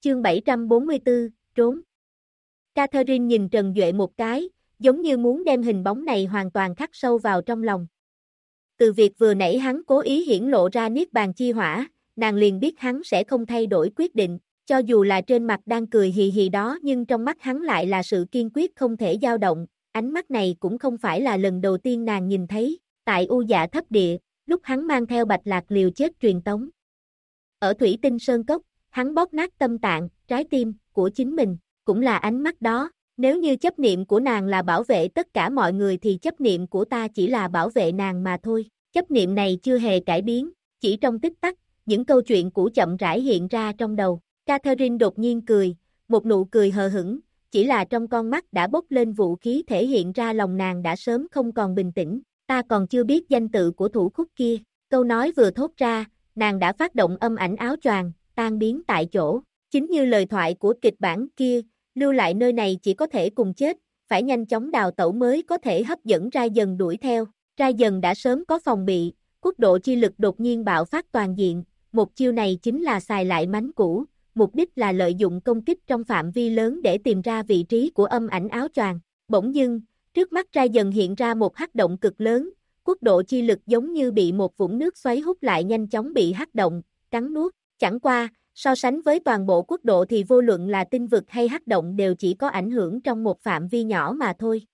Chương 744, trốn. Catherine nhìn Trần Duệ một cái, giống như muốn đem hình bóng này hoàn toàn khắc sâu vào trong lòng. Từ việc vừa nãy hắn cố ý hiển lộ ra niết bàn chi hỏa, nàng liền biết hắn sẽ không thay đổi quyết định, cho dù là trên mặt đang cười hì hì đó nhưng trong mắt hắn lại là sự kiên quyết không thể dao động, ánh mắt này cũng không phải là lần đầu tiên nàng nhìn thấy, tại U Dạ Thấp Địa, lúc hắn mang theo Bạch Lạc liều chết truyền tống. Ở Thủy Tinh Sơn Cốc, hắn bóp nát tâm tạng, trái tim của chính mình, cũng là ánh mắt đó, nếu như chấp niệm của nàng là bảo vệ tất cả mọi người thì chấp niệm của ta chỉ là bảo vệ nàng mà thôi. Chấp niệm này chưa hề cải biến, chỉ trong tích tắc, những câu chuyện cũ chậm rãi hiện ra trong đầu. Catherine đột nhiên cười, một nụ cười hờ hững, chỉ là trong con mắt đã bốc lên vũ khí thể hiện ra lòng nàng đã sớm không còn bình tĩnh. Ta còn chưa biết danh tự của thủ khúc kia. Câu nói vừa thốt ra, nàng đã phát động âm ảnh áo choàng, tan biến tại chỗ. Chính như lời thoại của kịch bản kia, lưu lại nơi này chỉ có thể cùng chết, phải nhanh chóng đào tẩu mới có thể hấp dẫn Ra Dần đuổi theo. Ra Dần đã sớm có phòng bị, quốc độ chi lực đột nhiên bạo phát toàn diện, một chiêu này chính là xài lại mánh cũ, mục đích là lợi dụng công kích trong phạm vi lớn để tìm ra vị trí của âm ảnh áo choàng. Bỗng dưng, trước mắt Ra Dần hiện ra một hắc động cực lớn, quốc độ chi lực giống như bị một vũng nước xoáy hút lại nhanh chóng bị hắc động, cắn nuốt. Chẳng qua, so sánh với toàn bộ quốc độ thì vô luận là tinh vực hay hắc động đều chỉ có ảnh hưởng trong một phạm vi nhỏ mà thôi.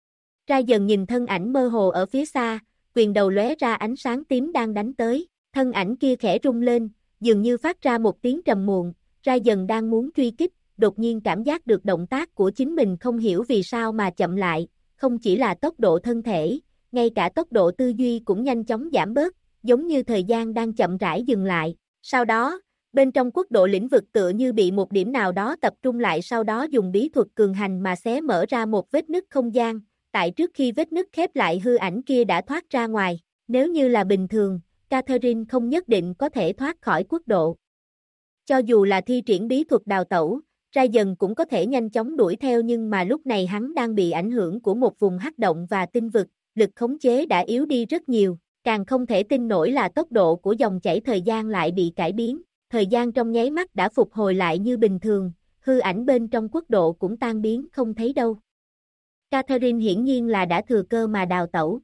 Ra Dần nhìn thân ảnh mơ hồ ở phía xa, quyền đầu lóe ra ánh sáng tím đang đánh tới, thân ảnh kia khẽ rung lên, dường như phát ra một tiếng trầm muộn. Ra Dần đang muốn truy kích, đột nhiên cảm giác được động tác của chính mình không hiểu vì sao mà chậm lại, không chỉ là tốc độ thân thể, ngay cả tốc độ tư duy cũng nhanh chóng giảm bớt, giống như thời gian đang chậm rãi dừng lại. Sau đó, bên trong quốc độ lĩnh vực tựa như bị một điểm nào đó tập trung lại, sau đó dùng bí thuật cường hành mà xé mở ra một vết nứt không gian, tại trước khi vết nứt khép lại hư ảnh kia đã thoát ra ngoài. Nếu như là bình thường, Catherine không nhất định có thể thoát khỏi quốc độ. Cho dù là thi triển bí thuật đào tẩu, Ra Dần cũng có thể nhanh chóng đuổi theo, nhưng mà lúc này hắn đang bị ảnh hưởng của một vùng hắc động và tinh vực, lực khống chế đã yếu đi rất nhiều, càng không thể tin nổi là tốc độ của dòng chảy thời gian lại bị cải biến, thời gian trong nháy mắt đã phục hồi lại như bình thường, hư ảnh bên trong quốc độ cũng tan biến không thấy đâu. Catherine hiển nhiên là đã thừa cơ mà đào tẩu.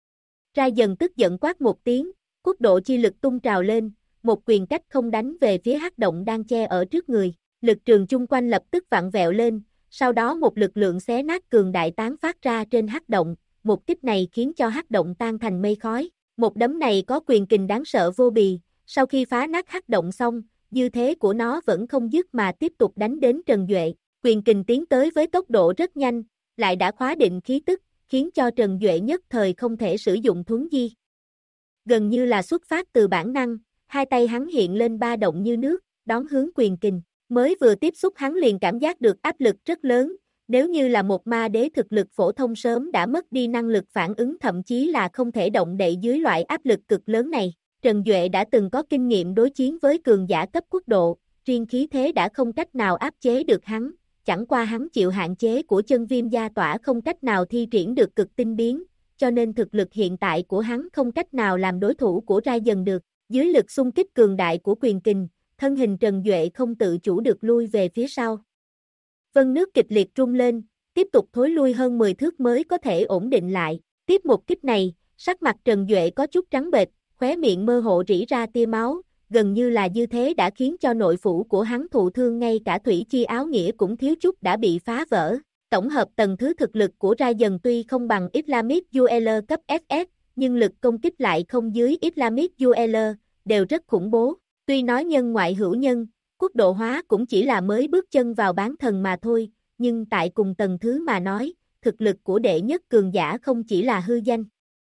Ra Dần tức giận quát một tiếng, quốc độ chi lực tung trào lên, một quyền cách không đánh về phía hắc động đang che ở trước người, lực trường chung quanh lập tức vặn vẹo lên, sau đó một lực lượng xé nát cường đại tán phát ra trên hắc động, một kích này khiến cho hắc động tan thành mây khói, một đấm này có quyền kình đáng sợ vô bì, sau khi phá nát hắc động xong, dư thế của nó vẫn không dứt mà tiếp tục đánh đến Trần Duệ, quyền kình tiến tới với tốc độ rất nhanh, lại đã khóa định khí tức, khiến cho Trần Duệ nhất thời không thể sử dụng thuấn di. Gần như là xuất phát từ bản năng, hai tay hắn hiện lên ba động như nước, đón hướng quyền kình, mới vừa tiếp xúc hắn liền cảm giác được áp lực rất lớn, nếu như là một ma đế thực lực phổ thông sớm đã mất đi năng lực phản ứng, thậm chí là không thể động đậy dưới loại áp lực cực lớn này. Trần Duệ đã từng có kinh nghiệm đối chiến với cường giả cấp quốc độ, riêng khí thế đã không cách nào áp chế được hắn, chẳng qua hắn chịu hạn chế của chân viêm gia tỏa không cách nào thi triển được cực tinh biến, cho nên thực lực hiện tại của hắn không cách nào làm đối thủ của Ra Dần được. Dưới lực xung kích cường đại của quyền kình, thân hình Trần Duệ không tự chủ được lui về phía sau. Vân nước kịch liệt rung lên, tiếp tục thối lui hơn 10 thước mới có thể ổn định lại. Tiếp một kích này, sắc mặt Trần Duệ có chút trắng bệch, khóe miệng mơ hồ rỉ ra tia máu, gần như là dư thế đã khiến cho nội phủ của hắn thụ thương, ngay cả thủy chi áo nghĩa cũng thiếu chút đã bị phá vỡ. Tổng hợp tầng thứ thực lực của Ra Dần tuy không bằng Islamic UL cấp SS, nhưng lực công kích lại không dưới Islamic UL, đều rất khủng bố. Tuy nói nhân ngoại hữu nhân, quốc độ hóa cũng chỉ là mới bước chân vào bán thần mà thôi, nhưng tại cùng tầng thứ mà nói, thực lực của đệ nhất cường giả không chỉ là hư danh.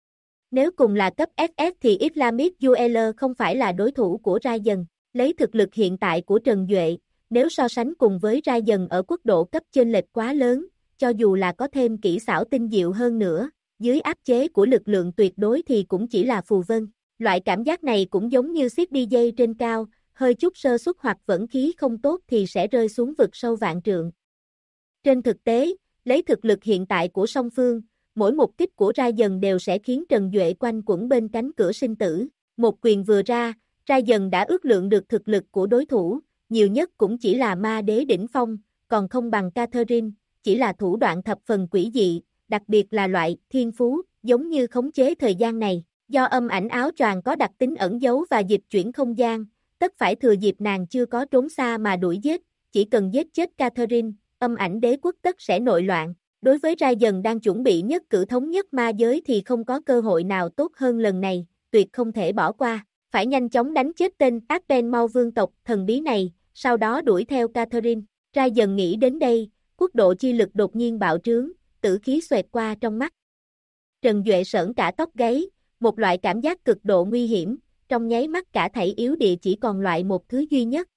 Nếu cùng là cấp SS thì Islamic UL không phải là đối thủ của Ra Dần. Lấy thực lực hiện tại của Trần Duệ, nếu so sánh cùng với Ra Dần ở quốc độ cấp chênh lệch quá lớn, cho dù là có thêm kỹ xảo tinh diệu hơn nữa, dưới áp chế của lực lượng tuyệt đối thì cũng chỉ là phù vân. Loại cảm giác này cũng giống như xiết đi dây trên cao, hơi chút sơ suất hoặc vận khí không tốt thì sẽ rơi xuống vực sâu vạn trượng. Trên thực tế, lấy thực lực hiện tại của song phương, mỗi một kích của Ra Dần đều sẽ khiến Trần Duệ quanh quẩn bên cánh cửa sinh tử. Một quyền vừa ra, Ra Dần đã ước lượng được thực lực của đối thủ, nhiều nhất cũng chỉ là ma đế đỉnh phong, còn không bằng Catherine, chỉ là thủ đoạn thập phần quỷ dị, đặc biệt là loại thiên phú, giống như khống chế thời gian này, do âm ảnh áo choàng có đặc tính ẩn giấu và dịch chuyển không gian, tất phải thừa dịp nàng chưa có trốn xa mà đuổi giết, chỉ cần giết chết Catherine, âm ảnh đế quốc tất sẽ nội loạn. Đối với Ryan đang chuẩn bị nhất cử thống nhất ma giới thì không có cơ hội nào tốt hơn lần này, tuyệt không thể bỏ qua, phải nhanh chóng đánh chết tên Arbenmouth vương tộc thần bí này, sau đó đuổi theo Catherine. Ryan nghĩ đến đây, quốc độ chi lực đột nhiên bạo trướng, tử khí xoẹt qua trong mắt. Trần Duệ sởn cả tóc gáy, một loại cảm giác cực độ nguy hiểm, trong nháy mắt cả thảy yếu địa chỉ còn loại một thứ duy nhất.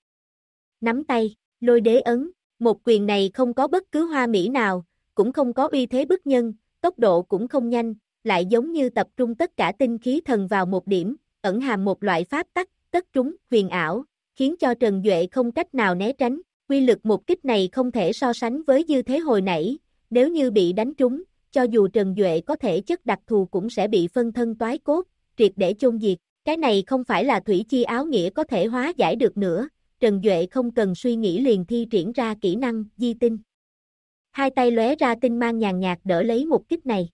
Nắm tay, lôi đế ấn, một quyền này không có bất cứ hoa mỹ nào, cũng không có uy thế bức nhân, tốc độ cũng không nhanh, lại giống như tập trung tất cả tinh khí thần vào một điểm, ẩn hàm một loại pháp tắc, tất trúng, huyền ảo, khiến cho Trần Duệ không cách nào né tránh. Quy lực một kích này không thể so sánh với dư thế hồi nãy, nếu như bị đánh trúng, cho dù Trần Duệ có thể chất đặc thù cũng sẽ bị phân thân toái cốt, triệt để chôn diệt. Cái này không phải là thủy chi áo nghĩa có thể hóa giải được nữa, Trần Duệ không cần suy nghĩ liền thi triển ra kỹ năng di tinh. Hai tay lóe ra tinh mang nhàn nhạt đỡ lấy một kích này.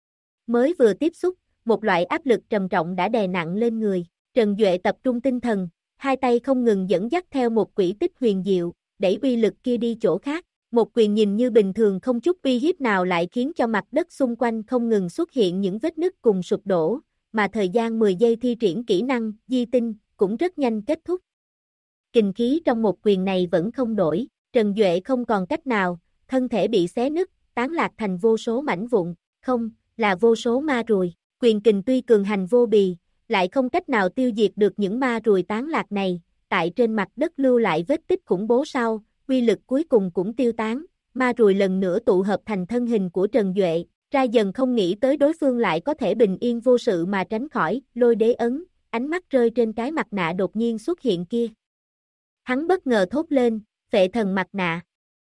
Mới vừa tiếp xúc, một loại áp lực trầm trọng đã đè nặng lên người, Trần Duệ tập trung tinh thần, hai tay không ngừng dẫn dắt theo một quỹ tích huyền diệu, đẩy uy lực kia đi chỗ khác. Một quyền nhìn như bình thường không chút uy hiếp nào lại khiến cho mặt đất xung quanh không ngừng xuất hiện những vết nứt cùng sụp đổ, mà thời gian 10 giây thi triển kỹ năng di tinh cũng rất nhanh kết thúc. Kình khí trong một quyền này vẫn không đổi, Trần Duệ không còn cách nào, thân thể bị xé nứt, tán lạc thành vô số mảnh vụn, không, là vô số ma ruồi. Quyền kình tuy cường hành vô bì, lại không cách nào tiêu diệt được những ma ruồi tán lạc này, tại trên mặt đất lưu lại vết tích khủng bố sau, uy lực cuối cùng cũng tiêu tán, ma ruồi lần nữa tụ hợp thành thân hình của Trần Duệ, ra dần không nghĩ tới đối phương lại có thể bình yên vô sự mà tránh khỏi, lôi đế ấn, ánh mắt rơi trên cái mặt nạ đột nhiên xuất hiện kia. Hắn bất ngờ thốt lên, phệ thần mặt nạ.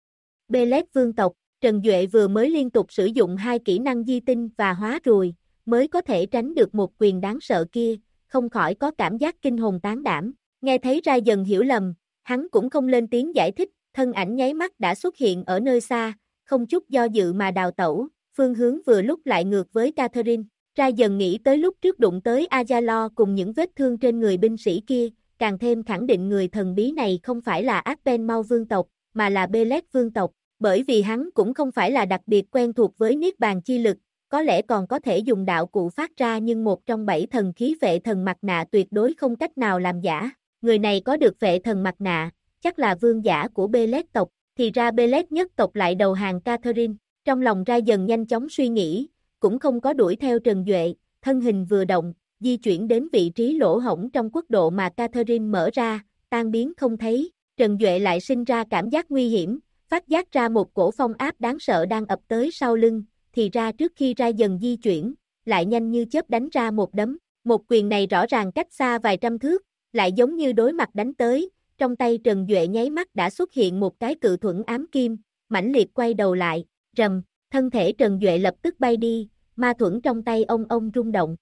Belet vương tộc, Trần Duệ vừa mới liên tục sử dụng hai kỹ năng di tinh và hóa ruồi, mới có thể tránh được một quyền đáng sợ kia, không khỏi có cảm giác kinh hồn tán đảm. Nghe thấy ra dần hiểu lầm, hắn cũng không lên tiếng giải thích, thân ảnh nháy mắt đã xuất hiện ở nơi xa, không chút do dự mà đào tẩu, phương hướng vừa lúc lại ngược với Catherine. Ra dần nghĩ tới lúc trước đụng tới Azalo cùng những vết thương trên người binh sĩ kia, càng thêm khẳng định người thần bí này không phải là Arbenmouth vương tộc, mà là Belet vương tộc, bởi vì hắn cũng không phải là đặc biệt quen thuộc với Niết Bàn chi lực, có lẽ còn có thể dùng đạo cụ phát ra nhưng một trong 7 thần khí phệ thần mặt nạ tuyệt đối không cách nào làm giả. Người này có được phệ thần mặt nạ, chắc là vương giả của Belet tộc, thì ra Belet nhất tộc lại đầu hàng Catherine. Trong lòng ra dần nhanh chóng suy nghĩ, cũng không có đuổi theo Trần Duệ, thân hình vừa động, di chuyển đến vị trí lỗ hổng trong quốc độ mà Catherine mở ra, tan biến không thấy. Trần Duệ lại sinh ra cảm giác nguy hiểm, phát giác ra một cổ phong áp đáng sợ đang ập tới sau lưng, thì ra trước khi ra dần di chuyển, lại nhanh như chớp đánh ra một đấm. Một quyền này rõ ràng cách xa vài trăm thước, lại giống như đối mặt đánh tới, trong tay Trần Duệ nháy mắt đã xuất hiện một cái cự thuẫn ám kim, mãnh liệt quay đầu lại, rầm, thân thể Trần Duệ lập tức bay đi, ma thuẫn trong tay ông rung động.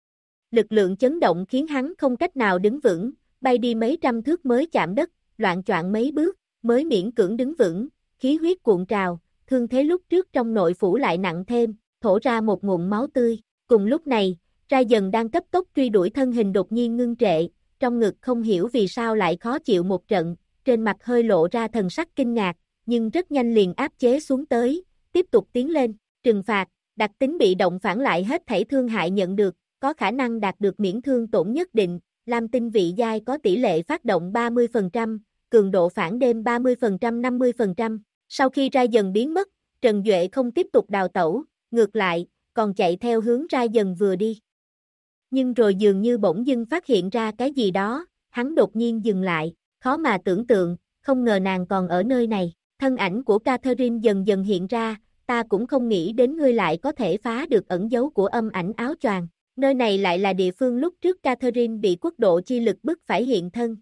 Lực lượng chấn động khiến hắn không cách nào đứng vững, bay đi mấy trăm thước mới chạm đất, loạng choạng mấy bước, mới miễn cưỡng đứng vững, khí huyết cuộn trào, thương thế lúc trước trong nội phủ lại nặng thêm, thổ ra một ngụm máu tươi. Cùng lúc này, Ra dần đang cấp tốc truy đuổi thân hình đột nhiên ngưng trệ, trong ngực không hiểu vì sao lại khó chịu một trận, trên mặt hơi lộ ra thần sắc kinh ngạc, nhưng rất nhanh liền áp chế xuống tới, tiếp tục tiến lên, trừng phạt, đặc tính bị động phản lại hết thảy thương hại nhận được, có khả năng đạt được miễn thương tổn nhất định, Lam tinh vị giai có tỷ lệ phát động 30%, cường độ phản đêm 30% 50%, sau khi Ra dần biến mất, Trần Duệ không tiếp tục đào tẩu, ngược lại, còn chạy theo hướng Ra dần vừa đi. Nhưng rồi dường như bỗng dưng phát hiện ra cái gì đó, hắn đột nhiên dừng lại, khó mà tưởng tượng, không ngờ nàng còn ở nơi này, thân ảnh của Catherine dần dần hiện ra, ta cũng không nghĩ đến ngươi lại có thể phá được ẩn dấu của âm ảnh áo choàng, nơi này lại là địa phương lúc trước Catherine bị quốc độ chi lực bức phải hiện thân.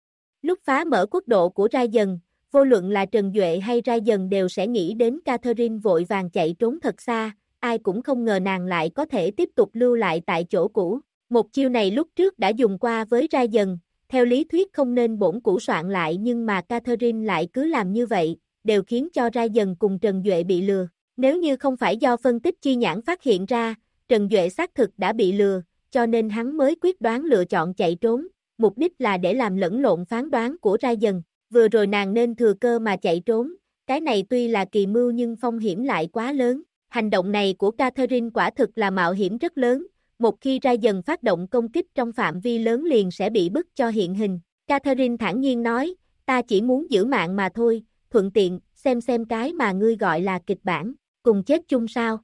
Lúc phá mở quốc độ của Ra dần, vô luận là Trần Duệ hay Ra dần đều sẽ nghĩ đến Catherine vội vàng chạy trốn thật xa, ai cũng không ngờ nàng lại có thể tiếp tục lưu lại tại chỗ cũ. Một chiêu này lúc trước đã dùng qua với Ra dần, Theo lý thuyết không nên bổn cũ soạn lại nhưng mà Catherine lại cứ làm như vậy, đều khiến cho Ryan cùng Trần Duệ bị lừa. Nếu như không phải do phân tích chi nhãn phát hiện ra, Trần Duệ xác thực đã bị lừa, cho nên hắn mới quyết đoán lựa chọn chạy trốn, mục đích là để làm lẫn lộn phán đoán của Ryan. Vừa rồi nàng nên thừa cơ mà chạy trốn, cái này tuy là kỳ mưu nhưng phong hiểm lại quá lớn. Hành động này của Catherine quả thực là mạo hiểm rất lớn, một khi Ryan phát động công kích trong phạm vi lớn liền sẽ bị bức cho hiện hình. Catherine thản nhiên nói, ta chỉ muốn giữ mạng mà thôi, thuận tiện, xem cái mà ngươi gọi là kịch bản, cùng chết chung sao?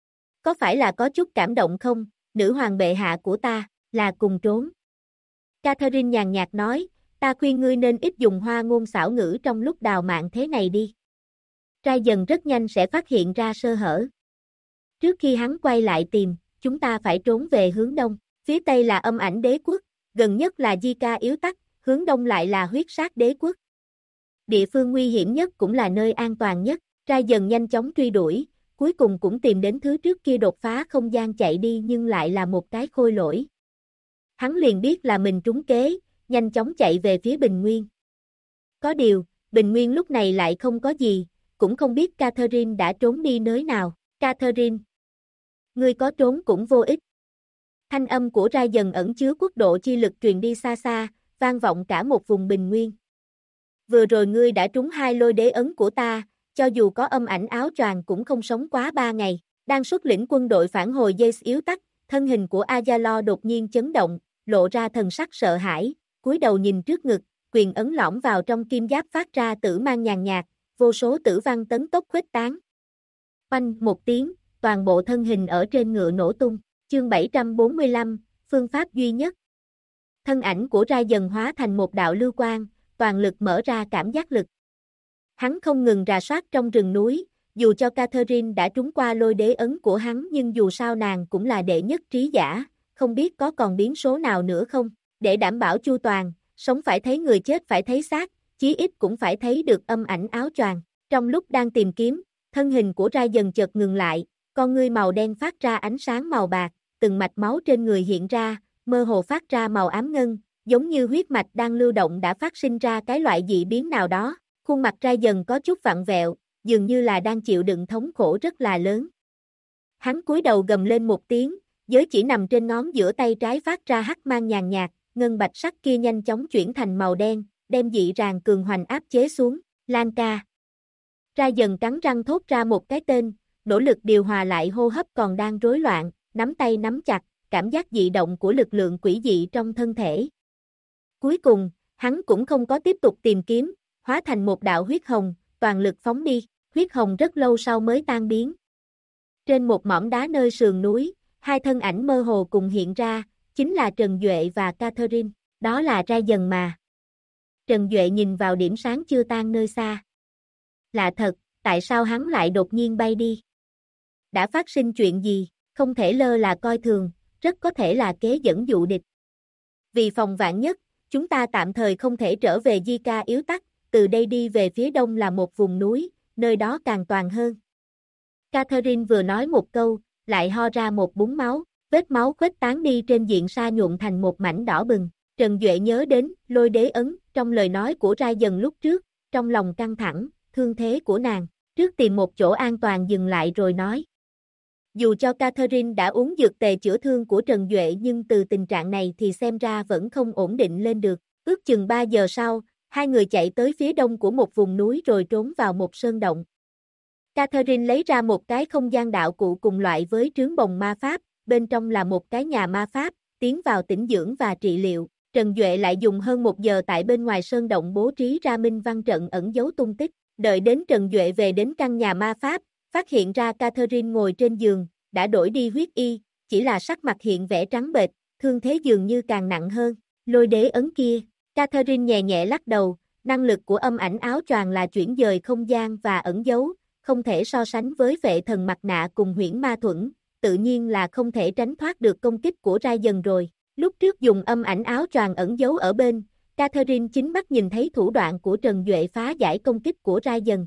Có phải là có chút cảm động không, nữ hoàng bệ hạ của ta, là cùng trốn. Catherine nhàn nhạt nói, ta khuyên ngươi nên ít dùng hoa ngôn xảo ngữ trong lúc đào mạng thế này đi. Ryan rất nhanh sẽ phát hiện ra sơ hở. Trước khi hắn quay lại tìm, chúng ta phải trốn về hướng đông, phía tây là âm ảnh đế quốc, gần nhất là Di Ca yếu tắc, hướng đông lại là huyết sát đế quốc. Địa phương nguy hiểm nhất cũng là nơi an toàn nhất, Ryan nhanh chóng truy đuổi, cuối cùng cũng tìm đến thứ trước kia đột phá không gian chạy đi nhưng lại là một cái khôi lỗi. Hắn liền biết là mình trúng kế, nhanh chóng chạy về phía Bình Nguyên. Có điều, Bình Nguyên lúc này lại không có gì, cũng không biết Catherine đã trốn đi nơi nào. Catherine, ngươi có trốn cũng vô ích. Thanh âm của Ryan ẩn chứa quốc độ chi lực truyền đi xa xa, vang vọng cả một vùng Bình Nguyên. Vừa rồi ngươi đã trúng 2 lôi đế ấn của ta, cho dù có âm ảnh áo choàng cũng không sống quá 3 ngày. Đang xuất lĩnh quân đội phản hồi Jace yếu tắc, thân hình của Ayala đột nhiên chấn động, lộ ra thần sắc sợ hãi, cúi đầu nhìn trước ngực, quyền ấn lõm vào trong kim giáp phát ra tử mang nhàn nhạt, vô số tử văn tấn tốc khuếch tán. Oanh một tiếng, toàn bộ thân hình ở trên ngựa nổ tung. Chương 745, phương pháp duy nhất. Thân ảnh của Ryan hóa thành một đạo lưu quang, toàn lực mở ra cảm giác lực. Hắn không ngừng rà soát trong rừng núi, dù cho Catherine đã trúng qua lôi đế ấn của hắn nhưng dù sao nàng cũng là đệ nhất trí giả, không biết có còn biến số nào nữa không. Để đảm bảo chu toàn, sống phải thấy người chết phải thấy xác, chí ít cũng phải thấy được âm ảnh áo choàng. Trong lúc đang tìm kiếm, thân hình của Ryan chợt ngừng lại, con ngươi màu đen phát ra ánh sáng màu bạc, từng mạch máu trên người hiện ra, mơ hồ phát ra màu ám ngân, giống như huyết mạch đang lưu động đã phát sinh ra cái loại dị biến nào đó. Khuôn mặt Ryan có chút vặn vẹo, dường như là đang chịu đựng thống khổ rất là lớn. Hắn cúi đầu gầm lên một tiếng, giới chỉ nằm trên ngón giữa tay trái phát ra hắc mang nhàn nhạt, ngân bạch sắc kia nhanh chóng chuyển thành màu đen, đem dị ràng cường hoành áp chế xuống. Lan ca. Ryan cắn răng thốt ra một cái tên, nỗ lực điều hòa lại hô hấp còn đang rối loạn, nắm tay nắm chặt, cảm giác dị động của lực lượng quỷ dị trong thân thể. Cuối cùng, hắn cũng không có tiếp tục tìm kiếm, hóa thành một đạo huyết hồng, toàn lực phóng đi, huyết hồng rất lâu sau mới tan biến. Trên một mỏm đá nơi sườn núi, 2 thân ảnh mơ hồ cùng hiện ra, chính là Trần Duệ và Catherine, đó là Ryan mà. Trần Duệ nhìn vào điểm sáng chưa tan nơi xa. Lạ thật, tại sao hắn lại đột nhiên bay đi? Đã phát sinh chuyện gì, không thể lơ là coi thường, rất có thể là kế dẫn dụ địch. Vì phòng vạn nhất, chúng ta tạm thời không thể trở về Di Ca yếu tắc, từ đây đi về phía đông là một vùng núi, nơi đó càng toàn hơn. Catherine vừa nói một câu, lại ho ra một búng máu, vết máu khuếch tán đi trên diện sa nhuộm thành một mảnh đỏ bừng. Trần Duệ nhớ đến lôi đế ấn trong lời nói của Ryan lúc trước, trong lòng căng thẳng, thương thế của nàng, trước tìm một chỗ an toàn dừng lại rồi nói. Dù cho Catherine đã uống dược tề chữa thương của Trần Duệ nhưng từ tình trạng này thì xem ra vẫn không ổn định lên được. Ước chừng 3 giờ sau, 2 người chạy tới phía đông của một vùng núi rồi trốn vào một sơn động. Catherine lấy ra một cái không gian đạo cụ cùng loại với trướng bồng ma pháp, bên trong là một cái nhà ma pháp, tiến vào tĩnh dưỡng và trị liệu. Trần Duệ lại dùng hơn 1 giờ tại bên ngoài sơn động bố trí ra minh văn trận ẩn giấu tung tích. Đợi đến Trần Duệ về đến căn nhà ma pháp, phát hiện ra Catherine ngồi trên giường, đã đổi đi huyết y, chỉ là sắc mặt hiện vẻ trắng bệch, thương thế dường như càng nặng hơn. Lôi đế ấn kia, Catherine nhẹ nhẹ lắc đầu, năng lực của âm ảnh áo choàng là chuyển dời không gian và ẩn giấu, không thể so sánh với vệ thần mặt nạ cùng huyễn ma thuẫn, tự nhiên là không thể tránh thoát được công kích của Ryan rồi. Lúc trước dùng âm ảnh áo choàng ẩn giấu ở bên, Catherine chính mắt nhìn thấy thủ đoạn của Trần Duệ phá giải công kích của Ryan.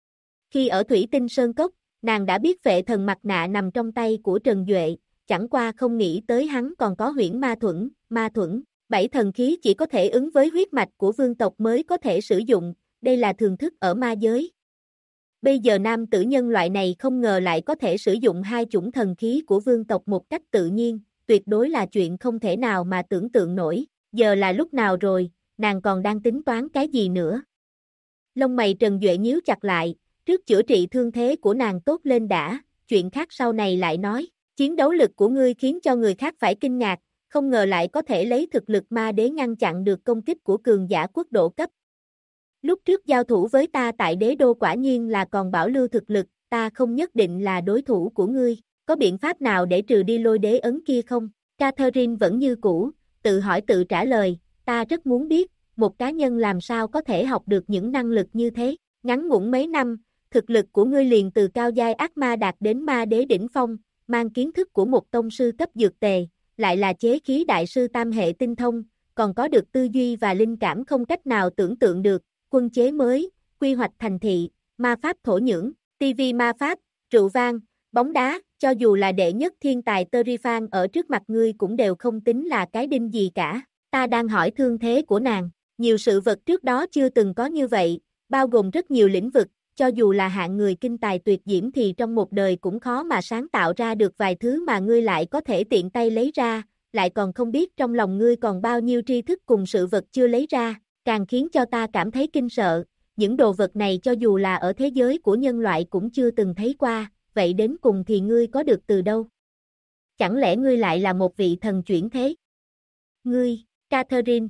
Khi ở Thủy Tinh Sơn Cốc, nàng đã biết vệ thần mặt nạ nằm trong tay của Trần Duệ, chẳng qua không nghĩ tới hắn còn có huyễn ma thuẫn, 7 thần khí chỉ có thể ứng với huyết mạch của vương tộc mới có thể sử dụng, đây là thường thức ở ma giới. Bây giờ nam tử nhân loại này không ngờ lại có thể sử dụng hai chủng thần khí của vương tộc một cách tự nhiên, tuyệt đối là chuyện không thể nào mà tưởng tượng nổi. Giờ là lúc nào rồi, nàng còn đang tính toán cái gì nữa? Lông mày Trần Duệ nhíu chặt lại, trước chữa trị thương thế của nàng tốt lên đã, chuyện khác sau này lại nói. Chiến đấu lực của ngươi khiến cho người khác phải kinh ngạc, không ngờ lại có thể lấy thực lực ma đế ngăn chặn được công kích của cường giả quốc độ cấp. Lúc trước giao thủ với ta tại đế đô quả nhiên là còn bảo lưu thực lực, ta không nhất định là đối thủ của ngươi, có biện pháp nào để trừ đi lôi đế ấn kia không? Catherine vẫn như cũ, tự hỏi tự trả lời, ta rất muốn biết, một cá nhân làm sao có thể học được những năng lực như thế, ngắn ngủn mấy năm, thực lực của ngươi liền từ cao giai ác ma đạt đến ma đế đỉnh phong, mang kiến thức của một tông sư cấp dược tề, lại là chế khí đại sư tam hệ tinh thông, còn có được tư duy và linh cảm không cách nào tưởng tượng được, quân chế mới, quy hoạch thành thị, ma pháp thổ nhưỡng, tivi ma pháp, rượu vang, bóng đá, cho dù là đệ nhất thiên tài Terifan ở trước mặt ngươi cũng đều không tính là cái đinh gì cả. Ta đang hỏi thương thế của nàng, nhiều sự vật trước đó chưa từng có như vậy, bao gồm rất nhiều lĩnh vực, cho dù là hạng người kinh tài tuyệt diễm thì trong một đời cũng khó mà sáng tạo ra được vài thứ mà ngươi lại có thể tiện tay lấy ra, lại còn không biết trong lòng ngươi còn bao nhiêu tri thức cùng sự vật chưa lấy ra, càng khiến cho ta cảm thấy kinh sợ, những đồ vật này cho dù là ở thế giới của nhân loại cũng chưa từng thấy qua, vậy đến cùng thì ngươi có được từ đâu? Chẳng lẽ ngươi lại là một vị thần chuyển thế? Ngươi, Catherine.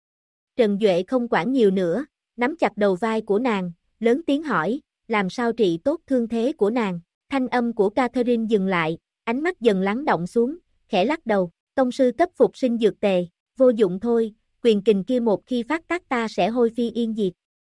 Trần Duệ không quản nhiều nữa, nắm chặt đầu vai của nàng, lớn tiếng hỏi, làm sao trị tốt thương thế của nàng? Thanh âm của Catherine dừng lại, ánh mắt dần lắng động xuống, khẽ lắc đầu, tông sư cấp phục sinh dược tề, vô dụng thôi, quyền kình kia một khi phát tác ta sẽ hôi phi yên diệt.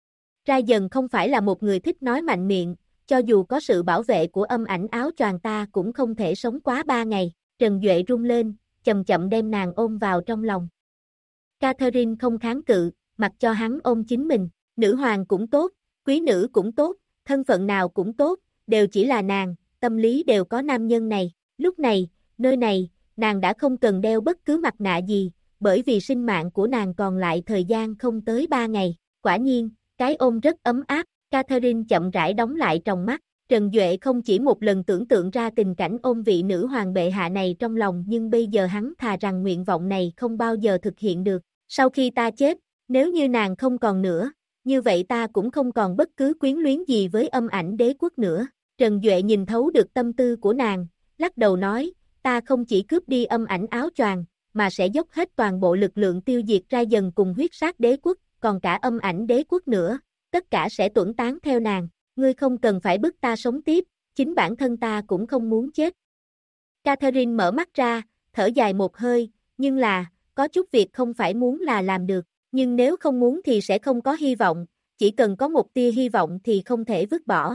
Ra dần không phải là một người thích nói mạnh miệng, cho dù có sự bảo vệ của âm ảnh áo choàng ta cũng không thể sống quá 3 ngày, Trần Duệ run lên, chậm chậm đem nàng ôm vào trong lòng. Catherine không kháng cự, mặc cho hắn ôm chính mình, nữ hoàng cũng tốt, quý nữ cũng tốt, thân phận nào cũng tốt, đều chỉ là nàng, tâm lý đều có nam nhân này, lúc này, nơi này, nàng đã không cần đeo bất cứ mặt nạ gì, bởi vì sinh mạng của nàng còn lại thời gian không tới 3 ngày, quả nhiên, cái ôm rất ấm áp, Catherine chậm rãi đóng lại tròng mắt, Trần Duệ không chỉ một lần tưởng tượng ra tình cảnh ôm vị nữ hoàng bệ hạ này trong lòng nhưng bây giờ hắn thà rằng nguyện vọng này không bao giờ thực hiện được, sau khi ta chết, nếu như nàng không còn nữa, như vậy ta cũng không còn bất cứ quyến luyến gì với âm ảnh đế quốc nữa, Trần Duệ nhìn thấu được tâm tư của nàng, lắc đầu nói, ta không chỉ cướp đi âm ảnh áo choàng, mà sẽ dốc hết toàn bộ lực lượng tiêu diệt ra dần cùng huyết sát đế quốc, còn cả âm ảnh đế quốc nữa, tất cả sẽ tuẫn tán theo nàng, ngươi không cần phải bức ta sống tiếp, chính bản thân ta cũng không muốn chết. Catherine mở mắt ra, thở dài một hơi, nhưng là, có chút việc không phải muốn là làm được, nhưng nếu không muốn thì sẽ không có hy vọng, chỉ cần có một tia hy vọng thì không thể vứt bỏ.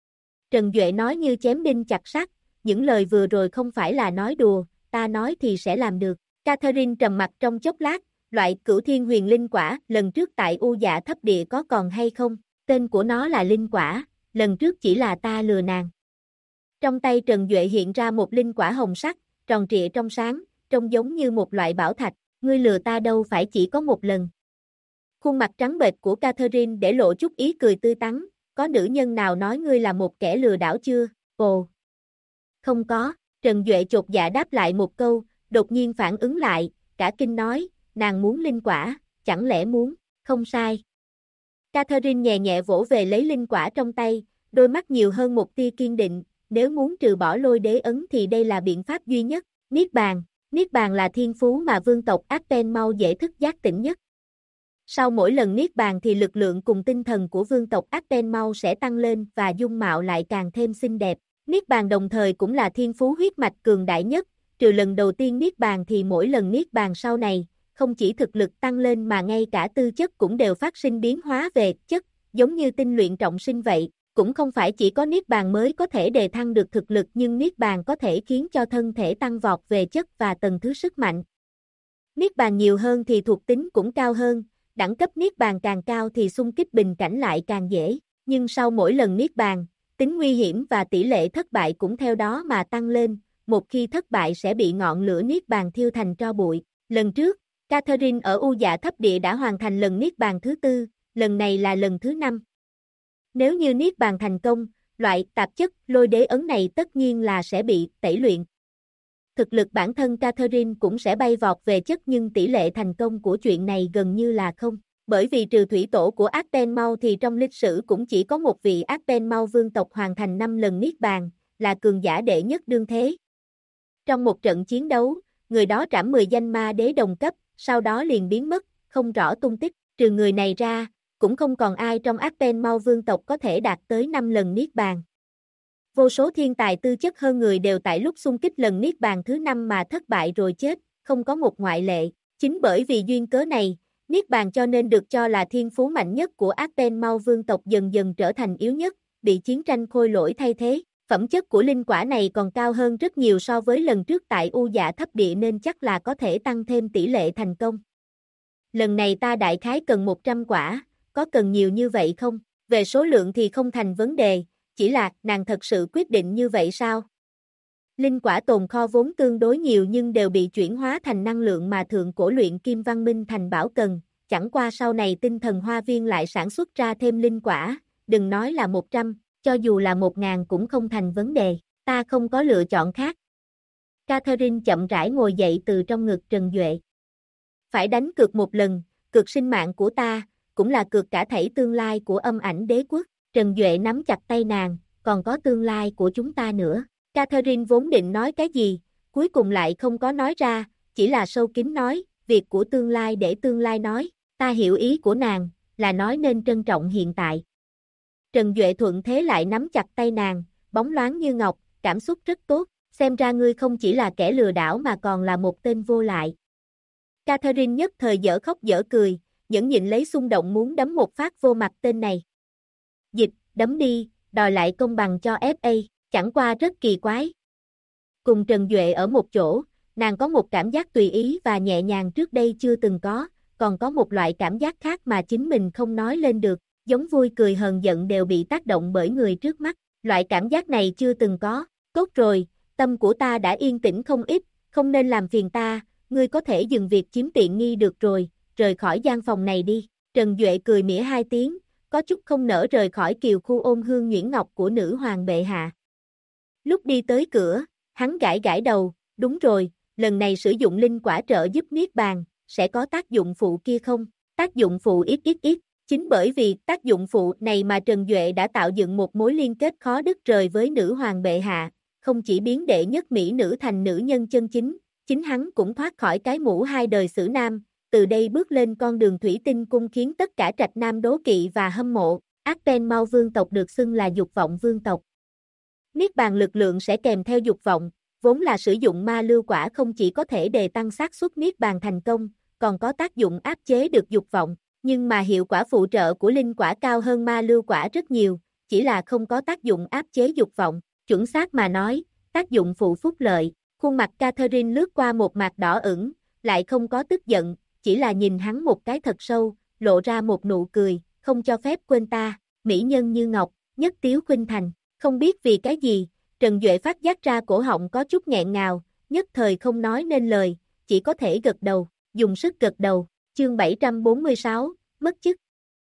Trần Duệ nói như chém đinh chặt sắt, những lời vừa rồi không phải là nói đùa, ta nói thì sẽ làm được. Catherine trầm mặt trong chốc lát, loại Cửu Thiên Huyền Linh Quả, lần trước tại U Dạ Thấp Địa có còn hay không? Tên của nó là Linh Quả, lần trước chỉ là ta lừa nàng. Trong tay Trần Duệ hiện ra một linh quả hồng sắc, tròn trịa trong sáng, trông giống như một loại bảo thạch, ngươi lừa ta đâu phải chỉ có một lần. Khuôn mặt trắng bệch của Catherine để lộ chút ý cười tươi tắn, có nữ nhân nào nói ngươi là một kẻ lừa đảo chưa? Ồ! Không có, Trần Duệ chột dạ đáp lại một câu, đột nhiên phản ứng lại, cả kinh nói, nàng muốn linh quả, chẳng lẽ muốn, không sai. Catherine nhẹ nhẹ vỗ về lấy linh quả trong tay, đôi mắt nhiều hơn một tia kiên định, nếu muốn trừ bỏ lôi đế ấn thì đây là biện pháp duy nhất, Niết bàn là thiên phú mà vương tộc Arpen mau dễ thức giác tỉnh nhất. Sau mỗi lần Niết bàn thì lực lượng cùng tinh thần của vương tộc Arpen mau sẽ tăng lên và dung mạo lại càng thêm xinh đẹp. Niết bàn đồng thời cũng là thiên phú huyết mạch cường đại nhất, trừ lần đầu tiên Niết bàn thì mỗi lần Niết bàn sau này, không chỉ thực lực tăng lên mà ngay cả tư chất cũng đều phát sinh biến hóa về chất, giống như tinh luyện trọng sinh vậy, cũng không phải chỉ có Niết bàn mới có thể đề thăng được thực lực nhưng Niết bàn có thể khiến cho thân thể tăng vọt về chất và tầng thứ sức mạnh. Niết bàn nhiều hơn thì thuộc tính cũng cao hơn, đẳng cấp Niết bàn càng cao thì xung kích bình cảnh lại càng dễ, nhưng sau mỗi lần Niết bàn, tính nguy hiểm và tỷ lệ thất bại cũng theo đó mà tăng lên, một khi thất bại sẽ bị ngọn lửa Niết bàn thiêu thành tro bụi. Lần trước, Catherine ở U Dạ Thấp Địa đã hoàn thành lần Niết Bàn thứ 4, lần này là lần thứ 5. Nếu như Niết Bàn thành công, loại tạp chất lôi đế ấn này tất nhiên là sẽ bị tẩy luyện. Thực lực bản thân Catherine cũng sẽ bay vọt về chất nhưng tỷ lệ thành công của chuyện này gần như là không. Bởi vì trừ thủy tổ của Arbenmau thì trong lịch sử cũng chỉ có một vị Arbenmau vương tộc hoàn thành 5 lần Niết Bàn, là cường giả đệ nhất đương thế. Trong một trận chiến đấu, người đó trảm 10 danh ma đế đồng cấp, sau đó liền biến mất, không rõ tung tích. Trừ người này ra, cũng không còn ai trong Arbenmau vương tộc có thể đạt tới 5 lần Niết Bàn. Vô số thiên tài tư chất hơn người đều tại lúc xung kích lần Niết Bàn thứ 5 mà thất bại rồi chết, không có một ngoại lệ. Chính bởi vì duyên cớ này, Niết Bàn cho nên được cho là thiên phú mạnh nhất của Arbenmau vương tộc dần dần trở thành yếu nhất, bị chiến tranh khôi lỗi thay thế. Phẩm chất của linh quả này còn cao hơn rất nhiều so với lần trước tại U Dạ Thấp Địa nên chắc là có thể tăng thêm tỷ lệ thành công. Lần này ta đại khái cần 100 quả, có cần nhiều như vậy không? Về số lượng thì không thành vấn đề, chỉ là nàng thật sự quyết định như vậy sao? Linh quả tồn kho vốn tương đối nhiều nhưng đều bị chuyển hóa thành năng lượng mà thượng cổ luyện kim văn minh thành bảo cần, chẳng qua sau này tinh thần hoa viên lại sản xuất ra thêm linh quả, đừng nói là 100, cho dù là 1000 cũng không thành vấn đề, ta không có lựa chọn khác. Catherine chậm rãi ngồi dậy từ trong ngực Trần Duệ. Phải đánh cược một lần, cược sinh mạng của ta, cũng là cược cả thảy tương lai của Âm Ảnh Đế Quốc. Trần Duệ nắm chặt tay nàng, còn có tương lai của chúng ta nữa. Catherine vốn định nói cái gì, cuối cùng lại không có nói ra, chỉ là sâu kín nói, việc của tương lai để tương lai nói, ta hiểu ý của nàng, là nói nên trân trọng hiện tại. Trần Duệ thuận thế lại nắm chặt tay nàng, bóng loáng như ngọc, cảm xúc rất tốt, xem ra ngươi không chỉ là kẻ lừa đảo mà còn là một tên vô lại. Catherine nhất thời dở khóc dở cười, nhẫn nhịn lấy xung động muốn đấm một phát vô mặt tên này. Dịch, đấm đi, đòi lại công bằng cho FA, chẳng qua rất kỳ quái. Cùng Trần Duệ ở một chỗ, nàng có một cảm giác tùy ý và nhẹ nhàng trước đây chưa từng có, còn có một loại cảm giác khác mà chính mình không nói lên được, giống vui cười hờn giận đều bị tác động bởi người trước mắt, loại cảm giác này chưa từng có. Tốt rồi, tâm của ta đã yên tĩnh không ít, không nên làm phiền ta, ngươi có thể dừng việc chiếm tiện nghi được rồi, rời khỏi gian phòng này đi. Trần Duệ cười mỉa hai tiếng, có chút không nỡ rời khỏi kiều khu ôn hương nhuyễn ngọc của nữ hoàng bệ hạ. Lúc đi tới cửa, hắn gãi gãi đầu, đúng rồi, lần này sử dụng linh quả trợ giúp Niết Bàn, sẽ có tác dụng phụ kia không? Tác dụng phụ ít ít ít, chính bởi vì tác dụng phụ này mà Trần Duệ đã tạo dựng một mối liên kết khó đứt rời với nữ hoàng bệ hạ, không chỉ biến đệ nhất mỹ nữ thành nữ nhân chân chính, chính hắn cũng thoát khỏi cái mũ hai đời xử nam, từ đây bước lên con đường thủy tinh cung khiến tất cả trạch nam đố kỵ và hâm mộ. Arbenmau vương tộc được xưng là dục vọng vương tộc. Niết bàn lực lượng sẽ kèm theo dục vọng, vốn là sử dụng ma lưu quả không chỉ có thể đề tăng xác suất niết bàn thành công, còn có tác dụng áp chế được dục vọng, nhưng mà hiệu quả phụ trợ của linh quả cao hơn ma lưu quả rất nhiều, chỉ là không có tác dụng áp chế dục vọng, chuẩn xác mà nói, tác dụng phụ phúc lợi. Khuôn mặt Catherine lướt qua một mặt đỏ ửng, lại không có tức giận, chỉ là nhìn hắn một cái thật sâu, lộ ra một nụ cười, không cho phép quên ta, mỹ nhân như ngọc, nhất tiếu khuynh thành. Không biết vì cái gì, Trần Duệ phát giác ra cổ họng có chút nghẹn ngào, nhất thời không nói nên lời, chỉ có thể gật đầu, dùng sức gật đầu. Chương 746, mất chức.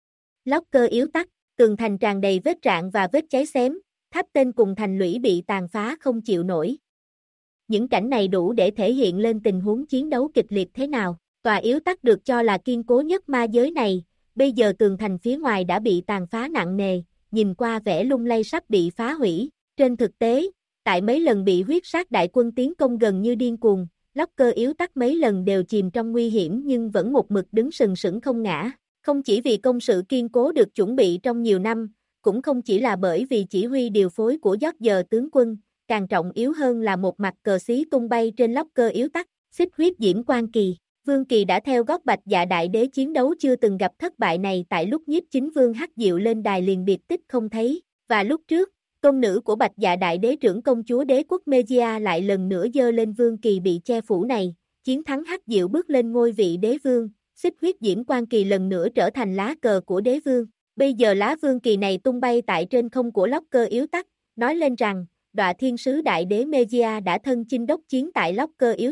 Lóc cơ yếu tắc, tường thành tràn đầy vết rạn và vết cháy xém, tháp tên cùng thành lũy bị tàn phá không chịu nổi. Những cảnh này đủ để thể hiện lên tình huống chiến đấu kịch liệt thế nào. Tòa yếu tắc được cho là kiên cố nhất ma giới này, bây giờ tường thành phía ngoài đã bị tàn phá nặng nề, nhìn qua vẻ lung lay sắp bị phá hủy. Trên thực tế, tại mấy lần bị huyết sát đại quân tiến công gần như điên cuồng, lóc cơ yếu tắc mấy lần đều chìm trong nguy hiểm nhưng vẫn một mực đứng sừng sững không ngã. Không chỉ vì công sự kiên cố được chuẩn bị trong nhiều năm, cũng không chỉ là bởi vì chỉ huy điều phối của George tướng quân, càng trọng yếu hơn là một mặt cờ xí tung bay trên lóc cơ yếu tắc, xích huyết diễm quan kỳ. Vương Kỳ đã theo gót Bạch Dạ Đại Đế chiến đấu chưa từng gặp thất bại này tại lúc nhiếp chính vương Hắc Diệu lên đài liền biệt tích không thấy, và lúc trước, tôn nữ của Bạch Dạ Đại Đế trưởng công chúa đế quốc Megia lại lần nữa dơ lên Vương Kỳ bị che phủ này, chiến thắng Hắc Diệu bước lên ngôi vị đế vương, xích huyết diễm quan kỳ lần nữa trở thành lá cờ của đế vương. Bây giờ lá Vương Kỳ này tung bay tại trên không của lóc cơ yếu tắc, nói lên rằng, Đọa Thiên Sứ Đại Đế Megia đã thân chinh đốc chiến tại lóc cơ yếu tắc.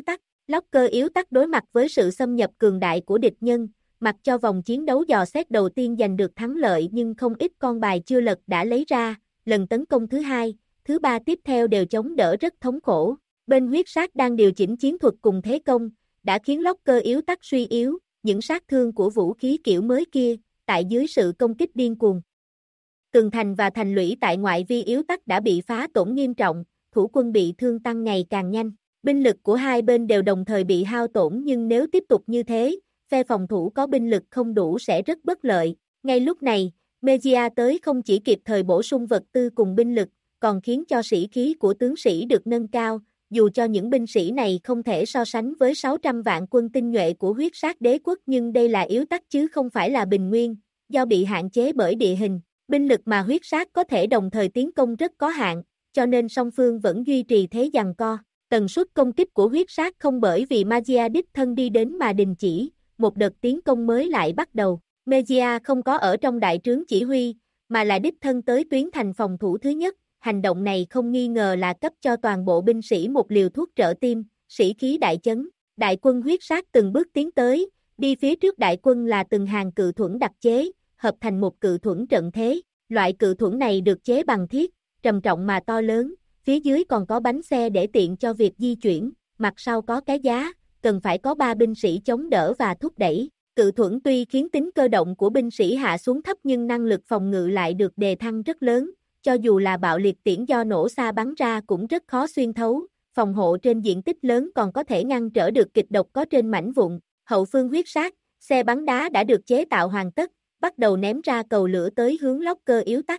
Locker yếu tắc đối mặt với sự xâm nhập cường đại của địch nhân, mặc cho vòng chiến đấu dò xét đầu tiên giành được thắng lợi nhưng không ít con bài chưa lật đã lấy ra, lần tấn công thứ hai, thứ ba tiếp theo đều chống đỡ rất thống khổ. Bên huyết sát đang điều chỉnh chiến thuật cùng thế công, đã khiến Locker yếu tắc suy yếu, những sát thương của vũ khí kiểu mới kia, tại dưới sự công kích điên cuồng. Tường thành và thành lũy tại ngoại vi yếu tắc đã bị phá tổn nghiêm trọng, thủ quân bị thương tăng ngày càng nhanh. Binh lực của hai bên đều đồng thời bị hao tổn nhưng nếu tiếp tục như thế, phe phòng thủ có binh lực không đủ sẽ rất bất lợi. Ngay lúc này, Mejia tới không chỉ kịp thời bổ sung vật tư cùng binh lực, còn khiến cho sĩ khí của tướng sĩ được nâng cao, dù cho những binh sĩ này không thể so sánh với 600 vạn quân tinh nhuệ của huyết sát đế quốc nhưng đây là yếu tắc chứ không phải là bình nguyên, do bị hạn chế bởi địa hình. Binh lực mà huyết sát có thể đồng thời tiến công rất có hạn, cho nên song phương vẫn duy trì thế giằng co. Tần suất công kích của huyết sát không bởi vì Mejia đích thân đi đến mà đình chỉ, một đợt tiến công mới lại bắt đầu. Mejia không có ở trong đại trướng chỉ huy, mà là đích thân tới tuyến thành phòng thủ thứ nhất. Hành động này không nghi ngờ là cấp cho toàn bộ binh sĩ một liều thuốc trợ tim, sĩ khí đại chấn. Đại quân huyết sát từng bước tiến tới, đi phía trước đại quân là từng hàng cự thuẫn đặc chế, hợp thành một cự thuẫn trận thế. Loại cự thuẫn này được chế bằng thiết, trầm trọng mà to lớn, phía dưới còn có bánh xe để tiện cho việc di chuyển, mặt sau có cái giá, cần phải có 3 binh sĩ chống đỡ và thúc đẩy. Cự thuẫn tuy khiến tính cơ động của binh sĩ hạ xuống thấp nhưng năng lực phòng ngự lại được đề thăng rất lớn, cho dù là bạo liệt tiễn do nổ xa bắn ra cũng rất khó xuyên thấu, phòng hộ trên diện tích lớn còn có thể ngăn trở được kịch độc có trên mảnh vụn. Hậu phương huyết sát, xe bắn đá đã được chế tạo hoàn tất, bắt đầu ném ra cầu lửa tới hướng Locker yếu tắc.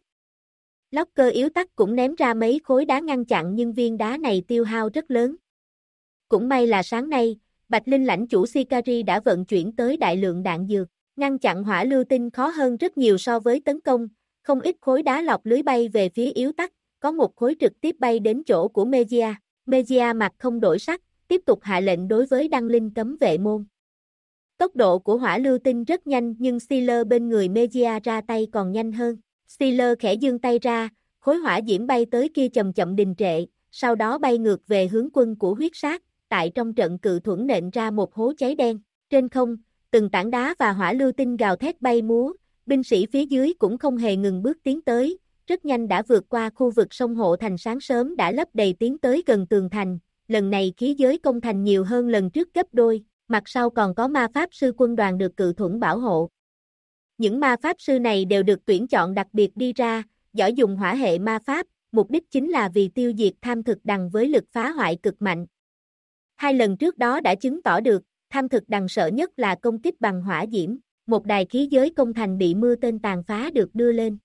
Locker yếu tắc cũng ném ra mấy khối đá ngăn chặn nhưng viên đá này tiêu hao rất lớn. Cũng may là sáng nay, Bạch Linh lãnh chủ Sicari đã vận chuyển tới đại lượng đạn dược, ngăn chặn hỏa lưu tinh khó hơn rất nhiều so với tấn công, không ít khối đá lọc lưới bay về phía yếu tắc, có một khối trực tiếp bay đến chỗ của Mejia. Mejia mặt không đổi sắc, tiếp tục hạ lệnh đối với Đăng Linh cấm vệ môn. Tốc độ của hỏa lưu tinh rất nhanh nhưng Steeler bên người Mejia ra tay còn nhanh hơn. Steeler khẽ giương tay ra, khối hỏa diễm bay tới kia chậm chậm đình trệ, sau đó bay ngược về hướng quân của huyết sát, tại trong trận cự thuẫn nện ra một hố cháy đen. Trên không, từng tảng đá và hỏa lưu tinh gào thét bay múa, binh sĩ phía dưới cũng không hề ngừng bước tiến tới, rất nhanh đã vượt qua khu vực sông hộ thành sáng sớm đã lấp đầy tiến tới gần tường thành, lần này khí giới công thành nhiều hơn lần trước gấp đôi, mặt sau còn có ma pháp sư quân đoàn được cự thuẫn bảo hộ. Những ma pháp sư này đều được tuyển chọn đặc biệt đi ra, giỏi dùng hỏa hệ ma pháp, mục đích chính là vì tiêu diệt tham thực đằng với lực phá hoại cực mạnh. 2 lần trước đó đã chứng tỏ được, tham thực đằng sợ nhất là công kích bằng hỏa diễm, một đài khí giới công thành bị mưa tên tàn phá được đưa lên.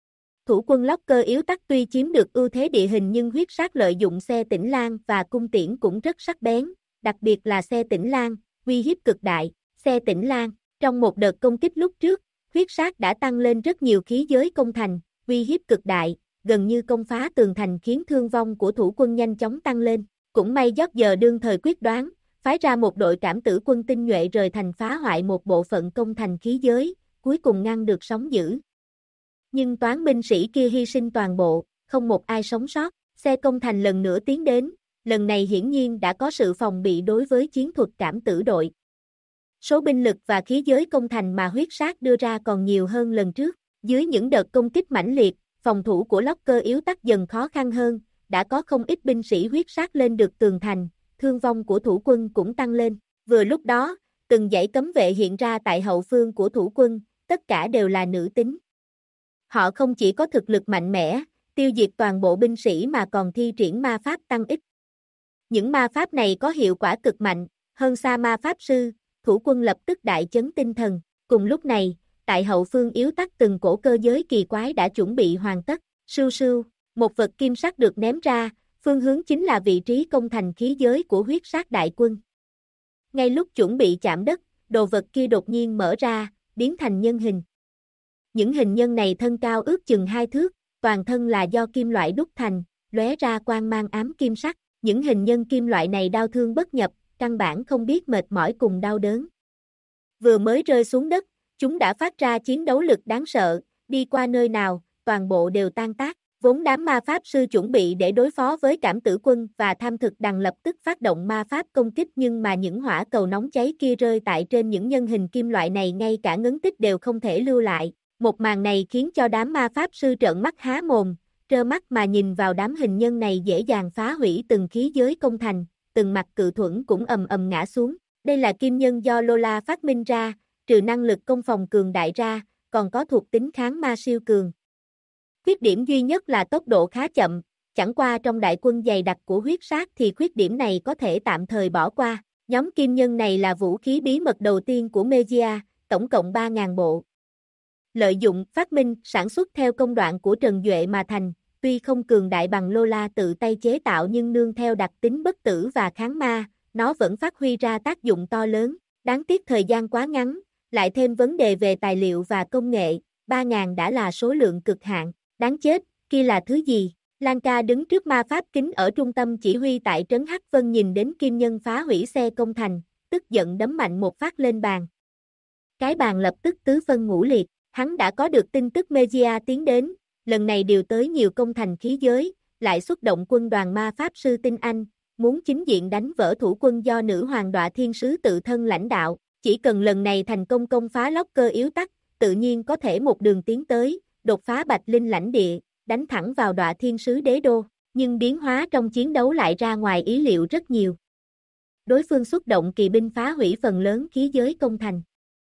Thủ quân Locker yếu tắc tuy chiếm được ưu thế địa hình nhưng huyết sát lợi dụng xe tĩnh lan và cung tiễn cũng rất sắc bén, đặc biệt là xe tĩnh lan, uy hiếp cực đại. Xe tĩnh lan, trong một đợt công kích lúc trước, huyết sát đã tăng lên rất nhiều khí giới công thành, uy hiếp cực đại, gần như công phá tường thành khiến thương vong của thủ quân nhanh chóng tăng lên. Cũng may George giờ đương thời quyết đoán, phái ra một đội cảm tử quân tinh nhuệ rời thành phá hoại một bộ phận công thành khí giới, cuối cùng ngăn được sóng dữ. Nhưng toán binh sĩ kia hy sinh toàn bộ, không một ai sống sót, xe công thành lần nữa tiến đến, lần này hiển nhiên đã có sự phòng bị đối với chiến thuật cảm tử đội. Số binh lực và khí giới công thành mà huyết sát đưa ra còn nhiều hơn lần trước, dưới những đợt công kích mãnh liệt, phòng thủ của Locker yếu tắc dần khó khăn hơn, đã có không ít binh sĩ huyết sát lên được tường thành, thương vong của thủ quân cũng tăng lên. Vừa lúc đó, từng dãy cấm vệ hiện ra tại hậu phương của thủ quân, tất cả đều là nữ tính. Họ không chỉ có thực lực mạnh mẽ, tiêu diệt toàn bộ binh sĩ mà còn thi triển ma pháp tăng ích. Những ma pháp này có hiệu quả cực mạnh, hơn xa ma pháp sư, thủ quân lập tức đại chấn tinh thần. Cùng lúc này, tại hậu phương yếu tắc từng cổ cơ giới kỳ quái đã chuẩn bị hoàn tất, sưu sưu, một vật kim sắc được ném ra, phương hướng chính là vị trí công thành khí giới của huyết sát đại quân. Ngay lúc chuẩn bị chạm đất, đồ vật kia đột nhiên mở ra, biến thành nhân hình. Những hình nhân này thân cao ước chừng 2 thước, toàn thân là do kim loại đúc thành, lóe ra quang mang ám kim sắc. Những hình nhân kim loại này đau thương bất nhập, căn bản không biết mệt mỏi cùng đau đớn. Vừa mới rơi xuống đất, chúng đã phát ra chiến đấu lực đáng sợ, đi qua nơi nào, toàn bộ đều tan tác. Vốn đám ma pháp sư chuẩn bị để đối phó với cảm tử quân và tham thực đằng lập tức phát động ma pháp công kích, nhưng mà những hỏa cầu nóng cháy kia rơi tại trên những nhân hình kim loại này ngay cả ngấn tích đều không thể lưu lại. Một màn này khiến cho đám ma pháp sư trợn mắt há mồm, trơ mắt mà nhìn vào đám hình nhân này dễ dàng phá hủy từng khí giới công thành, từng mặt cự thuẫn cũng ầm ầm ngã xuống. Đây là kim nhân do Lola phát minh ra, trừ năng lực công phòng cường đại ra, còn có thuộc tính kháng ma siêu cường. Khuyết điểm duy nhất là tốc độ khá chậm, chẳng qua trong đại quân dày đặc của huyết sát thì khuyết điểm này có thể tạm thời bỏ qua. Nhóm kim nhân này là vũ khí bí mật đầu tiên của Magia, tổng cộng 3.000 bộ. Lợi dụng, phát minh, sản xuất theo công đoạn của Trần Duệ mà thành, tuy không cường đại bằng Lola tự tay chế tạo nhưng nương theo đặc tính bất tử và kháng ma, nó vẫn phát huy ra tác dụng to lớn. Đáng tiếc thời gian quá ngắn, lại thêm vấn đề về tài liệu và công nghệ, 3.000 đã là số lượng cực hạn. Đáng chết, kia là thứ gì? Lanka đứng trước ma pháp kính ở trung tâm chỉ huy tại trấn Hắc Vân nhìn đến kim nhân phá hủy xe công thành, tức giận đấm mạnh một phát lên bàn. Cái bàn lập tức tứ phân ngũ liệt, hắn đã có được tin tức Magia tiến đến, lần này điều tới nhiều công thành khí giới, lại xuất động quân đoàn ma pháp sư tinh anh, muốn chính diện đánh vỡ thủ quân do nữ hoàng Đọa Thiên Sứ tự thân lãnh đạo, chỉ cần lần này thành công công phá locker yếu tắc, tự nhiên có thể một đường tiến tới, đột phá Bạch Linh lãnh địa, đánh thẳng vào Đọa Thiên Sứ đế đô, nhưng biến hóa trong chiến đấu lại ra ngoài ý liệu rất nhiều. Đối phương xuất động kỳ binh phá hủy phần lớn khí giới công thành.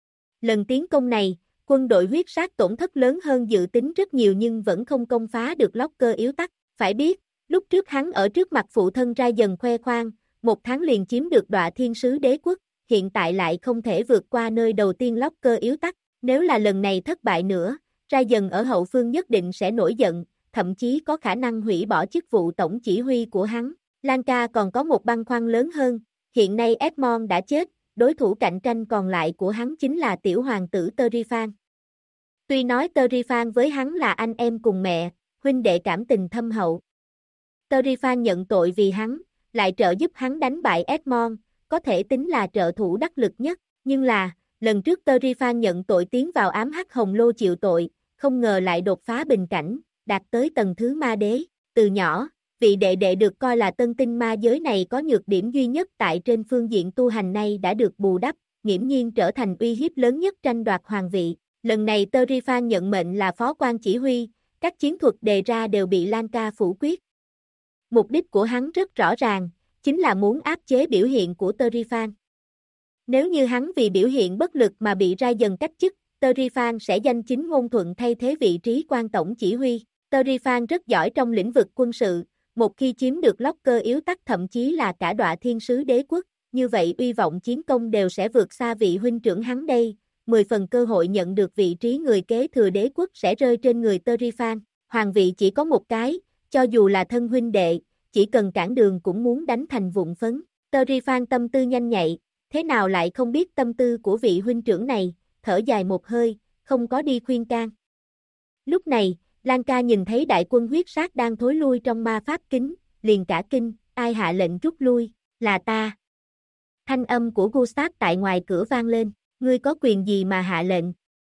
Lần tiến công này, quân đội huyết sát tổn thất lớn hơn dự tính rất nhiều nhưng vẫn không công phá được locker yếu tắc. Phải biết, lúc trước hắn ở trước mặt phụ thân ra dần khoe khoang, 1 tháng liền chiếm được Đọa Thiên Sứ đế quốc, hiện tại lại không thể vượt qua nơi đầu tiên locker yếu tắc. Nếu là lần này thất bại nữa, ra dần ở hậu phương nhất định sẽ nổi giận, thậm chí có khả năng hủy bỏ chức vụ tổng chỉ huy của hắn. Lanka còn có một băn khoăn lớn hơn, hiện nay Edmond đã chết, đối thủ cạnh tranh còn lại của hắn chính là tiểu hoàng tử Terifan. Tuy nói Terifan với hắn là anh em cùng mẹ, huynh đệ cảm tình thâm hậu. Terifan nhận tội vì hắn, lại trợ giúp hắn đánh bại Edmond, có thể tính là trợ thủ đắc lực nhất, nhưng là, lần trước Terifan nhận tội tiến vào ám hắc hồng lô chịu tội, không ngờ lại đột phá bình cảnh, đạt tới tầng thứ ma đế. Từ nhỏ, vị đệ đệ được coi là tân tinh ma giới này có nhược điểm duy nhất tại trên phương diện tu hành nay đã được bù đắp, nghiễm nhiên trở thành uy hiếp lớn nhất tranh đoạt hoàng vị. Lần này Terifan nhận mệnh là phó quan chỉ huy, các chiến thuật đề ra đều bị Lanka phủ quyết. Mục đích của hắn rất rõ ràng, chính là muốn áp chế biểu hiện của Terifan. Nếu như hắn vì biểu hiện bất lực mà bị ra dần cách chức, Terifan sẽ danh chính ngôn thuận thay thế vị trí quan tổng chỉ huy. Terifan rất giỏi trong lĩnh vực quân sự, một khi chiếm được locker yếu tắc thậm chí là cả Đọa Thiên Sứ đế quốc, như vậy uy vọng chiến công đều sẽ vượt xa vị huynh trưởng hắn đây. 10 phần cơ hội nhận được vị trí người kế thừa đế quốc sẽ rơi trên người Terifan. Hoàng vị chỉ có một cái, cho dù là thân huynh đệ, chỉ cần cản đường cũng muốn đánh thành vụn phấn. Terifan tâm tư nhanh nhạy, thế nào lại không biết tâm tư của vị huynh trưởng này, thở dài một hơi, không có đi khuyên can. Lúc này, Lanka nhìn thấy đại quân huyết sát đang thối lui trong ma pháp kính, liền cả kinh, ai hạ lệnh rút lui, là ta. Thanh âm của Gustav tại ngoài cửa vang lên, ngươi có quyền gì mà hạ lệnh?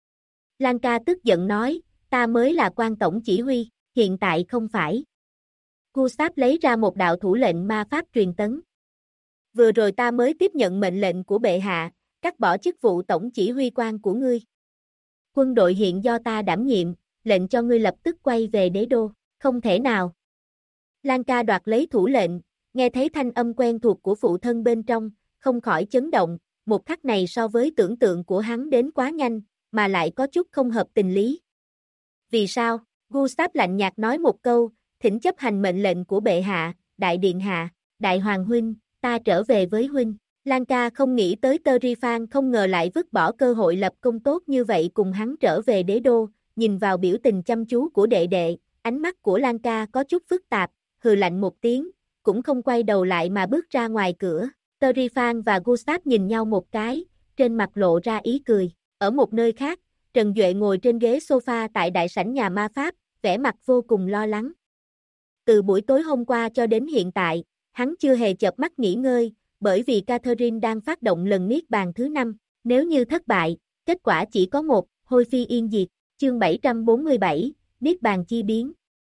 Lanka tức giận nói, ta mới là quan tổng chỉ huy, hiện tại không phải. Gustav lấy ra một đạo thủ lệnh ma pháp truyền tấn. Vừa rồi ta mới tiếp nhận mệnh lệnh của bệ hạ, cắt bỏ chức vụ tổng chỉ huy quan của ngươi. Quân đội hiện do ta đảm nhiệm, lệnh cho ngươi lập tức quay về đế đô, không thể nào. Lanka đoạt lấy thủ lệnh, nghe thấy thanh âm quen thuộc của phụ thân bên trong, không khỏi chấn động, một khắc này so với tưởng tượng của hắn đến quá nhanh, mà lại có chút không hợp tình lý. Vì sao? Gustav lạnh nhạt nói một câu, thỉnh chấp hành mệnh lệnh của bệ hạ, đại điện hạ, đại hoàng huynh, ta trở về với huynh. Lanka không nghĩ tới Terifan không ngờ lại vứt bỏ cơ hội lập công tốt như vậy cùng hắn trở về đế đô, nhìn vào biểu tình chăm chú của đệ đệ, ánh mắt của Lanka có chút phức tạp, hừ lạnh một tiếng, cũng không quay đầu lại mà bước ra ngoài cửa. Terifan và Gustav nhìn nhau một cái, trên mặt lộ ra ý cười. Ở một nơi khác, Trần Duệ ngồi trên ghế sofa tại đại sảnh nhà ma pháp, vẻ mặt vô cùng lo lắng. Từ buổi tối hôm qua cho đến hiện tại, hắn chưa hề chợp mắt nghỉ ngơi, bởi vì Catherine đang phát động lần niết bàn thứ 5. Nếu như thất bại, kết quả chỉ có một, hôi phi yên diệt. Chương 747, niết bàn chi biến.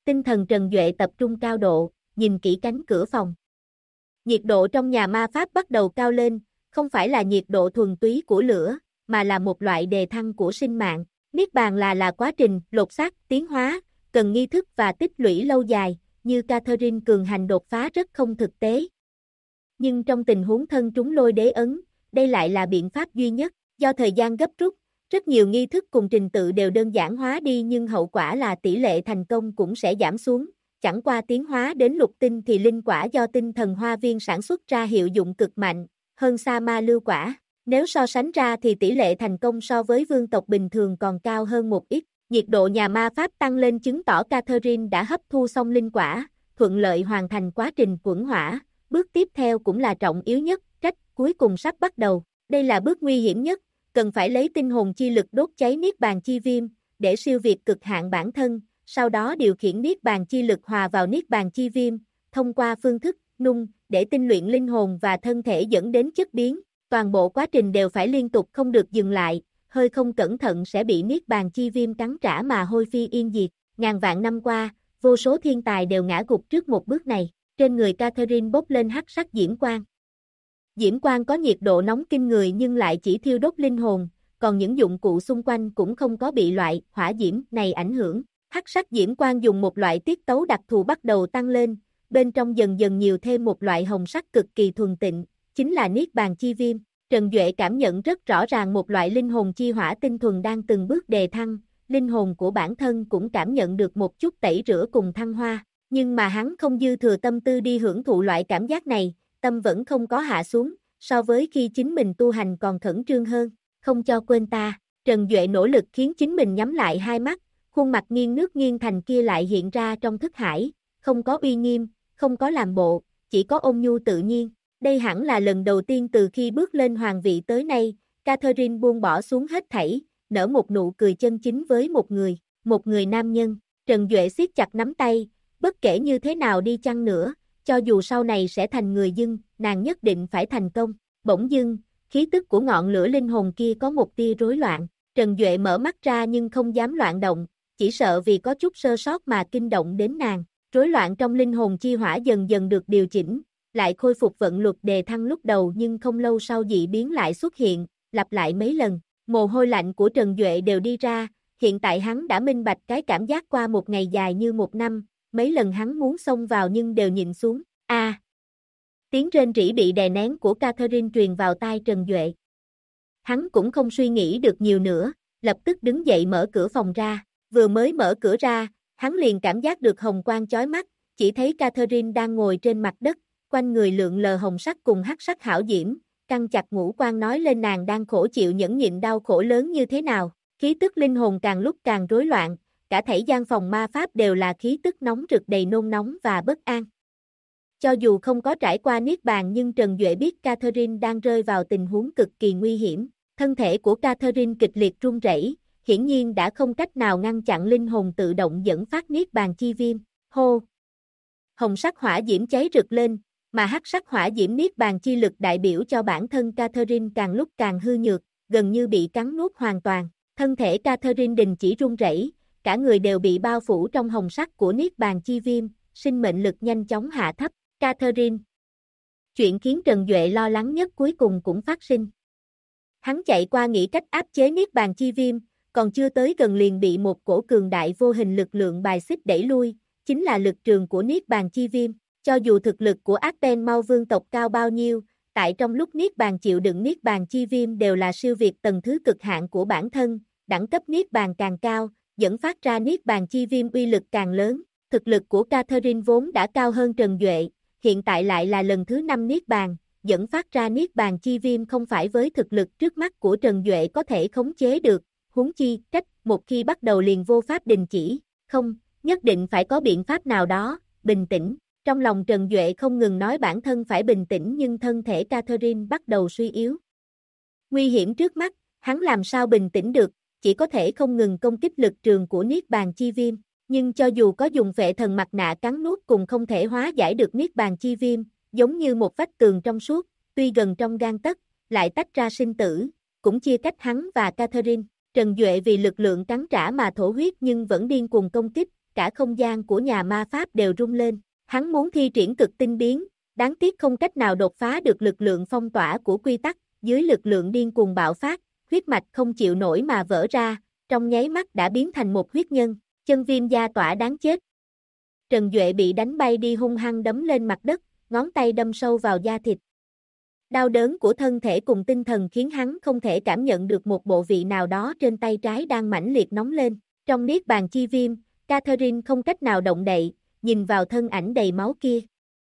Tinh thần Trần Duệ tập trung cao độ, nhìn kỹ cánh cửa phòng. Nhiệt độ trong nhà ma pháp bắt đầu cao lên, không phải là nhiệt độ thuần túy của lửa, mà là một loại đề thăng của sinh mạng. Niết bàn là quá trình lột xác, tiến hóa, cần nghi thức và tích lũy lâu dài, như Catherine cường hành đột phá rất không thực tế. Nhưng trong tình huống thân trúng lôi đế ấn, đây lại là biện pháp duy nhất, do thời gian gấp rút, rất nhiều nghi thức cùng trình tự đều đơn giản hóa đi nhưng hậu quả là tỷ lệ thành công cũng sẽ giảm xuống. Chẳng qua tiến hóa đến lục tinh thì linh quả do tinh thần hoa viên sản xuất ra hiệu dụng cực mạnh, hơn xa ma lưu quả. Nếu so sánh ra thì tỷ lệ thành công so với vương tộc bình thường còn cao hơn một ít. Nhiệt độ nhà ma pháp tăng lên chứng tỏ Catherine đã hấp thu xong linh quả, thuận lợi hoàn thành quá trình quẩn hỏa. Bước tiếp theo cũng là trọng yếu nhất, cách cuối cùng sắp bắt đầu. Đây là bước nguy hiểm nhất, cần phải lấy tinh hồn chi lực đốt cháy niết bàn chi viêm, để siêu việt cực hạn bản thân, sau đó điều khiển niết bàn chi lực hòa vào niết bàn chi viêm, thông qua phương thức nung, để tinh luyện linh hồn và thân thể dẫn đến chất biến. Toàn bộ quá trình đều phải liên tục không được dừng lại, hơi không cẩn thận sẽ bị niết bàn chi viêm cắn trả mà hôi phi yên diệt. Ngàn vạn năm qua, vô số thiên tài đều ngã gục trước một bước này. Trên người Catherine bốc lên hắc sắc diễm quang. Diễm quang có nhiệt độ nóng kinh người nhưng lại chỉ thiêu đốt linh hồn, còn những dụng cụ xung quanh cũng không có bị loại hỏa diễm này ảnh hưởng. Hắc sắc diễm quang dùng một loại tiết tấu đặc thù bắt đầu tăng lên, bên trong dần dần nhiều thêm một loại hồng sắc cực kỳ thuần tịnh, chính là niết bàn chi viêm. Trần Duệ cảm nhận rất rõ ràng một loại linh hồn chi hỏa tinh thuần đang từng bước đề thăng, linh hồn của bản thân cũng cảm nhận được một chút tẩy rửa cùng thăng hoa, nhưng mà hắn không dư thừa tâm tư đi hưởng thụ loại cảm giác này, tâm vẫn không có hạ xuống, so với khi chính mình tu hành còn khẩn trương hơn. Không cho quên ta, Trần Duệ nỗ lực khiến chính mình nhắm lại hai mắt, khuôn mặt nghiêng nước nghiêng thành kia lại hiện ra trong thức hải, không có uy nghiêm, không có làm bộ, chỉ có ôn nhu tự nhiên. Đây hẳn là lần đầu tiên từ khi bước lên hoàng vị tới nay, Catherine buông bỏ xuống hết thảy, nở một nụ cười chân chính với một người nam nhân. Trần Duệ siết chặt nắm tay, bất kể như thế nào đi chăng nữa, cho dù sau này sẽ thành người dưng, nàng nhất định phải thành công. Bỗng dưng, khí tức của ngọn lửa linh hồn kia có một tia rối loạn. Trần Duệ mở mắt ra nhưng không dám loạn động, chỉ sợ vì có chút sơ sót mà kinh động đến nàng. Rối loạn trong linh hồn chi hỏa dần dần được điều chỉnh, lại khôi phục vận luật đề thăng lúc đầu nhưng không lâu sau dị biến lại xuất hiện, lặp lại mấy lần. Mồ hôi lạnh của Trần Duệ đều đi ra, hiện tại hắn đã minh bạch cái cảm giác qua một ngày dài như một năm, mấy lần hắn muốn xông vào nhưng đều nhịn xuống. Tiếng rên rỉ bị đè nén của Catherine truyền vào tai Trần Duệ. Hắn cũng không suy nghĩ được nhiều nữa, lập tức đứng dậy mở cửa phòng ra, vừa mới mở cửa ra, hắn liền cảm giác được hồng quang chói mắt, chỉ thấy Catherine đang ngồi trên mặt đất, quanh người lượn lờ hồng sắc cùng hắc sắc hảo diễm, căng chặt ngũ quan nói lên nàng đang khổ chịu nhẫn nhịn đau khổ lớn như thế nào. Khí tức linh hồn càng lúc càng rối loạn, cả thảy gian phòng ma pháp đều là khí tức nóng rực đầy nôn nóng và bất an. Cho dù không có trải qua niết bàn nhưng Trần Duệ biết Catherine đang rơi vào tình huống cực kỳ nguy hiểm. Thân thể của Catherine kịch liệt run rẩy, hiển nhiên đã không cách nào ngăn chặn linh hồn tự động dẫn phát niết bàn chi viêm. Hô! Hồng sắc hỏa diễm cháy rực lên, mà hắc sắc hỏa diễm niết bàn chi lực đại biểu cho bản thân Catherine càng lúc càng hư nhược, gần như bị cắn nuốt hoàn toàn. Thân thể Catherine đình chỉ run rẩy, cả người đều bị bao phủ trong hồng sắc của niết bàn chi viêm, sinh mệnh lực nhanh chóng hạ thấp. Catherine. Chuyện khiến Trần Duệ lo lắng nhất cuối cùng cũng phát sinh. Hắn chạy qua nghĩ cách áp chế niết bàn chi viêm, còn chưa tới gần liền bị một cổ cường đại vô hình lực lượng bài xích đẩy lui, chính là lực trường của niết bàn chi viêm. Cho dù thực lực của Arden Mau vương tộc cao bao nhiêu, tại trong lúc niết bàn chịu đựng niết bàn chi viêm đều là siêu việt tầng thứ cực hạn của bản thân, đẳng cấp niết bàn càng cao, dẫn phát ra niết bàn chi viêm uy lực càng lớn. Thực lực của Catherine vốn đã cao hơn Trần Duệ, hiện tại lại là lần thứ 5 niết bàn, dẫn phát ra niết bàn chi viêm không phải với thực lực trước mắt của Trần Duệ có thể khống chế được, huống chi, cách, một khi bắt đầu liền vô pháp đình chỉ, không, nhất định phải có biện pháp nào đó, bình tĩnh. Trong lòng Trần Duệ không ngừng nói bản thân phải bình tĩnh nhưng thân thể Catherine bắt đầu suy yếu. Nguy hiểm trước mắt, hắn làm sao bình tĩnh được, chỉ có thể không ngừng công kích lực trường của niết bàn chi viêm. Nhưng cho dù có dùng vệ thần mặt nạ cắn nuốt cùng không thể hóa giải được niết bàn chi viêm, giống như một vách tường trong suốt, tuy gần trong gang tấc, lại tách ra sinh tử, cũng chia cách hắn và Catherine. Trần Duệ vì lực lượng cắn trả mà thổ huyết nhưng vẫn điên cuồng công kích, cả không gian của nhà ma pháp đều rung lên. Hắn muốn thi triển cực tinh biến, đáng tiếc không cách nào đột phá được lực lượng phong tỏa của quy tắc, dưới lực lượng điên cuồng bạo phát, huyết mạch không chịu nổi mà vỡ ra, trong nháy mắt đã biến thành một huyết nhân, chân viêm da tỏa đáng chết. Trần Duệ bị đánh bay đi hung hăng đấm lên mặt đất, ngón tay đâm sâu vào da thịt. Đau đớn của thân thể cùng tinh thần khiến hắn không thể cảm nhận được một bộ vị nào đó trên tay trái đang mãnh liệt nóng lên. Trong niết bàn chi viêm, Catherine không cách nào động đậy, nhìn vào thân ảnh đầy máu kia.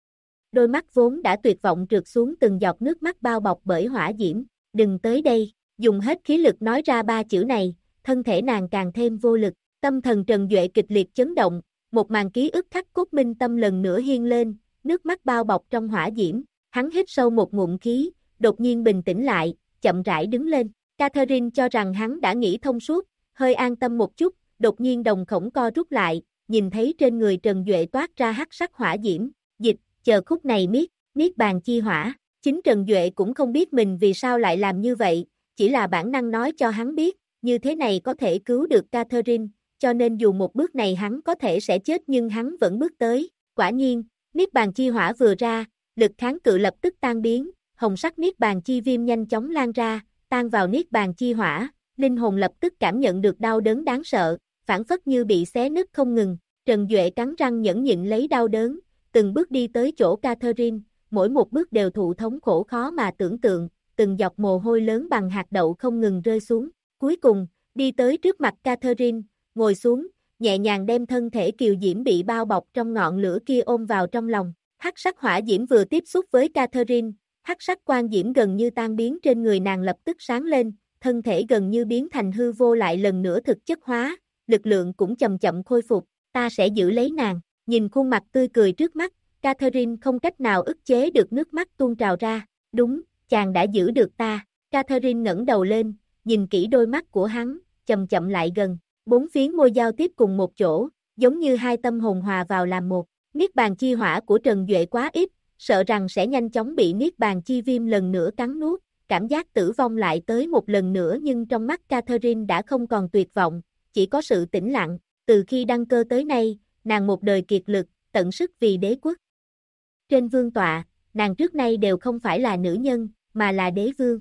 Đôi mắt vốn đã tuyệt vọng trượt xuống từng giọt nước mắt bao bọc bởi hỏa diễm. Đừng tới đây, dùng hết khí lực nói ra 3 chữ này, thân thể nàng càng thêm vô lực. Tâm thần Trần Duệ kịch liệt chấn động, một màn ký ức khắc cốt minh tâm lần nữa hiên lên, nước mắt bao bọc trong hỏa diễm. Hắn hít sâu một ngụm khí, đột nhiên bình tĩnh lại, chậm rãi đứng lên. Catherine cho rằng hắn đã nghĩ thông suốt, hơi an tâm một chút, đột nhiên đồng khổng co rút lại, nhìn thấy trên người Trần Duệ toát ra hắc sắc hỏa diễm, dịch, chờ khúc này niết bàn chi hỏa. Chính Trần Duệ cũng không biết mình vì sao lại làm như vậy, chỉ là bản năng nói cho hắn biết, như thế này có thể cứu được Catherine, cho nên dù một bước này hắn có thể sẽ chết nhưng hắn vẫn bước tới. Quả nhiên, niết bàn chi hỏa vừa ra, lực kháng cự lập tức tan biến, hồng sắc niết bàn chi viêm nhanh chóng lan ra, tan vào niết bàn chi hỏa, linh hồn lập tức cảm nhận được đau đớn đáng sợ, phản phất như bị xé nứt không ngừng. Trần Duệ cắn răng nhẫn nhịn lấy đau đớn, từng bước đi tới chỗ Catherine, mỗi một bước đều thụ thống khổ khó mà tưởng tượng, từng giọt mồ hôi lớn bằng hạt đậu không ngừng rơi xuống. Cuối cùng, đi tới trước mặt Catherine, ngồi xuống, nhẹ nhàng đem thân thể kiều diễm bị bao bọc trong ngọn lửa kia ôm vào trong lòng. Hắc sắc hỏa diễm vừa tiếp xúc với Catherine, hắc sắc quang diễm gần như tan biến trên người nàng lập tức sáng lên, thân thể gần như biến thành hư vô lại lần nữa thực chất hóa, lực lượng cũng chậm chậm khôi phục, ta sẽ giữ lấy nàng. Nhìn khuôn mặt tươi cười trước mắt, Catherine không cách nào ức chế được nước mắt tuôn trào ra, đúng, chàng đã giữ được ta. Catherine ngẩng đầu lên, nhìn kỹ đôi mắt của hắn, chậm chậm lại gần, 4 phiến môi giao tiếp cùng một chỗ, giống như hai tâm hồn hòa vào làm một. Niết bàn chi hỏa của Trần Duệ quá ít, sợ rằng sẽ nhanh chóng bị niết bàn chi viêm lần nữa cắn nuốt, cảm giác tử vong lại tới một lần nữa nhưng trong mắt Catherine đã không còn tuyệt vọng, chỉ có sự tĩnh lặng. Từ khi đăng cơ tới nay, nàng một đời kiệt lực, tận sức vì đế quốc. Trên vương tọa, nàng trước nay đều không phải là nữ nhân, mà là đế vương.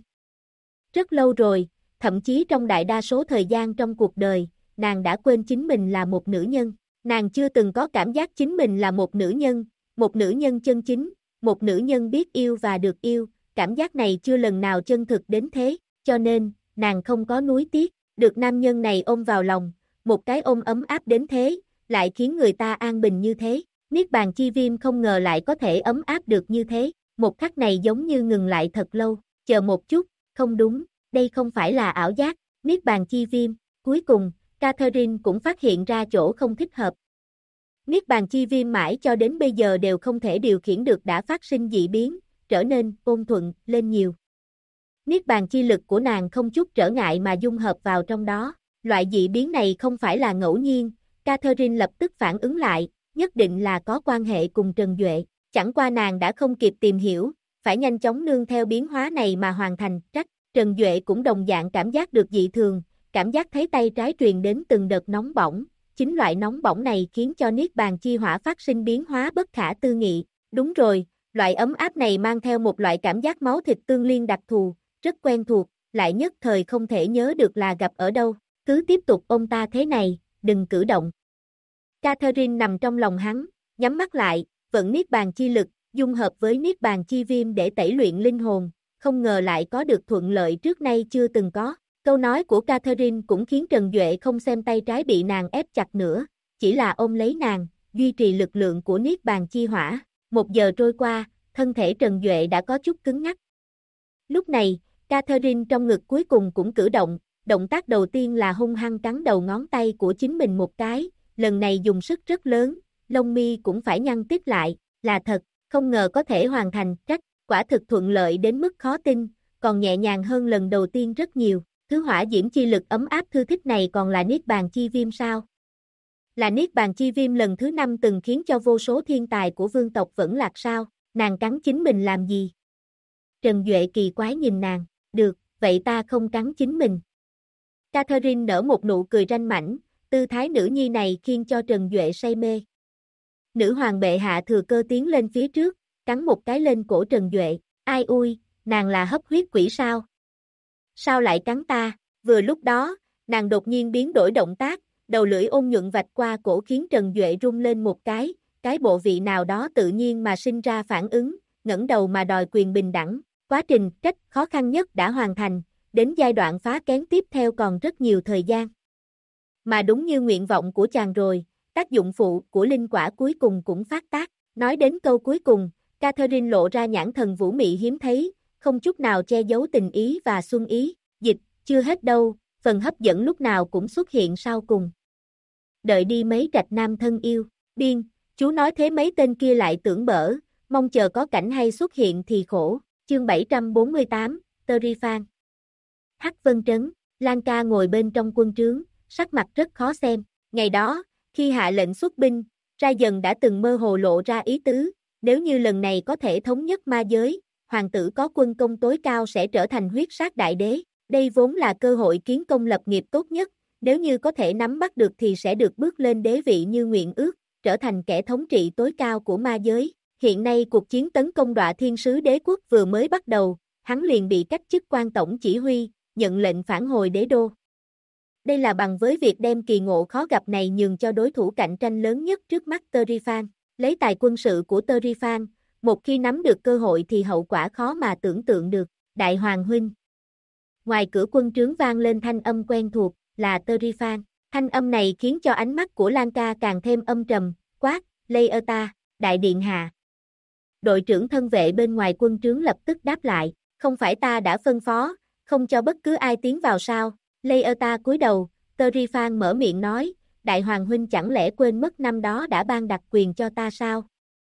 Rất lâu rồi, thậm chí trong đại đa số thời gian trong cuộc đời, nàng đã quên chính mình là một nữ nhân. Nàng chưa từng có cảm giác chính mình là một nữ nhân chân chính, một nữ nhân biết yêu và được yêu, cảm giác này chưa lần nào chân thực đến thế, cho nên, nàng không có nuối tiếc, được nam nhân này ôm vào lòng, một cái ôm ấm áp đến thế, lại khiến người ta an bình như thế. Niết bàn chi viêm không ngờ lại có thể ấm áp được như thế, một khắc này giống như ngừng lại thật lâu, chờ một chút, không đúng, đây không phải là ảo giác, niết bàn chi viêm. Cuối cùng, Catherine cũng phát hiện ra chỗ không thích hợp. Niết bàn chi viêm mãi cho đến bây giờ đều không thể điều khiển được đã phát sinh dị biến, trở nên ôn thuận lên nhiều. Niết bàn chi lực của nàng không chút trở ngại mà dung hợp vào trong đó. Loại dị biến này không phải là ngẫu nhiên, Catherine lập tức phản ứng lại, nhất định là có quan hệ cùng Trần Duệ. Chẳng qua nàng đã không kịp tìm hiểu, phải nhanh chóng nương theo biến hóa này mà hoàn thành. Trách, Trần Duệ cũng đồng dạng cảm giác được dị thường, cảm giác thấy tay trái truyền đến từng đợt nóng bỏng. Chính loại nóng bỏng này khiến cho niết bàn chi hỏa phát sinh biến hóa bất khả tư nghị. Đúng rồi, loại ấm áp này mang theo một loại cảm giác máu thịt tương liên đặc thù, rất quen thuộc, lại nhất thời không thể nhớ được là gặp ở đâu. Cứ tiếp tục ôm ta thế này, đừng cử động. Catherine nằm trong lòng hắn, nhắm mắt lại, vận niết bàn chi lực, dung hợp với niết bàn chi viêm để tẩy luyện linh hồn, không ngờ lại có được thuận lợi trước nay chưa từng có. Câu nói của Catherine cũng khiến Trần Duệ không xem tay trái bị nàng ép chặt nữa, chỉ là ôm lấy nàng, duy trì lực lượng của niết bàn chi hỏa. 1 giờ trôi qua, thân thể Trần Duệ đã có chút cứng ngắc. Lúc này, Catherine trong ngực cuối cùng cũng cử động, động tác đầu tiên là hung hăng cắn đầu ngón tay của chính mình một cái, lần này dùng sức rất lớn, lông mi cũng phải nhăn tít lại, là thật, không ngờ có thể hoàn thành. Trách, quả thực thuận lợi đến mức khó tin, còn nhẹ nhàng hơn lần đầu tiên rất nhiều. Thứ hỏa diễm chi lực ấm áp thư thích này còn là niết bàn chi viêm sao? Là niết bàn chi viêm lần thứ 5 từng khiến cho vô số thiên tài của vương tộc vẫn lạc sao? Nàng cắn chính mình làm gì? Trần Duệ kỳ quái nhìn nàng, được, vậy ta không cắn chính mình. Catherine nở một nụ cười ranh mãnh, tư thái nữ nhi này khiến cho Trần Duệ say mê. Nữ hoàng bệ hạ thừa cơ tiến lên phía trước, cắn một cái lên cổ Trần Duệ, ai ui, nàng là hấp huyết quỷ sao? Sao lại cắn ta? Vừa lúc đó, nàng đột nhiên biến đổi động tác, đầu lưỡi ôn nhuận vạch qua cổ khiến Trần Duệ rung lên một cái bộ vị nào đó tự nhiên mà sinh ra phản ứng, ngẩng đầu mà đòi quyền bình đẳng. Quá trình cách khó khăn nhất đã hoàn thành, đến giai đoạn phá kén tiếp theo còn rất nhiều thời gian. Mà đúng như nguyện vọng của chàng rồi, tác dụng phụ của linh quả cuối cùng cũng phát tác. Nói đến câu cuối cùng, Catherine lộ ra nhãn thần vũ mị hiếm thấy, không chút nào che giấu tình ý và xuân ý. Dịch, chưa hết đâu, phần hấp dẫn lúc nào cũng xuất hiện sau cùng. Đợi đi mấy trạch nam thân yêu, biên, chú nói thế mấy tên kia lại tưởng bở, mong chờ có cảnh hay xuất hiện thì khổ. Chương 748, Terifan. Hắc Vân Trấn, Lan Ca ngồi bên trong quân trướng, sắc mặt rất khó xem. Ngày đó, khi hạ lệnh xuất binh, Ra Dần đã từng mơ hồ lộ ra ý tứ, nếu như lần này có thể thống nhất ma giới, hoàng tử có quân công tối cao sẽ trở thành huyết sát đại đế. Đây vốn là cơ hội kiến công lập nghiệp tốt nhất, nếu như có thể nắm bắt được thì sẽ được bước lên đế vị như nguyện ước, trở thành kẻ thống trị tối cao của ma giới. Hiện nay cuộc chiến tấn công Đoạ Thiên Sứ Đế quốc vừa mới bắt đầu, hắn liền bị cách chức quan tổng chỉ huy, nhận lệnh phản hồi đế đô. Đây là bằng với việc đem kỳ ngộ khó gặp này nhường cho đối thủ cạnh tranh lớn nhất trước mắt Terifan. Lấy tài quân sự của Terifan, một khi nắm được cơ hội thì hậu quả khó mà tưởng tượng được. Đại Hoàng huynh. Ngoài cửa quân trướng vang lên thanh âm quen thuộc, là Terifan. Thanh âm này khiến cho ánh mắt của Lan Ca càng thêm âm trầm, quát, Leota, đại điện hạ. Đội trưởng thân vệ bên ngoài quân trướng lập tức đáp lại, không phải ta đã phân phó, không cho bất cứ ai tiến vào sao? Leota cúi đầu, Terifan mở miệng nói, Đại Hoàng huynh chẳng lẽ quên mất năm đó đã ban đặc quyền cho ta sao?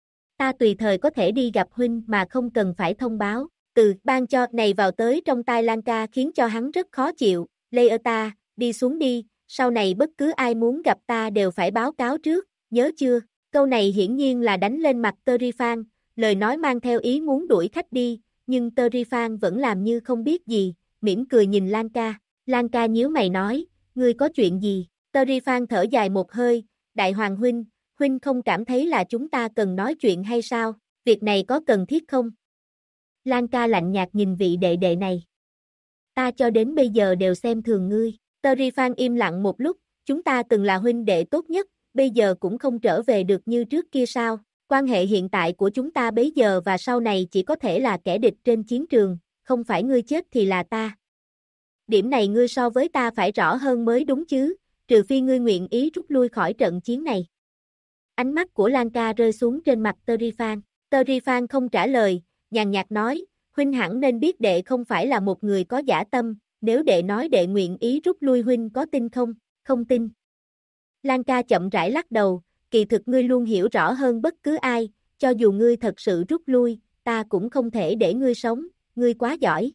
Ta tùy thời có thể đi gặp huynh mà không cần phải thông báo. Từ ban cho này vào tới trong tai Lan Ca khiến cho hắn rất khó chịu. Leota, đi xuống đi, sau này bất cứ ai muốn gặp ta đều phải báo cáo trước, nhớ chưa? Câu này hiển nhiên là đánh lên mặt Terifan, lời nói mang theo ý muốn đuổi khách đi, nhưng Terifan vẫn làm như không biết gì, mỉm cười nhìn Lan Ca. Lan Ca nhíu mày nói, ngươi có chuyện gì? Terifan thở dài một hơi, Đại Hoàng huynh, huynh không cảm thấy là chúng ta cần nói chuyện hay sao? Việc này có cần thiết không? Lan Ca lạnh nhạt nhìn vị đệ đệ này. Ta cho đến bây giờ đều xem thường ngươi. Terifan im lặng một lúc, chúng ta từng là huynh đệ tốt nhất, bây giờ cũng không trở về được như trước kia sao? Quan hệ hiện tại của chúng ta bấy giờ và sau này chỉ có thể là kẻ địch trên chiến trường, không phải ngươi chết thì là ta. Điểm này ngươi so với ta phải rõ hơn mới đúng chứ, trừ phi ngươi nguyện ý rút lui khỏi trận chiến này. Ánh mắt của Lan Ca rơi xuống trên mặt Terifan. Terifan không trả lời, nhàn nhạt nói, huynh hẳn nên biết đệ không phải là một người có dã tâm, nếu đệ nói đệ nguyện ý rút lui huynh có tin không? Không tin. Lan Ca chậm rãi lắc đầu, kỳ thực ngươi luôn hiểu rõ hơn bất cứ ai, cho dù ngươi thật sự rút lui, ta cũng không thể để ngươi sống, ngươi quá giỏi.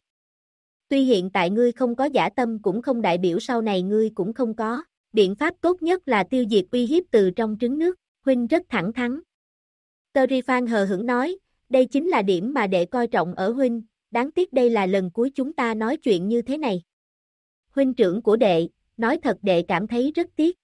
Tuy hiện tại ngươi không có dã tâm cũng không đại biểu sau này ngươi cũng không có, biện pháp tốt nhất là tiêu diệt uy hiếp từ trong trứng nước, huynh rất thẳng thắn. Terifan hờ hững nói, đây chính là điểm mà đệ coi trọng ở huynh, đáng tiếc đây là lần cuối chúng ta nói chuyện như thế này. Huynh trưởng của đệ, nói thật đệ cảm thấy rất tiếc.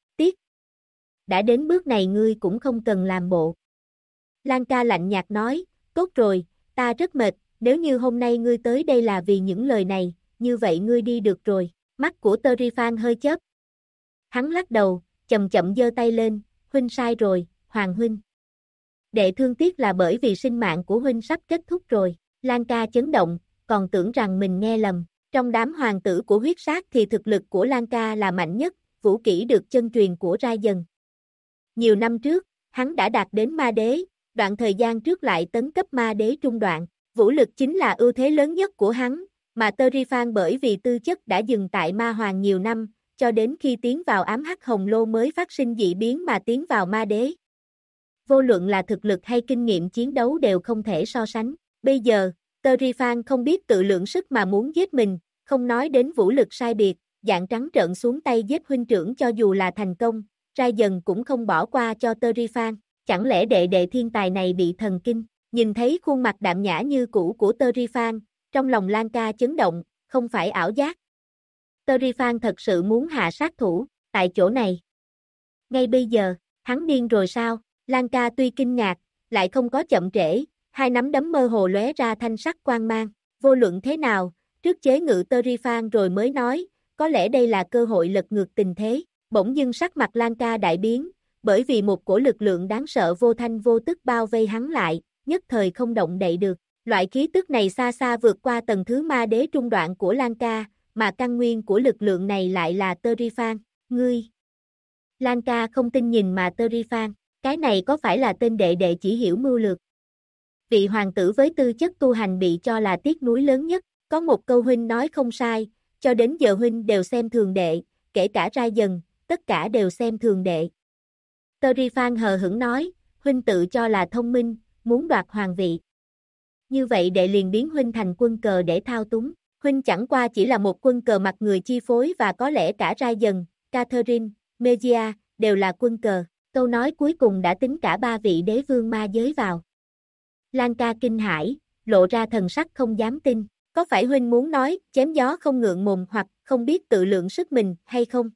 Đã đến bước này ngươi cũng không cần làm bộ. Lan Ca lạnh nhạt nói, tốt rồi, ta rất mệt, nếu như hôm nay ngươi tới đây là vì những lời này, như vậy ngươi đi được rồi. Mắt của Terifan hơi chớp. Hắn lắc đầu, chậm chậm giơ tay lên, huynh sai rồi, Hoàng huynh. Đệ thương tiếc là bởi vì sinh mạng của huynh sắp kết thúc rồi. Lan Ca chấn động, còn tưởng rằng mình nghe lầm. Trong đám hoàng tử của huyết sát thì thực lực của Lan Ca là mạnh nhất, vũ kỹ được chân truyền của Ra Dần. Nhiều năm trước, hắn đã đạt đến ma đế, đoạn thời gian trước lại tấn cấp ma đế trung đoạn. Vũ lực chính là ưu thế lớn nhất của hắn, mà Terifan bởi vì tư chất đã dừng tại ma hoàng nhiều năm, cho đến khi tiến vào ám hắc hồng lô mới phát sinh dị biến mà tiến vào ma đế. Vô luận là thực lực hay kinh nghiệm chiến đấu đều không thể so sánh. Bây giờ, Terifan không biết tự lượng sức mà muốn giết mình, không nói đến vũ lực sai biệt, dạng trắng trợn xuống tay giết huynh trưởng cho dù là thành công, Ra Dần cũng không bỏ qua cho Terifan. Chẳng lẽ đệ đệ thiên tài này bị thần kinh? Nhìn thấy khuôn mặt đạm nhã như cũ của Terifan, trong lòng Lan Ca chấn động, không phải ảo giác. Terifan thật sự muốn hạ sát thủ, tại chỗ này. Ngay bây giờ, hắn điên rồi sao? Lan ca tuy kinh ngạc, lại không có chậm trễ, hai nắm đấm mơ hồ lóe ra thanh sắc quang mang. Vô luận thế nào, trước chế ngự Terifan rồi mới nói, có lẽ đây là cơ hội lật ngược tình thế. Bỗng dưng sắc mặt Lan ca đại biến, bởi vì một cổ lực lượng đáng sợ vô thanh vô tức bao vây hắn lại, nhất thời không động đậy được. Loại khí tức này xa xa vượt qua tầng thứ ma đế trung đoạn của Lan ca, mà căn nguyên của lực lượng này lại là Terifan. Ngươi! Lan ca không tin nhìn mà Terifan, cái này có phải là tên đệ đệ chỉ hiểu mưu lược? Vị hoàng tử với tư chất tu hành bị cho là tiếc nuối lớn nhất, có một câu huynh nói không sai, cho đến giờ huynh đều xem thường đệ, kể cả Rai Dần, tất cả đều xem thường đệ. Terifan hờ hững nói, huynh tự cho là thông minh, muốn đoạt hoàng vị. Như vậy đệ liền biến huynh thành quân cờ để thao túng, huynh chẳng qua chỉ là một quân cờ mặt người chi phối và có lẽ cả Rai Dần, Catherine, Megia, đều là quân cờ. Câu nói cuối cùng đã tính cả ba vị đế vương ma giới vào. Lan ca kinh hãi, lộ ra thần sắc không dám tin, có phải huynh muốn nói, chém gió không ngượng mồm hoặc không biết tự lượng sức mình hay không?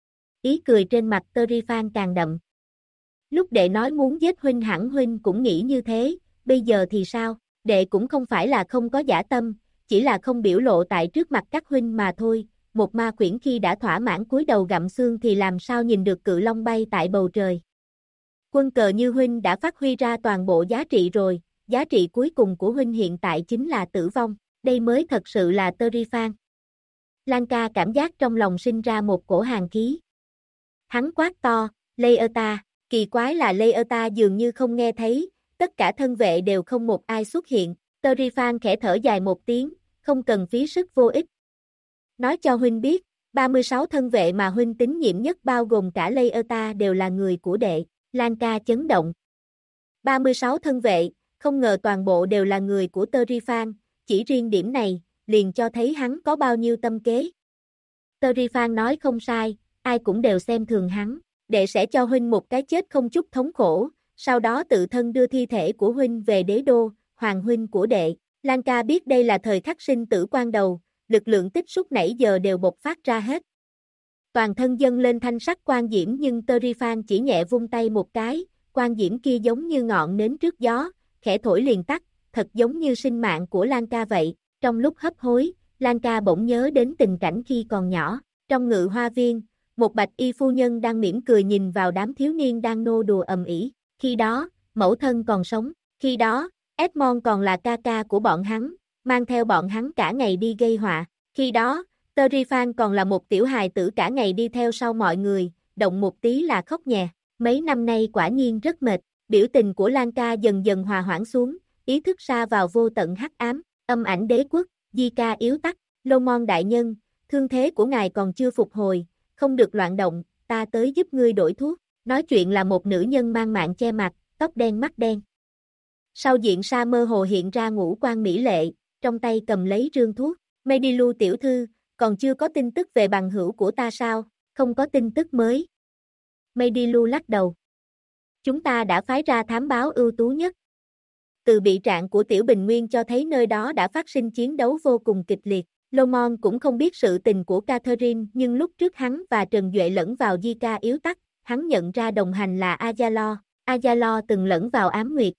Ý cười trên mặt Terifan càng đậm. Lúc đệ nói muốn giết huynh hẳn huynh cũng nghĩ như thế, bây giờ thì sao? Đệ cũng không phải là không có dã tâm, chỉ là không biểu lộ tại trước mặt các huynh mà thôi. Một ma khuyển khi đã thỏa mãn cúi đầu gặm xương thì làm sao nhìn được cự long bay tại bầu trời. Quân cờ như huynh đã phát huy ra toàn bộ giá trị rồi, giá trị cuối cùng của huynh hiện tại chính là tử vong, đây mới thật sự là Terifan. Lan ca cảm giác trong lòng sinh ra một cổ hàn khí. Hắn quát to, Leota, kỳ quái là Leota dường như không nghe thấy, tất cả thân vệ đều không một ai xuất hiện, Terifan khẽ thở dài một tiếng, không cần phí sức vô ích. Nói cho huynh biết, 36 thân vệ mà huynh tín nhiệm nhất bao gồm cả Leota đều là người của đệ. Lan ca chấn động. 36 thân vệ, không ngờ toàn bộ đều là người của Terifan, chỉ riêng điểm này, liền cho thấy hắn có bao nhiêu tâm kế. Terifan nói không sai, ai cũng đều xem thường hắn, đệ sẽ cho huynh một cái chết không chút thống khổ, sau đó tự thân đưa thi thể của huynh về đế đô, hoàng huynh của đệ. Lan ca biết đây là thời khắc sinh tử quan đầu, lực lượng tích xúc nãy giờ đều bộc phát ra hết. Toàn thân dâng lên thanh sắc quang diễm nhưng Terifan chỉ nhẹ vung tay một cái, quang diễm kia giống như ngọn nến trước gió, khẽ thổi liền tắt, thật giống như sinh mạng của Lan ca vậy. Trong lúc hấp hối, Lan ca bỗng nhớ đến tình cảnh khi còn nhỏ, trong ngự hoa viên, một bạch y phu nhân đang mỉm cười nhìn vào đám thiếu niên đang nô đùa ầm ĩ. Khi đó, mẫu thân còn sống, khi đó, Edmond còn là ca ca của bọn hắn, mang theo bọn hắn cả ngày đi gây họa, khi đó, Terifan còn là một tiểu hài tử cả ngày đi theo sau mọi người, động một tí là khóc nhè. Mấy năm nay quả nhiên rất mệt, biểu tình của Lan ca dần dần hòa hoãn xuống, ý thức sa vào vô tận hắc ám, âm ảnh đế quốc, di ca yếu tắt, Lomon đại nhân, thương thế của ngài còn chưa phục hồi, không được loạn động, ta tới giúp ngươi đổi thuốc. Nói chuyện là một nữ nhân mang mạng che mặt, tóc đen mắt đen. Sau diện sa mơ hồ hiện ra ngũ quan mỹ lệ, trong tay cầm lấy rương thuốc. Medilu tiểu thư, còn chưa có tin tức về bằng hữu của ta sao? Không có tin tức mới. Medilu lắc đầu. Chúng ta đã phái ra thám báo ưu tú nhất. Từ bị trạng của Tiểu Bình Nguyên cho thấy nơi đó đã phát sinh chiến đấu vô cùng kịch liệt. Lomon cũng không biết sự tình của Catherine nhưng lúc trước hắn và Trần Duệ lẫn vào di ca yếu tắc, hắn nhận ra đồng hành là Ayalo. Ayalo từng lẫn vào ám nguyệt.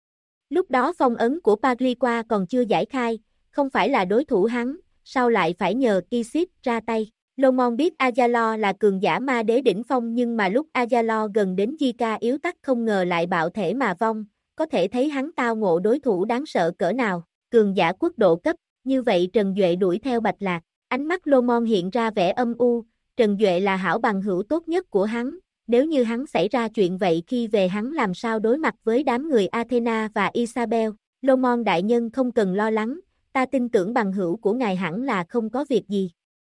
Lúc đó phong ấn của Pagriqua còn chưa giải khai, không phải là đối thủ hắn, sao lại phải nhờ Isis ra tay. Lomon biết Ayalo là cường giả ma đế đỉnh phong nhưng mà lúc Ayalo gần đến Zika yếu tắc không ngờ lại bạo thể mà vong, có thể thấy hắn tao ngộ đối thủ đáng sợ cỡ nào, cường giả quốc độ cấp, như vậy Trần Duệ đuổi theo Bạch Lạc, ánh mắt Lomon hiện ra vẻ âm u, Trần Duệ là hảo bằng hữu tốt nhất của hắn, nếu như hắn xảy ra chuyện vậy khi về hắn làm sao đối mặt với đám người Athena và Isabel. Lomon đại nhân không cần lo lắng, ta tin tưởng bằng hữu của ngài hẳn là không có việc gì.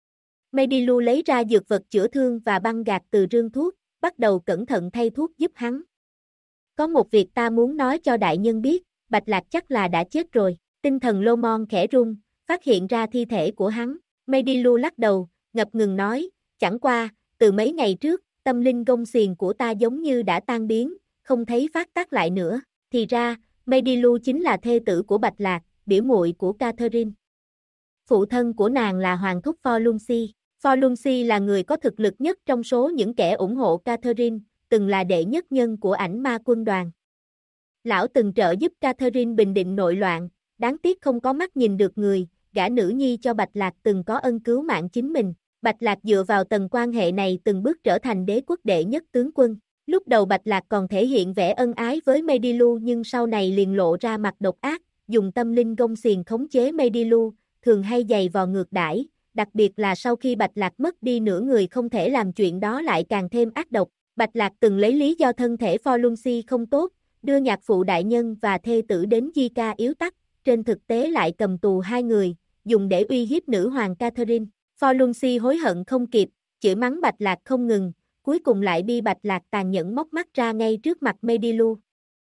Medilu lấy ra dược vật chữa thương và băng gạc từ rương thuốc, bắt đầu cẩn thận thay thuốc giúp hắn. Có một việc ta muốn nói cho đại nhân biết, Bạch Lạc chắc là đã chết rồi. Tinh thần Lomon khẽ rung, phát hiện ra thi thể của hắn. Medilu lắc đầu, ngập ngừng nói, chẳng qua, từ mấy ngày trước, tâm linh gông xiềng của ta giống như đã tan biến, không thấy phát tác lại nữa. Thì ra, Medilu chính là thê tử của Bạch Lạc, biểu muội của Catherine. Phụ thân của nàng là Hoàng thúc Forlunsi. Forlunsi là người có thực lực nhất trong số những kẻ ủng hộ Catherine, từng là đệ nhất nhân của ảnh ma quân đoàn. Lão từng trợ giúp Catherine bình định nội loạn, đáng tiếc không có mắt nhìn được người, gả nữ nhi cho Bạch Lạc từng có ân cứu mạng chính mình. Bạch Lạc dựa vào tầng quan hệ này từng bước trở thành đế quốc đệ nhất tướng quân. Lúc đầu Bạch Lạc còn thể hiện vẻ ân ái với Medilu nhưng sau này liền lộ ra mặt độc ác, dùng tâm linh gông xiềng khống chế Medilu, thường hay giày vò ngược đãi, đặc biệt là sau khi Bạch Lạc mất đi nửa người không thể làm chuyện đó lại càng thêm ác độc. Bạch Lạc từng lấy lý do thân thể Forlunsi không tốt, đưa nhạc phụ đại nhân và thê tử đến Di-ca yếu tắc, trên thực tế lại cầm tù hai người, dùng để uy hiếp nữ hoàng Catherine. Forlunsi hối hận không kịp, chửi mắng Bạch Lạc không ngừng, cuối cùng lại bi Bạch Lạc tàn nhẫn móc mắt ra ngay trước mặt Medilu.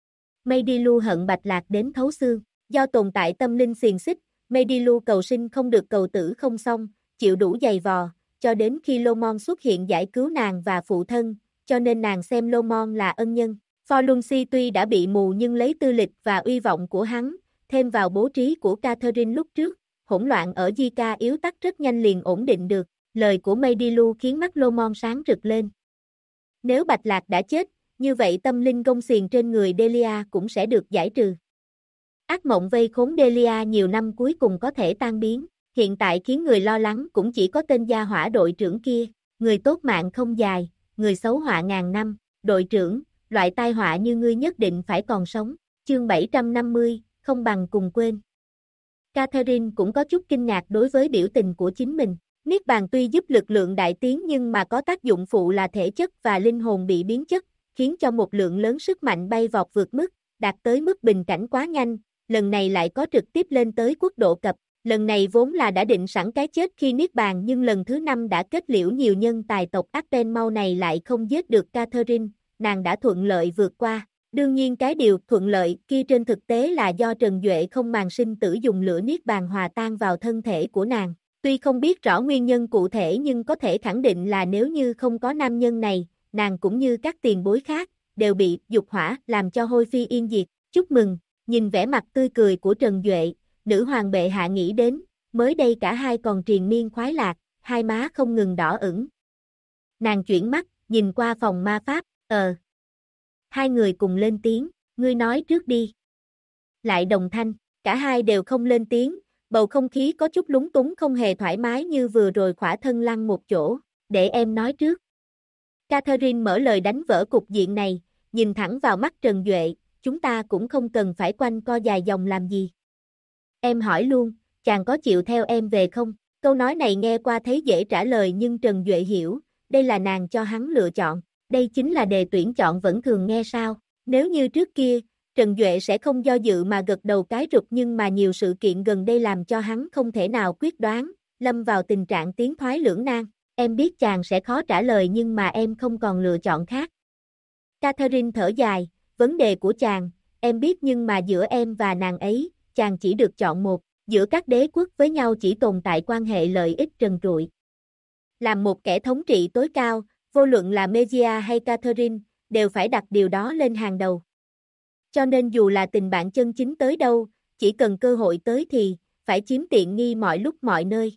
Medilu hận Bạch Lạc đến thấu xương, do tồn tại tâm linh xiềng xích, Medilu cầu sinh không được cầu tử không xong, chịu đủ giày vò, cho đến khi Lomon xuất hiện giải cứu nàng và phụ thân, cho nên nàng xem Lomon là ân nhân. Forlunsi tuy đã bị mù nhưng lấy tư lịch và uy vọng của hắn, thêm vào bố trí của Catherine lúc trước, hỗn loạn ở Di-ca yếu tắc rất nhanh liền ổn định được, lời của Medilu khiến mắt Lomon sáng rực lên. Nếu Bạch Lạc đã chết, như vậy tâm linh gông xiềng trên người Delia cũng sẽ được giải trừ. Ác mộng vây khốn Delia nhiều năm cuối cùng có thể tan biến, hiện tại khiến người lo lắng cũng chỉ có tên gia hỏa đội trưởng kia, người tốt mạng không dài, người xấu họa ngàn năm, đội trưởng, loại tai họa như ngươi nhất định phải còn sống, chương 750, không bằng cùng quên. Catherine cũng có chút kinh ngạc đối với biểu tình của chính mình. Niết bàn tuy giúp lực lượng đại tiến nhưng mà có tác dụng phụ là thể chất và linh hồn bị biến chất, khiến cho một lượng lớn sức mạnh bay vọt vượt mức, đạt tới mức bình cảnh quá nhanh, lần này lại có trực tiếp lên tới quốc độ cập. Lần này vốn là đã định sẵn cái chết khi niết bàn nhưng lần thứ 5 đã kết liễu nhiều nhân tài tộc Arpen mau này lại không giết được Catherine, nàng đã thuận lợi vượt qua. Đương nhiên cái điều thuận lợi kia trên thực tế là do Trần Duệ không màng sinh tử dùng lửa niết bàn hòa tan vào thân thể của nàng. Tuy không biết rõ nguyên nhân cụ thể nhưng có thể khẳng định là nếu như không có nam nhân này, nàng cũng như các tiền bối khác, đều bị dục hỏa làm cho hôi phi yên diệt. Chúc mừng, nhìn vẻ mặt tươi cười của Trần Duệ, nữ hoàng bệ hạ nghĩ đến, mới đây cả hai còn triền miên khoái lạc, hai má không ngừng đỏ ửng. Nàng chuyển mắt, nhìn qua phòng ma pháp, Hai người cùng lên tiếng, ngươi nói trước đi. Lại đồng thanh, cả hai đều không lên tiếng, bầu không khí có chút lúng túng không hề thoải mái như vừa rồi khỏa thân lăn một chỗ, để em nói trước. Catherine mở lời đánh vỡ cục diện này, nhìn thẳng vào mắt Trần Duệ, chúng ta cũng không cần phải quanh co dài dòng làm gì. Em hỏi luôn, chàng có chịu theo em về không? Câu nói này nghe qua thấy dễ trả lời nhưng Trần Duệ hiểu, đây là nàng cho hắn lựa chọn. Đây chính là đề tuyển chọn vẫn thường nghe sao. Nếu như trước kia, Trần Duệ sẽ không do dự mà gật đầu cái rụt nhưng mà nhiều sự kiện gần đây làm cho hắn không thể nào quyết đoán, lâm vào tình trạng tiến thoái lưỡng nan. Em biết chàng sẽ khó trả lời nhưng mà em không còn lựa chọn khác. Catherine thở dài, vấn đề của chàng, em biết nhưng mà giữa em và nàng ấy, chàng chỉ được chọn một, giữa các đế quốc với nhau chỉ tồn tại quan hệ lợi ích trần trụi. Làm một kẻ thống trị tối cao, vô luận là Mejia hay Catherine, đều phải đặt điều đó lên hàng đầu. Cho nên dù là tình bạn chân chính tới đâu, chỉ cần cơ hội tới thì, phải chiếm tiện nghi mọi lúc mọi nơi.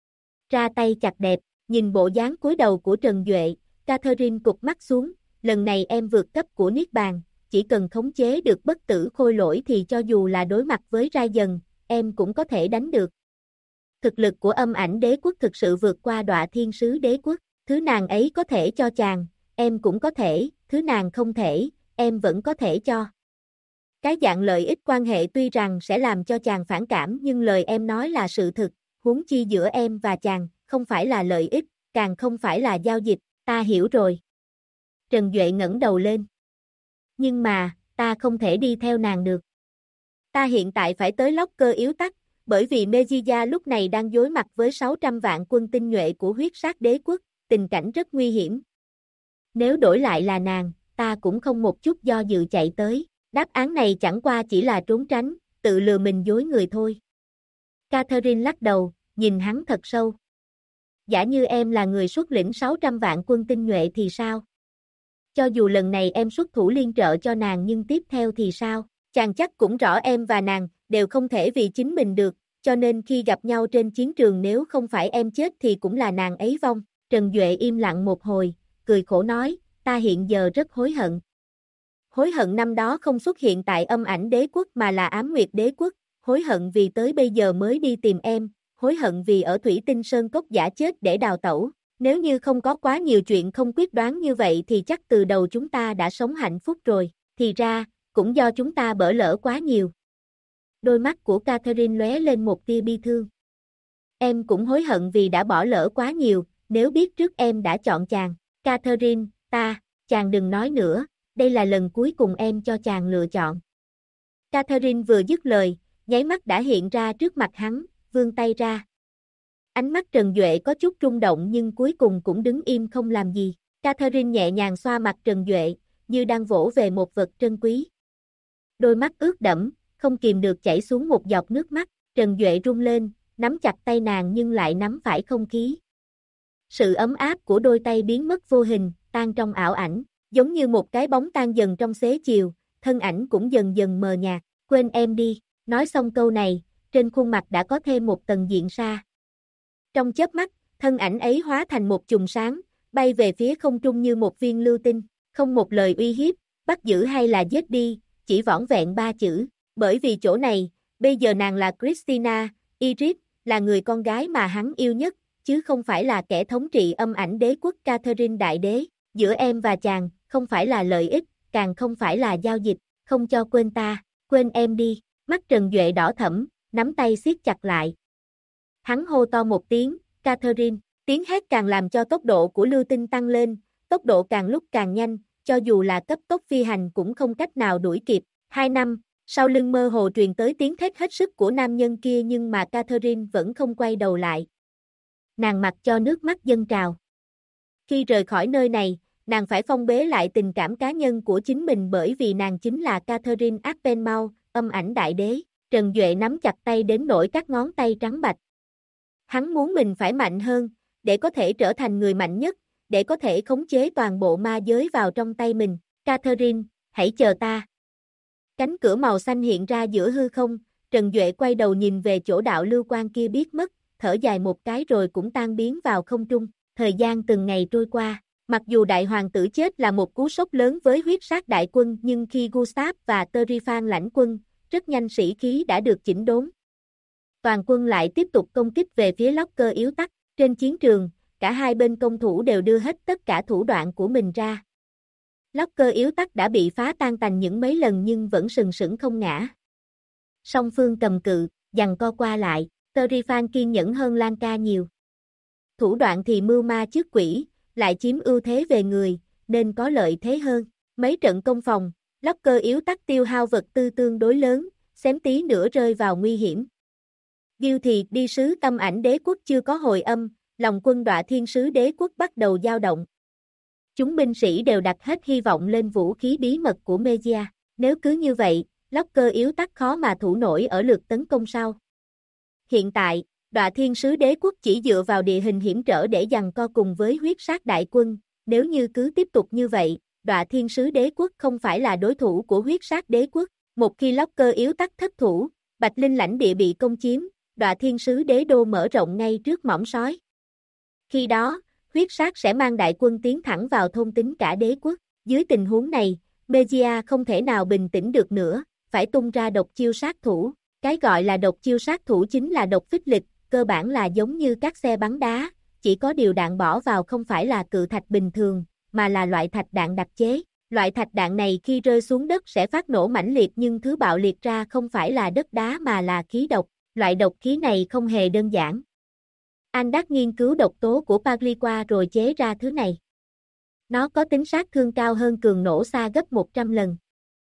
Ra tay chặt đẹp, nhìn bộ dáng cúi đầu của Trần Duệ, Catherine cụp mắt xuống, lần này em vượt cấp của Niết Bàn, chỉ cần khống chế được bất tử khôi lỗi thì cho dù là đối mặt với Ra Dần, em cũng có thể đánh được. Thực lực của âm ảnh đế quốc thực sự vượt qua Đọa Thiên Sứ đế quốc. Thứ nàng ấy có thể cho chàng, em cũng có thể, thứ nàng không thể, em vẫn có thể cho. Cái dạng lợi ích quan hệ tuy rằng sẽ làm cho chàng phản cảm nhưng lời em nói là sự thực, huống chi giữa em và chàng, không phải là lợi ích, càng không phải là giao dịch, ta hiểu rồi. Trần Duệ ngẩng đầu lên. Nhưng mà, ta không thể đi theo nàng được. Ta hiện tại phải tới Locker yếu tắc, bởi vì Mejia lúc này đang đối mặt với 600 vạn quân tinh nhuệ của huyết sát đế quốc. Tình cảnh rất nguy hiểm. Nếu đổi lại là nàng, ta cũng không một chút do dự chạy tới. Đáp án này chẳng qua chỉ là trốn tránh, tự lừa mình dối người thôi. Catherine lắc đầu, nhìn hắn thật sâu. Giả như em là người xuất lĩnh 600 vạn quân tinh nhuệ thì sao? Cho dù lần này em xuất thủ liên trợ cho nàng nhưng tiếp theo thì sao? Chàng chắc cũng rõ em và nàng đều không thể vì chính mình được, cho nên khi gặp nhau trên chiến trường nếu không phải em chết thì cũng là nàng ấy vong. Trần Duệ im lặng một hồi, cười khổ nói, ta hiện giờ rất hối hận. Hối hận năm đó không xuất hiện tại Âm Ảnh Đế Quốc mà là Ám Nguyệt Đế Quốc, hối hận vì tới bây giờ mới đi tìm em, hối hận vì ở Thủy Tinh Sơn Cốc giả chết để đào tẩu. Nếu như không có quá nhiều chuyện không quyết đoán như vậy thì chắc từ đầu chúng ta đã sống hạnh phúc rồi, thì ra, cũng do chúng ta bỡ lỡ quá nhiều. Đôi mắt của Catherine lóe lên một tia bi thương. Em cũng hối hận vì đã bỏ lỡ quá nhiều, nếu biết trước em đã chọn chàng. Catherine, chàng đừng nói nữa, đây là lần cuối cùng em cho chàng lựa chọn. Catherine vừa dứt lời, nháy mắt đã hiện ra trước mặt hắn, vươn tay ra. Ánh mắt Trần Duệ có chút rung động nhưng cuối cùng cũng đứng im không làm gì. Catherine nhẹ nhàng xoa mặt Trần Duệ, như đang vỗ về một vật trân quý. Đôi mắt ướt đẫm, không kìm được chảy xuống một giọt nước mắt, Trần Duệ run lên, nắm chặt tay nàng nhưng lại nắm phải không khí. Sự ấm áp của đôi tay biến mất vô hình, tan trong ảo ảnh, giống như một cái bóng tan dần trong xế chiều, thân ảnh cũng dần dần mờ nhạt, quên em đi, nói xong câu này, trên khuôn mặt đã có thêm một tầng diện sa. Trong chớp mắt, thân ảnh ấy hóa thành một chùm sáng, bay về phía không trung như một viên lưu tinh, không một lời uy hiếp, bắt giữ hay là giết đi, chỉ vỏn vẹn 3 chữ, bởi vì chỗ này, bây giờ nàng là Christina, Iris, là người con gái mà hắn yêu nhất, chứ không phải là kẻ thống trị Âm Ảnh Đế Quốc Catherine Đại Đế, giữa em và chàng, không phải là lợi ích, càng không phải là giao dịch, không cho quên ta, quên em đi, mắt Trần Duệ đỏ thẫm, nắm tay siết chặt lại. Hắn hô to một tiếng, Catherine, tiếng hét càng làm cho tốc độ của lưu tinh tăng lên, tốc độ càng lúc càng nhanh, cho dù là cấp tốc phi hành cũng không cách nào đuổi kịp. 2 năm, sau lưng mơ hồ truyền tới tiếng thét hết sức của nam nhân kia nhưng mà Catherine vẫn không quay đầu lại. Nàng mặc cho nước mắt dâng trào. Khi rời khỏi nơi này, nàng phải phong bế lại tình cảm cá nhân của chính mình bởi vì nàng chính là Catherine Appenmau, Âm Ảnh Đại Đế. Trần Duệ nắm chặt tay đến nỗi các ngón tay trắng bạch. Hắn muốn mình phải mạnh hơn, để có thể trở thành người mạnh nhất, để có thể khống chế toàn bộ ma giới vào trong tay mình. Catherine, hãy chờ ta. Cánh cửa màu xanh hiện ra giữa hư không, Trần Duệ quay đầu nhìn về chỗ đạo lưu quang kia biết mất, thở dài một cái rồi cũng tan biến vào không trung. Thời gian từng ngày trôi qua, mặc dù đại hoàng tử chết là một cú sốc lớn với huyết sát đại quân nhưng khi Gustav và Terrifan lãnh quân, rất nhanh sĩ khí đã được chỉnh đốn. Toàn quân lại tiếp tục công kích về phía Locker yếu tắc. Trên chiến trường, cả hai bên công thủ đều đưa hết tất cả thủ đoạn của mình ra. Locker yếu tắc đã bị phá tan tành những mấy lần nhưng vẫn sừng sững không ngã. Song phương cầm cự, giằng co qua lại, Terrifan kiên nhẫn hơn Lanka nhiều. Thủ đoạn thì mưu ma trước quỷ, lại chiếm ưu thế về người, nên có lợi thế hơn. Mấy trận công phòng, Locker yếu tắc tiêu hao vật tư tương đối lớn, xém tí nữa rơi vào nguy hiểm. Gil thì đi sứ Âm Ảnh Đế Quốc chưa có hồi âm, lòng quân Đọa Thiên Sứ Đế Quốc bắt đầu dao động. Chúng binh sĩ đều đặt hết hy vọng lên vũ khí bí mật của Megia. Nếu cứ như vậy, Locker yếu tắc khó mà thủ nổi ở lượt tấn công sau. Hiện tại, Đọa Thiên Sứ Đế Quốc chỉ dựa vào địa hình hiểm trở để giằng co cùng với huyết sát đại quân. Nếu như cứ tiếp tục như vậy, Đọa Thiên Sứ Đế Quốc không phải là đối thủ của huyết sát đế quốc. Một khi Locker yếu tắc thất thủ, Bạch Linh lãnh địa bị công chiếm, Đọa Thiên Sứ Đế đô mở rộng ngay trước mỏm sói. Khi đó, huyết sát sẽ mang đại quân tiến thẳng vào thôn tính cả đế quốc. Dưới tình huống này, Megia không thể nào bình tĩnh được nữa, phải tung ra độc chiêu sát thủ. Cái gọi là độc chiêu sát thủ chính là độc phích lịch, cơ bản là giống như các xe bắn đá, chỉ có điều đạn bỏ vào không phải là cự thạch bình thường, mà là loại thạch đạn đặc chế. Loại thạch đạn này khi rơi xuống đất sẽ phát nổ mãnh liệt nhưng thứ bạo liệt ra không phải là đất đá mà là khí độc. Loại độc khí này không hề đơn giản. Andak nghiên cứu độc tố của Pagliqua rồi chế ra thứ này. Nó có tính sát thương cao hơn cường nổ xa gấp 100 lần.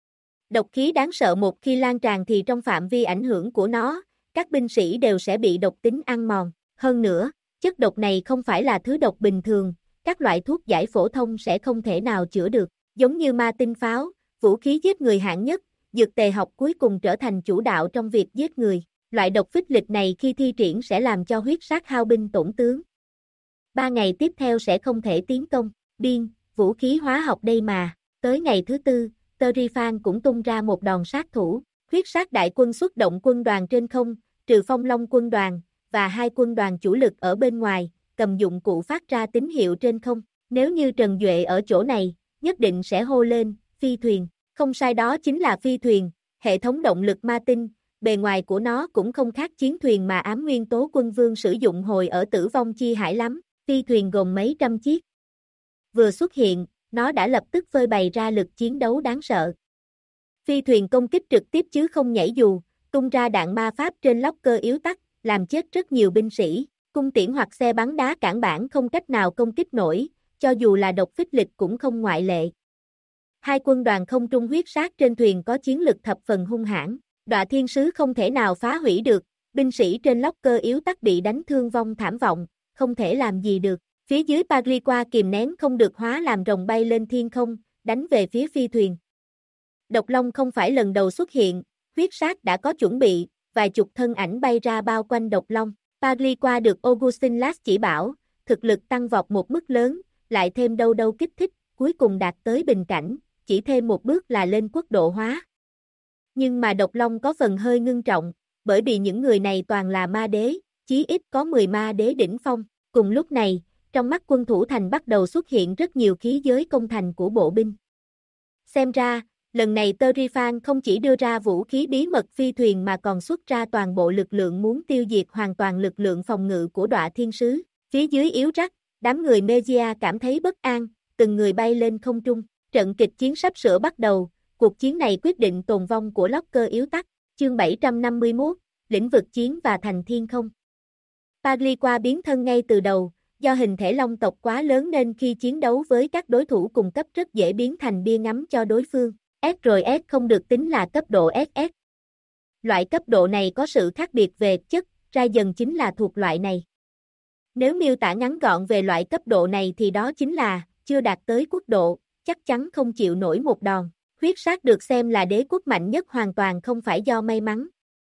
Độc khí đáng sợ một khi lan tràn thì trong phạm vi ảnh hưởng của nó, các binh sĩ đều sẽ bị độc tính ăn mòn. Hơn nữa, chất độc này không phải là thứ độc bình thường, các loại thuốc giải phổ thông sẽ không thể nào chữa được. Giống như ma tinh pháo, vũ khí giết người hạng nhất, dược tề học cuối cùng trở thành chủ đạo trong việc giết người. Loại độc phích lịch này khi thi triển sẽ làm cho huyết sát hao binh tổn tướng. 3 ngày tiếp theo sẽ không thể tiến công. Điên, vũ khí hóa học đây mà. Tới ngày thứ 4, Terrifan cũng tung ra một đòn sát thủ. Huyết sát đại quân xuất động quân đoàn trên không, trừ Phong Long quân đoàn, và 2 quân đoàn chủ lực ở bên ngoài, cầm dụng cụ phát ra tín hiệu trên không. Nếu như Trần Duệ ở chỗ này, nhất định sẽ hô lên, phi thuyền. Không sai, đó chính là phi thuyền, hệ thống động lực ma tinh, bề ngoài của nó cũng không khác chiến thuyền mà Ám Nguyên Tố Quân Vương sử dụng hồi ở Tử Vong Chi Hải lắm, phi thuyền gồm mấy trăm chiếc. Vừa xuất hiện, nó đã lập tức phơi bày ra lực chiến đấu đáng sợ. Phi thuyền công kích trực tiếp chứ không nhảy dù, tung ra đạn ma pháp trên locker yếu tắc, làm chết rất nhiều binh sĩ, cung tiễn hoặc xe bắn đá cản bản không cách nào công kích nổi, cho dù là độc phích lịch cũng không ngoại lệ. Hai quân đoàn không trung huyết sát trên thuyền có chiến lực thập phần hung hãn, Đọa Thiên Sứ không thể nào phá hủy được, binh sĩ trên locker yếu tắc bị đánh thương vong thảm vọng, không thể làm gì được. Phía dưới Pagriqua kìm nén không được hóa làm rồng bay lên thiên không, đánh về phía phi thuyền. Độc Long không phải lần đầu xuất hiện, huyết sát đã có chuẩn bị, vài chục thân ảnh bay ra bao quanh Độc Long. Pagriqua được Augustin Lass chỉ bảo, thực lực tăng vọt một mức lớn, lại thêm đâu đâu kích thích, cuối cùng đạt tới bình cảnh, chỉ thêm một bước là lên quốc độ hóa. Nhưng mà Độc Long có phần hơi ngưng trọng, bởi vì những người này toàn là ma đế, chí ít có 10 ma đế đỉnh phong. Cùng lúc này, trong mắt quân thủ thành bắt đầu xuất hiện rất nhiều khí giới công thành của bộ binh. Xem ra, lần này Terrifan không chỉ đưa ra vũ khí bí mật phi thuyền mà còn xuất ra toàn bộ lực lượng muốn tiêu diệt hoàn toàn lực lượng phòng ngự của Đọa Thiên Sứ. Phía dưới yếu rắc, đám người Megia cảm thấy bất an, từng người bay lên không trung. Trận kịch chiến sắp sửa bắt đầu, cuộc chiến này quyết định tồn vong của locker yếu tắc. Chương 751, lĩnh vực chiến và thành thiên không. Pagriqua biến thân ngay từ đầu, do hình thể long tộc quá lớn nên khi chiến đấu với các đối thủ cùng cấp rất dễ biến thành bia ngắm cho đối phương. S rồi S không được tính là cấp độ SS. Loại cấp độ này có sự khác biệt về chất, ra dần chính là thuộc loại này. Nếu miêu tả ngắn gọn về loại cấp độ này thì đó chính là chưa đạt tới quốc độ, chắc chắn không chịu nổi một đòn. Huyết sát được xem là đế quốc mạnh nhất hoàn toàn không phải do may mắn.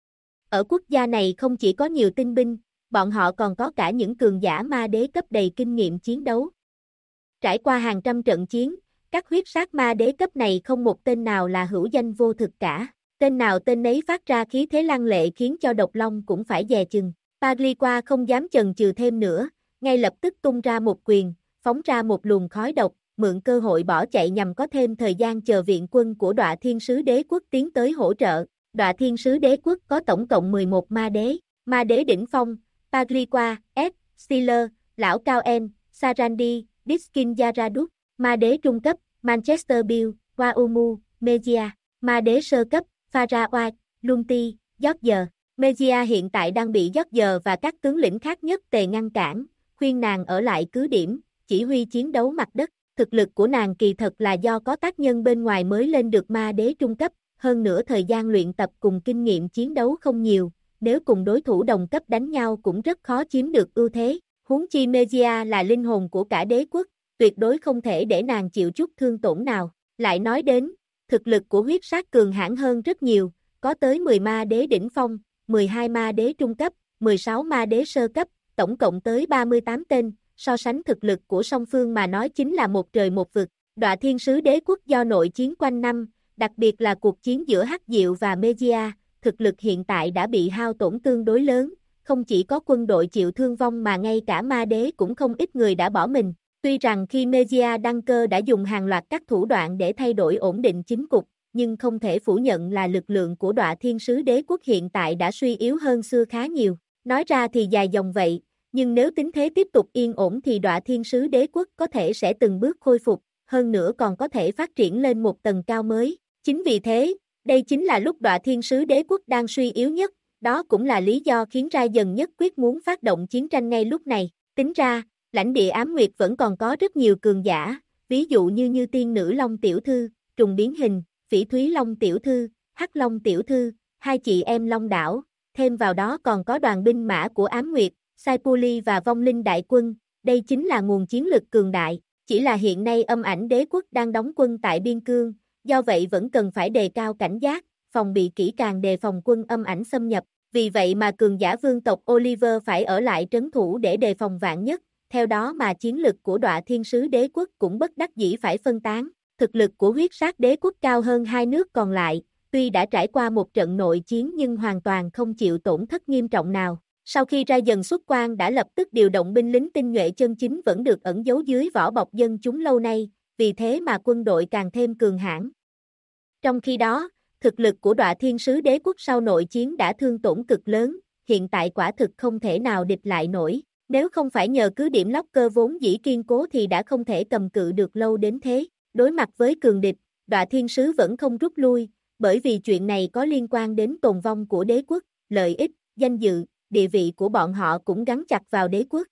Ở quốc gia này không chỉ có nhiều tinh binh, bọn họ còn có cả những cường giả ma đế cấp đầy kinh nghiệm chiến đấu. Trải qua hàng trăm trận chiến, các huyết sát ma đế cấp này không một tên nào là hữu danh vô thực cả. Tên nào tên nấy phát ra khí thế lăng lệ khiến cho Độc Long cũng phải dè chừng. Pagriqua không dám chần chừ thêm nữa, ngay lập tức tung ra một quyền, phóng ra một luồng khói độc, mượn cơ hội bỏ chạy nhằm có thêm thời gian chờ viện quân của Đọa Thiên Sứ Đế Quốc tiến tới hỗ trợ. Đọa Thiên Sứ Đế Quốc có tổng cộng 11 ma đế đỉnh phong, Pagriqua, S, Steeler, Lão Cao N, Sarandi, Diskin Yaradut, ma đế trung cấp, Manchester Bill, Waumu, Megia, ma đế sơ cấp, Farah White, Lunti, George. Megia hiện tại đang bị George và các tướng lĩnh khác nhất tề ngăn cản, khuyên nàng ở lại cứ điểm, chỉ huy chiến đấu mặt đất. Thực lực của nàng kỳ thật là do có tác nhân bên ngoài mới lên được ma đế trung cấp, hơn nữa thời gian luyện tập cùng kinh nghiệm chiến đấu không nhiều, nếu cùng đối thủ đồng cấp đánh nhau cũng rất khó chiếm được ưu thế. Huống chi Megia là linh hồn của cả đế quốc, tuyệt đối không thể để nàng chịu chút thương tổn nào. Lại nói đến, thực lực của huyết sát cường hãn hơn rất nhiều, có tới 10 ma đế đỉnh phong, 12 ma đế trung cấp, 16 ma đế sơ cấp, tổng cộng tới 38 tên, so sánh thực lực của song phương mà nói chính là một trời một vực. Đọa Thiên Sứ Đế Quốc do nội chiến quanh năm, đặc biệt là cuộc chiến giữa Hắc Diệu và Megia, thực lực hiện tại đã bị hao tổn tương đối lớn, không chỉ có quân đội chịu thương vong mà ngay cả ma đế cũng không ít người đã bỏ mình. Tuy rằng khi Megia đăng cơ đã dùng hàng loạt các thủ đoạn để thay đổi ổn định chính cục, nhưng không thể phủ nhận là lực lượng của Đọa Thiên Sứ Đế Quốc hiện tại đã suy yếu hơn xưa khá nhiều. Nói ra thì dài dòng vậy, nhưng nếu tính thế tiếp tục yên ổn thì Đọa Thiên Sứ Đế Quốc có thể sẽ từng bước khôi phục, hơn nữa còn có thể phát triển lên một tầng cao mới. Chính vì thế, đây chính là lúc Đọa Thiên Sứ Đế Quốc đang suy yếu nhất, đó cũng là lý do khiến Ra Dần nhất quyết muốn phát động chiến tranh ngay lúc này. Tính ra, lãnh địa Ám Nguyệt vẫn còn có rất nhiều cường giả, ví dụ như Tiên Nữ Long Tiểu Thư, Trùng Biến Hình, Phỉ Thúy Long Tiểu Thư, Hắc Long Tiểu Thư, hai chị em Long Đảo, thêm vào đó còn có đoàn binh mã của Ám Nguyệt, Saipuli và Vong Linh Đại Quân, đây chính là nguồn chiến lực cường đại, chỉ là hiện nay Âm Ảnh Đế Quốc đang đóng quân tại biên cương, do vậy vẫn cần phải đề cao cảnh giác, phòng bị kỹ càng đề phòng quân âm ảnh xâm nhập, vì vậy mà cường giả vương tộc Oliver phải ở lại trấn thủ để đề phòng vạn nhất, theo đó mà chiến lực của Đọa Thiên Sứ Đế Quốc cũng bất đắc dĩ phải phân tán, thực lực của huyết sát đế quốc cao hơn hai nước còn lại, tuy đã trải qua một trận nội chiến nhưng hoàn toàn không chịu tổn thất nghiêm trọng nào. Sau khi Ra Dần xuất quan đã lập tức điều động binh lính tinh nhuệ chân chính vẫn được ẩn giấu dưới vỏ bọc dân chúng lâu nay, vì thế mà quân đội càng thêm cường hãn. Trong khi đó, thực lực của Đọa Thiên Sứ Đế Quốc sau nội chiến đã thương tổn cực lớn, hiện tại quả thực không thể nào địch lại nổi. Nếu không phải nhờ cứ điểm Locker vốn dĩ kiên cố thì đã không thể cầm cự được lâu đến thế. Đối mặt với cường địch, Đọa Thiên Sứ vẫn không rút lui, bởi vì chuyện này có liên quan đến tồn vong của đế quốc, lợi ích, danh dự, địa vị của bọn họ cũng gắn chặt vào đế quốc.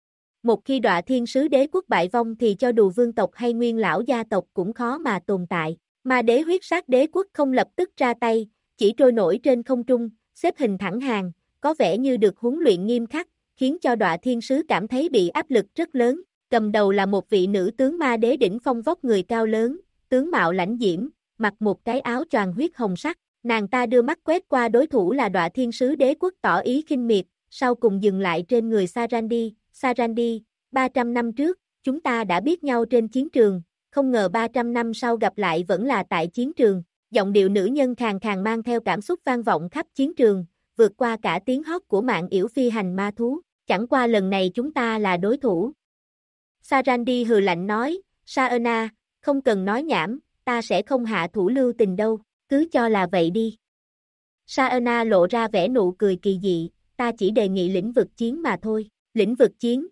Một khi Đọa Thiên Sứ Đế Quốc bại vong thì cho dù vương tộc hay nguyên lão gia tộc cũng khó mà tồn tại. Mà đế huyết sát đế quốc không lập tức ra tay, chỉ trôi nổi trên không trung, xếp hình thẳng hàng, có vẻ như được huấn luyện nghiêm khắc, khiến cho Đọa Thiên Sứ cảm thấy bị áp lực rất lớn. Cầm đầu là một vị nữ tướng ma đế đỉnh phong vóc người cao lớn, tướng mạo lãnh diễm, mặc một cái áo choàng huyết hồng sắc. Nàng ta đưa mắt quét qua đối thủ là Đọa Thiên Sứ Đế Quốc tỏ ý khinh miệt, sau cùng dừng lại trên người Sarandi. Sarandi, 300 năm trước, chúng ta đã biết nhau trên chiến trường, không ngờ 300 năm sau gặp lại vẫn là tại chiến trường. Giọng điệu nữ nhân khàn khàn mang theo cảm xúc vang vọng khắp chiến trường, vượt qua cả tiếng hót của mạng yểu phi hành ma thú. Chẳng qua lần này chúng ta là đối thủ. Sarandi hừ lạnh nói, Saena, không cần nói nhảm, ta sẽ không hạ thủ lưu tình đâu, cứ cho là vậy đi. Saena lộ ra vẻ nụ cười kỳ dị, ta chỉ đề nghị lĩnh vực chiến mà thôi. Lĩnh vực chiến.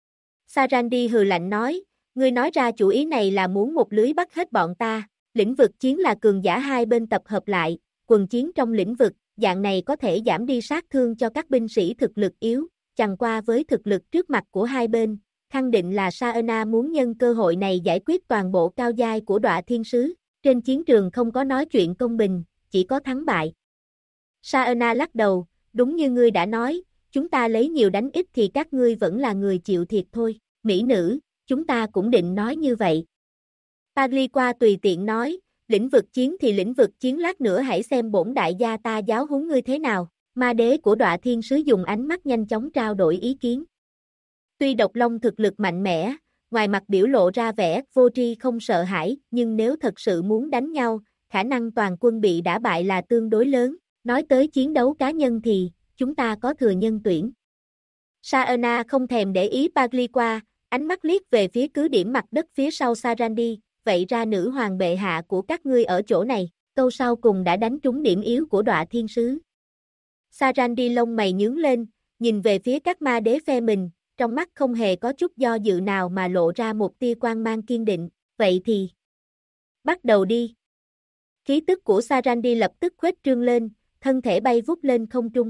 Sarandi hừ lạnh nói, ngươi nói ra chủ ý này là muốn một lưới bắt hết bọn ta. Lĩnh vực chiến là cường giả hai bên tập hợp lại, quần chiến trong lĩnh vực, dạng này có thể giảm đi sát thương cho các binh sĩ thực lực yếu. Chẳng qua với thực lực trước mặt của hai bên, khẳng định là Saena muốn nhân cơ hội này giải quyết toàn bộ cao giai của Đọa Thiên Sứ. Trên chiến trường không có nói chuyện công bình, chỉ có thắng bại. Saena lắc đầu, đúng như ngươi đã nói, chúng ta lấy nhiều đánh ít thì các ngươi vẫn là người chịu thiệt thôi. Mỹ nữ, chúng ta cũng định nói như vậy. Pagliqua tùy tiện nói, lĩnh vực chiến thì lĩnh vực chiến, lát nữa hãy xem bổn đại gia ta giáo huấn ngươi thế nào. Ma đế của Đọa Thiên Sứ dùng ánh mắt nhanh chóng trao đổi ý kiến. Tuy Độc Long thực lực mạnh mẽ, ngoài mặt biểu lộ ra vẻ vô tri không sợ hãi, nhưng nếu thật sự muốn đánh nhau, khả năng toàn quân bị đả bại là tương đối lớn. Nói tới chiến đấu cá nhân thì, chúng ta có thừa nhân tuyển. Saena không thèm để ý Pagliqua, ánh mắt liếc về phía cứ điểm mặt đất phía sau Sarandi, vậy ra nữ hoàng bệ hạ của các ngươi ở chỗ này, câu sau cùng đã đánh trúng điểm yếu của Đọa Thiên Sứ. Sarandi lông mày nhướng lên, nhìn về phía các ma đế phe mình, trong mắt không hề có chút do dự nào mà lộ ra một tia quang mang kiên định, vậy thì bắt đầu đi. Khí tức của Sarandi lập tức khuếch trương lên, thân thể bay vút lên không trung.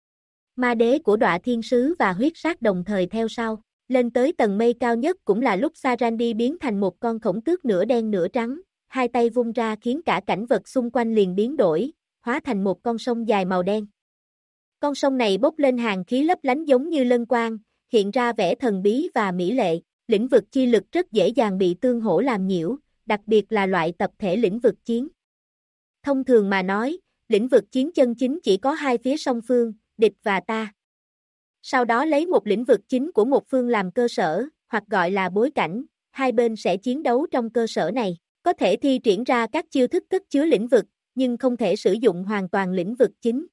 Ma đế của Đọa Thiên Sứ và huyết sát đồng thời theo sau, lên tới tầng mây cao nhất cũng là lúc Sarandi biến thành một con khổng tước nửa đen nửa trắng, hai tay vung ra khiến cả cảnh vật xung quanh liền biến đổi, hóa thành một con sông dài màu đen. Con sông này bốc lên hàng khí lấp lánh giống như lân quang, hiện ra vẻ thần bí và mỹ lệ, lĩnh vực chi lực rất dễ dàng bị tương hỗ làm nhiễu, đặc biệt là loại tập thể lĩnh vực chiến. Thông thường mà nói, lĩnh vực chiến chân chính chỉ có hai phía song phương, địch và ta. Sau đó lấy một lĩnh vực chính của một phương làm cơ sở, hoặc gọi là bối cảnh, hai bên sẽ chiến đấu trong cơ sở này, có thể thi triển ra các chiêu thức cất chứa lĩnh vực, nhưng không thể sử dụng hoàn toàn lĩnh vực chính.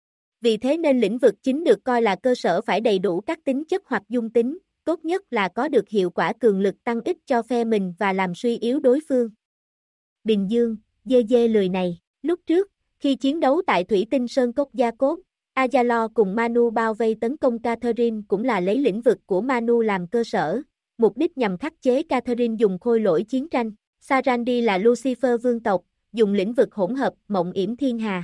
Vì thế nên lĩnh vực chính được coi là cơ sở phải đầy đủ các tính chất hoặc dung tính, tốt nhất là có được hiệu quả cường lực tăng ích cho phe mình và làm suy yếu đối phương. Bình Dương, dê dê lười này, lúc trước, khi chiến đấu tại Thủy Tinh Sơn Cốc Gia Cốt, Azalo cùng Manu bao vây tấn công Catherine cũng là lấy lĩnh vực của Manu làm cơ sở, mục đích nhằm khắc chế Catherine dùng khôi lỗi chiến tranh. Sarandi là Lucifer vương tộc, dùng lĩnh vực hỗn hợp Mộng Yểm Thiên Hà.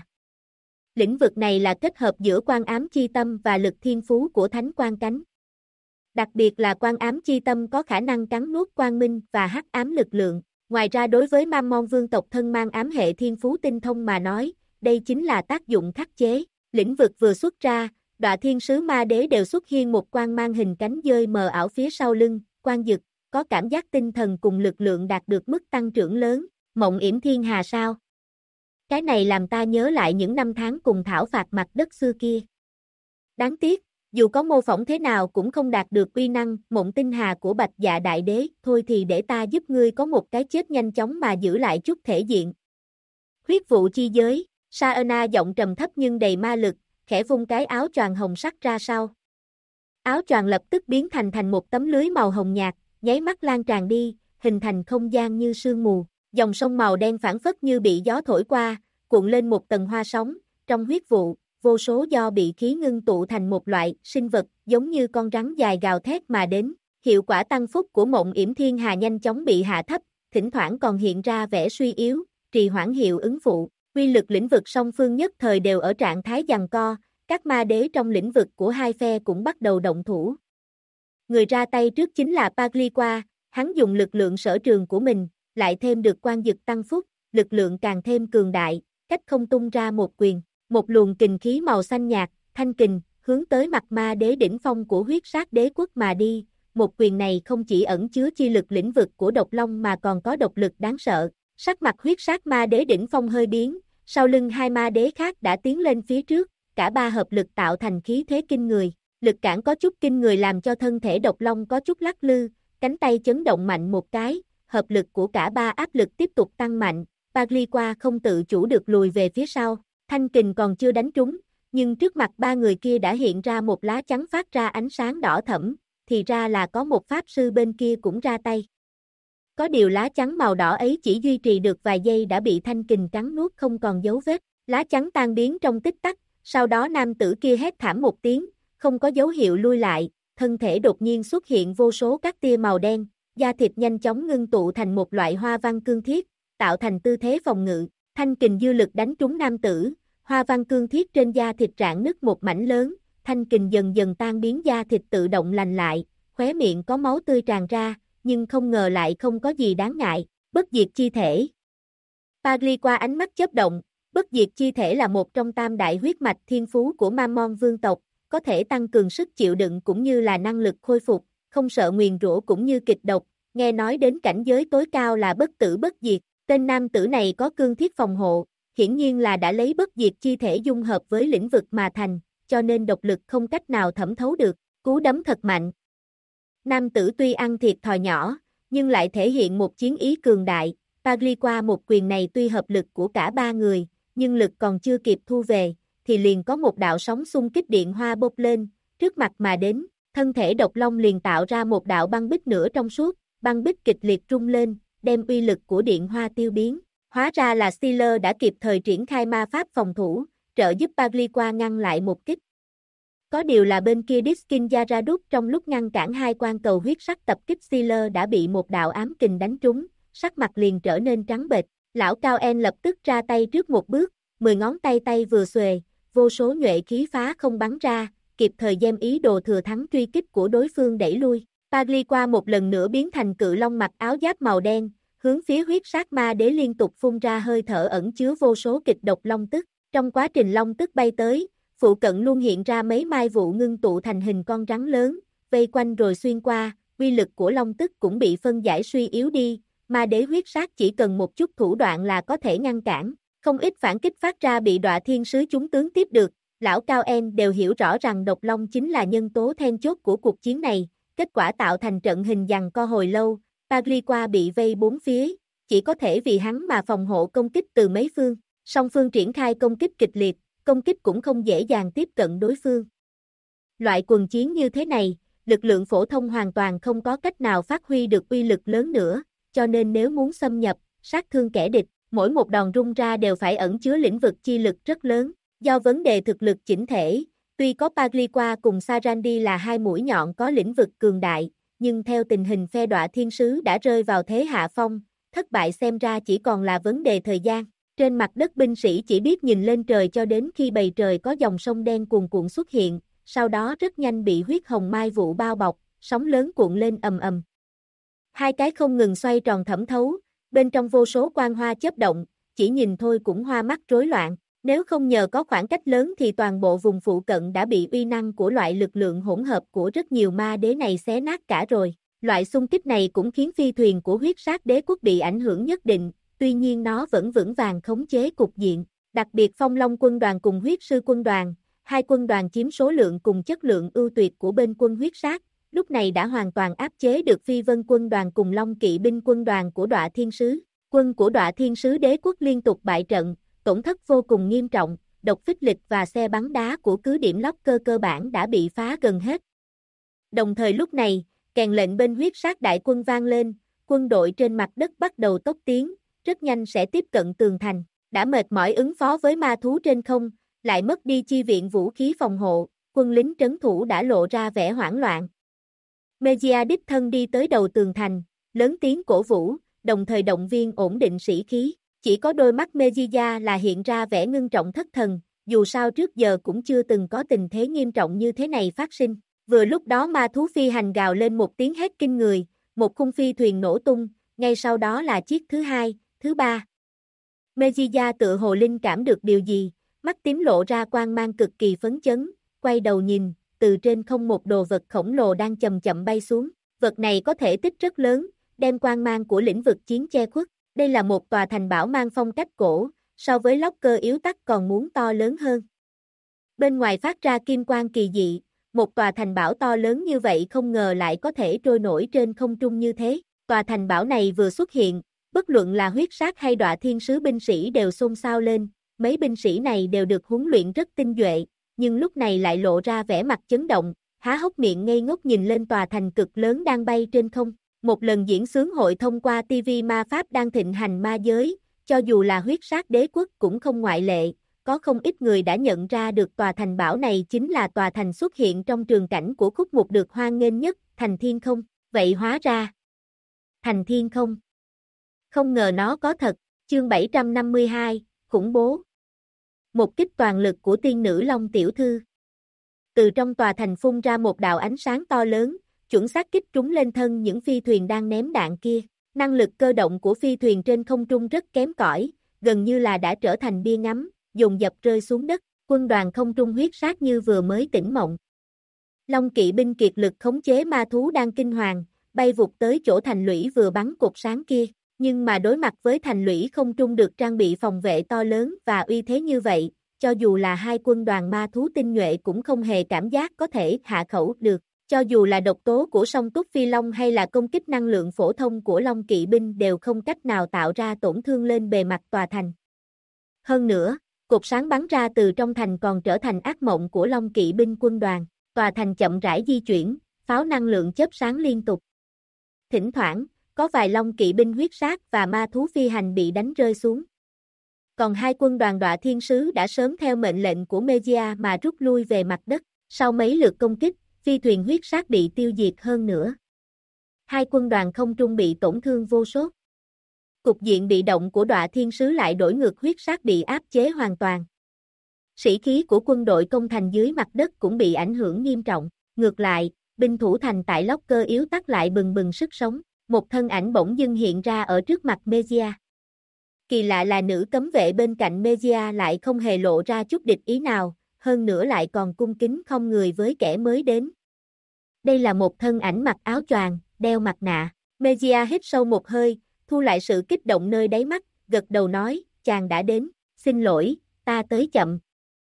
Lĩnh vực này là kết hợp giữa Quan Ám Chi Tâm và lực thiên phú của Thánh Quan Cánh. Đặc biệt là Quan Ám Chi Tâm có khả năng cắn nuốt quang minh và hắc ám lực lượng. Ngoài ra đối với Mammon vương tộc thân mang ám hệ thiên phú tinh thông mà nói, đây chính là tác dụng khắc chế. Lĩnh vực vừa xuất ra, Đọa Thiên Sứ Ma Đế đều xuất hiện một quang mang hình cánh dơi mờ ảo phía sau lưng, quang dực, có cảm giác tinh thần cùng lực lượng đạt được mức tăng trưởng lớn. Mộng Yểm Thiên Hà sao? Cái này làm ta nhớ lại những năm tháng cùng thảo phạt mặt đất xưa kia. Đáng tiếc, dù có mô phỏng thế nào cũng không đạt được uy năng Mộng Tinh Hà của Bạch Dạ Đại Đế, thôi thì để ta giúp ngươi có một cái chết nhanh chóng mà giữ lại chút thể diện. Huyết vụ chi giới, Saena giọng trầm thấp nhưng đầy ma lực, khẽ vung cái áo choàng hồng sắc ra sau. Áo choàng lập tức biến thành một tấm lưới màu hồng nhạt, nháy mắt lan tràn đi, hình thành không gian như sương mù. Dòng sông màu đen phảng phất như bị gió thổi qua, cuộn lên một tầng hoa sóng, trong huyết vụ, vô số do bị khí ngưng tụ thành một loại sinh vật giống như con rắn dài gào thét mà đến. Hiệu quả tăng phúc của Mộng Yểm Thiên Hà nhanh chóng bị hạ thấp, thỉnh thoảng còn hiện ra vẻ suy yếu, trì hoãn hiệu ứng phụ. Uy lực lĩnh vực song phương nhất thời đều ở trạng thái giằng co, các ma đế trong lĩnh vực của hai phe cũng bắt đầu động thủ. Người ra tay trước chính là Pagliqua, hắn dùng lực lượng sở trường của mình, lại thêm được quan dực tăng phúc, lực lượng càng thêm cường đại, cách không tung ra một quyền, một luồng kình khí màu xanh nhạt, thanh kình, hướng tới mặt ma đế đỉnh phong của huyết sát đế quốc mà đi. Một quyền này không chỉ ẩn chứa chi lực lĩnh vực của độc long mà còn có độc lực đáng sợ. Sắc mặt huyết sát ma đế đỉnh phong hơi biến, sau lưng hai ma đế khác đã tiến lên phía trước, cả ba hợp lực tạo thành khí thế kinh người. Lực cản có chút kinh người làm cho thân thể độc long có chút lắc lư, cánh tay chấn động mạnh một cái, hợp lực của cả ba áp lực tiếp tục tăng mạnh, Pagliqua không tự chủ được lùi về phía sau, thanh kình còn chưa đánh trúng, nhưng trước mặt ba người kia đã hiện ra một lá chắn phát ra ánh sáng đỏ thẫm, thì ra là có một pháp sư bên kia cũng ra tay. Có điều lá chắn màu đỏ ấy chỉ duy trì được vài giây đã bị thanh kình cắn nuốt không còn dấu vết, lá chắn tan biến trong tích tắc, sau đó nam tử kia hét thảm một tiếng, không có dấu hiệu lui lại, thân thể đột nhiên xuất hiện vô số các tia màu đen, da thịt nhanh chóng ngưng tụ thành một loại hoa văn cương thiết, tạo thành tư thế phòng ngự, thanh kình dư lực đánh trúng nam tử, hoa văn cương thiết trên da thịt rạn nứt một mảnh lớn, thanh kình dần dần tan biến da thịt tự động lành lại, khóe miệng có máu tươi tràn ra, nhưng không ngờ lại không có gì đáng ngại, bất diệt chi thể. Pagliqua ánh mắt chớp động, bất diệt chi thể là một trong tam đại huyết mạch thiên phú của Mammon vương tộc, có thể tăng cường sức chịu đựng cũng như là năng lực khôi phục, không sợ nguyền rủa cũng như kịch độc, nghe nói đến cảnh giới tối cao là bất tử bất diệt, tên nam tử này có cương thiết phòng hộ, hiển nhiên là đã lấy bất diệt chi thể dung hợp với lĩnh vực mà thành, cho nên độc lực không cách nào thẩm thấu được, cú đấm thật mạnh. Nam tử tuy ăn thiệt thòi nhỏ, nhưng lại thể hiện một chiến ý cường đại, Pagliqua một quyền này tuy hợp lực của cả ba người, nhưng lực còn chưa kịp thu về, thì liền có một đạo sóng xung kích điện hoa bốc lên, trước mặt mà đến, thân thể độc long liền tạo ra một đạo băng bích nửa trong suốt, băng bích kịch liệt rung lên, đem uy lực của điện hoa tiêu biến. Hóa ra là Stealer đã kịp thời triển khai ma pháp phòng thủ, trợ giúp Pagliqua ngăn lại một kích. Có điều là bên kia Diskin Yaradut trong lúc ngăn cản hai quan cầu huyết sắc tập kích Stealer đã bị một đạo ám kình đánh trúng, sắc mặt liền trở nên trắng bệch. Lão Cao En lập tức ra tay trước một bước, 10 ngón tay vừa xuề, vô số nhuệ khí phá không bắn ra, kịp thời giam ý đồ thừa thắng truy kích của đối phương đẩy lui. Pagliqua một lần nữa biến thành cự long mặc áo giáp màu đen, hướng phía huyết sát ma đế liên tục phun ra hơi thở ẩn chứa vô số kịch độc long tức. Trong quá trình long tức bay tới, phụ cận luôn hiện ra mấy mai vụ ngưng tụ thành hình con rắn lớn, vây quanh rồi xuyên qua, uy lực của long tức cũng bị phân giải suy yếu đi, ma đế huyết sát chỉ cần một chút thủ đoạn là có thể ngăn cản, không ít phản kích phát ra bị Đọa Thiên Sứ chúng tướng tiếp được, lão Cao En đều hiểu rõ rằng độc long chính là nhân tố then chốt của cuộc chiến này, kết quả tạo thành trận hình giằng co hồi lâu, Pagliqua bị vây bốn phía, chỉ có thể vì hắn mà phòng hộ công kích từ mấy phương, song phương triển khai công kích kịch liệt, công kích cũng không dễ dàng tiếp cận đối phương. Loại quần chiến như thế này, lực lượng phổ thông hoàn toàn không có cách nào phát huy được uy lực lớn nữa, cho nên nếu muốn xâm nhập, sát thương kẻ địch, mỗi một đòn rung ra đều phải ẩn chứa lĩnh vực chi lực rất lớn, do vấn đề thực lực chỉnh thể, tuy có Pagliqua cùng Sarandi là hai mũi nhọn có lĩnh vực cường đại, nhưng theo tình hình phe Đọa Thiên Sứ đã rơi vào thế hạ phong, thất bại xem ra chỉ còn là vấn đề thời gian. Trên mặt đất binh sĩ chỉ biết nhìn lên trời cho đến khi bầy trời có dòng sông đen cuồn cuộn xuất hiện, sau đó rất nhanh bị huyết hồng mai vụ bao bọc, sóng lớn cuộn lên ầm ầm. Hai cái không ngừng xoay tròn thẩm thấu, bên trong vô số quang hoa chớp động, chỉ nhìn thôi cũng hoa mắt rối loạn, nếu không nhờ có khoảng cách lớn thì toàn bộ vùng phụ cận đã bị uy năng của loại lực lượng hỗn hợp của rất nhiều ma đế này xé nát cả rồi. Loại xung kích này cũng khiến phi thuyền của huyết sát đế quốc bị ảnh hưởng nhất định, tuy nhiên nó vẫn vững vàng khống chế cục diện, đặc biệt Phong Long quân đoàn cùng huyết sư quân đoàn, hai quân đoàn chiếm số lượng cùng chất lượng ưu tuyệt của bên quân huyết sát, lúc này đã hoàn toàn áp chế được Phi Vân quân đoàn cùng Long kỵ binh quân đoàn của Đọa Thiên Sứ. Quân của Đọa Thiên Sứ đế quốc liên tục bại trận, tổn thất vô cùng nghiêm trọng, độc phích lịch và xe bắn đá của cứ điểm Locker cơ bản đã bị phá gần hết. Đồng thời lúc này, kèn lệnh bên huyết sát đại quân vang lên, quân đội trên mặt đất bắt đầu tốc tiến, rất nhanh sẽ tiếp cận tường thành. Đã mệt mỏi ứng phó với ma thú trên không, lại mất đi chi viện vũ khí phòng hộ, quân lính trấn thủ đã lộ ra vẻ hoảng loạn. Mejia đích thân đi tới đầu tường thành, lớn tiếng cổ vũ, đồng thời động viên ổn định sĩ khí. Chỉ có đôi mắt Mejia là hiện ra vẻ ngưng trọng thất thần, dù sao trước giờ cũng chưa từng có tình thế nghiêm trọng như thế này phát sinh. Vừa lúc đó ma thú phi hành gào lên một tiếng hét kinh người, một khung phi thuyền nổ tung, ngay sau đó là chiếc thứ hai, thứ ba. Mejia tự hồ linh cảm được điều gì, mắt tím lộ ra quang mang cực kỳ phấn chấn, quay đầu nhìn, từ trên không một đồ vật khổng lồ đang chậm chậm bay xuống. Vật này có thể tích rất lớn, đem quang mang của lĩnh vực chiến che khuất. Đây là một tòa thành bảo mang phong cách cổ, so với Locker yếu tắc còn muốn to lớn hơn. Bên ngoài phát ra kim quang kỳ dị, một tòa thành bảo to lớn như vậy không ngờ lại có thể trôi nổi trên không trung như thế. Tòa thành bảo này vừa xuất hiện, bất luận là huyết sát hay Đọa Thiên Sứ binh sĩ đều xôn xao lên, mấy binh sĩ này đều được huấn luyện rất tinh nhuệ, nhưng lúc này lại lộ ra vẻ mặt chấn động, há hốc miệng ngây ngốc nhìn lên tòa thành cực lớn đang bay trên không. Một lần diễn xướng hội thông qua TV ma pháp đang thịnh hành ma giới, cho dù là huyết sát đế quốc cũng không ngoại lệ, có không ít người đã nhận ra được tòa thành bảo này chính là tòa thành xuất hiện trong trường cảnh của khúc mục được hoan nghênh nhất, Thành Thiên Không. Vậy hóa ra, Thành Thiên Không. Không ngờ nó có thật, chương 752, khủng bố. Một kích toàn lực của tiên nữ Long tiểu thư. Từ trong tòa thành phun ra một đạo ánh sáng to lớn, chuẩn xác kích trúng lên thân những phi thuyền đang ném đạn kia. Năng lực cơ động của phi thuyền trên không trung rất kém cỏi, gần như là đã trở thành bia ngắm, dồn dập rơi xuống đất. Quân đoàn không trung huyết sát như vừa mới tỉnh mộng. Long kỵ binh kiệt lực khống chế ma thú đang kinh hoàng, bay vụt tới chỗ thành lũy vừa bắn cột sáng kia. Nhưng mà đối mặt với thành lũy không trung được trang bị phòng vệ to lớn và uy thế như vậy, cho dù là hai quân đoàn ma thú tinh nhuệ cũng không hề cảm giác có thể hạ khẩu được. Cho dù là độc tố của song túc phi long hay là công kích năng lượng phổ thông của Long kỵ binh đều không cách nào tạo ra tổn thương lên bề mặt tòa thành. Hơn nữa, cột sáng bắn ra từ trong thành còn trở thành ác mộng của Long kỵ binh quân đoàn. Tòa thành chậm rãi di chuyển, pháo năng lượng chớp sáng liên tục. Thỉnh thoảng, có vài Long kỵ binh huyết sát và ma thú phi hành bị đánh rơi xuống. Còn hai quân đoàn Đọa Thiên Sứ đã sớm theo mệnh lệnh của Mejia mà rút lui về mặt đất. Sau mấy lượt công kích, phi thuyền huyết sát bị tiêu diệt hơn nữa. Hai quân đoàn không trung bị tổn thương vô số. Cục diện bị động của Đọa Thiên Sứ lại đổi ngược, huyết sát bị áp chế hoàn toàn. Sĩ khí của quân đội công thành dưới mặt đất cũng bị ảnh hưởng nghiêm trọng. Ngược lại, binh thủ thành tại Locker yếu tắc lại bừng bừng sức sống. Một thân ảnh bỗng dưng hiện ra ở trước mặt Mejia. Kỳ lạ là nữ cấm vệ bên cạnh Mejia lại không hề lộ ra chút địch ý nào, hơn nữa lại còn cung kính không người với kẻ mới đến. Đây là một thân ảnh mặc áo choàng, đeo mặt nạ. Mejia hít sâu một hơi, thu lại sự kích động nơi đáy mắt, gật đầu nói, chàng đã đến, xin lỗi, ta tới chậm.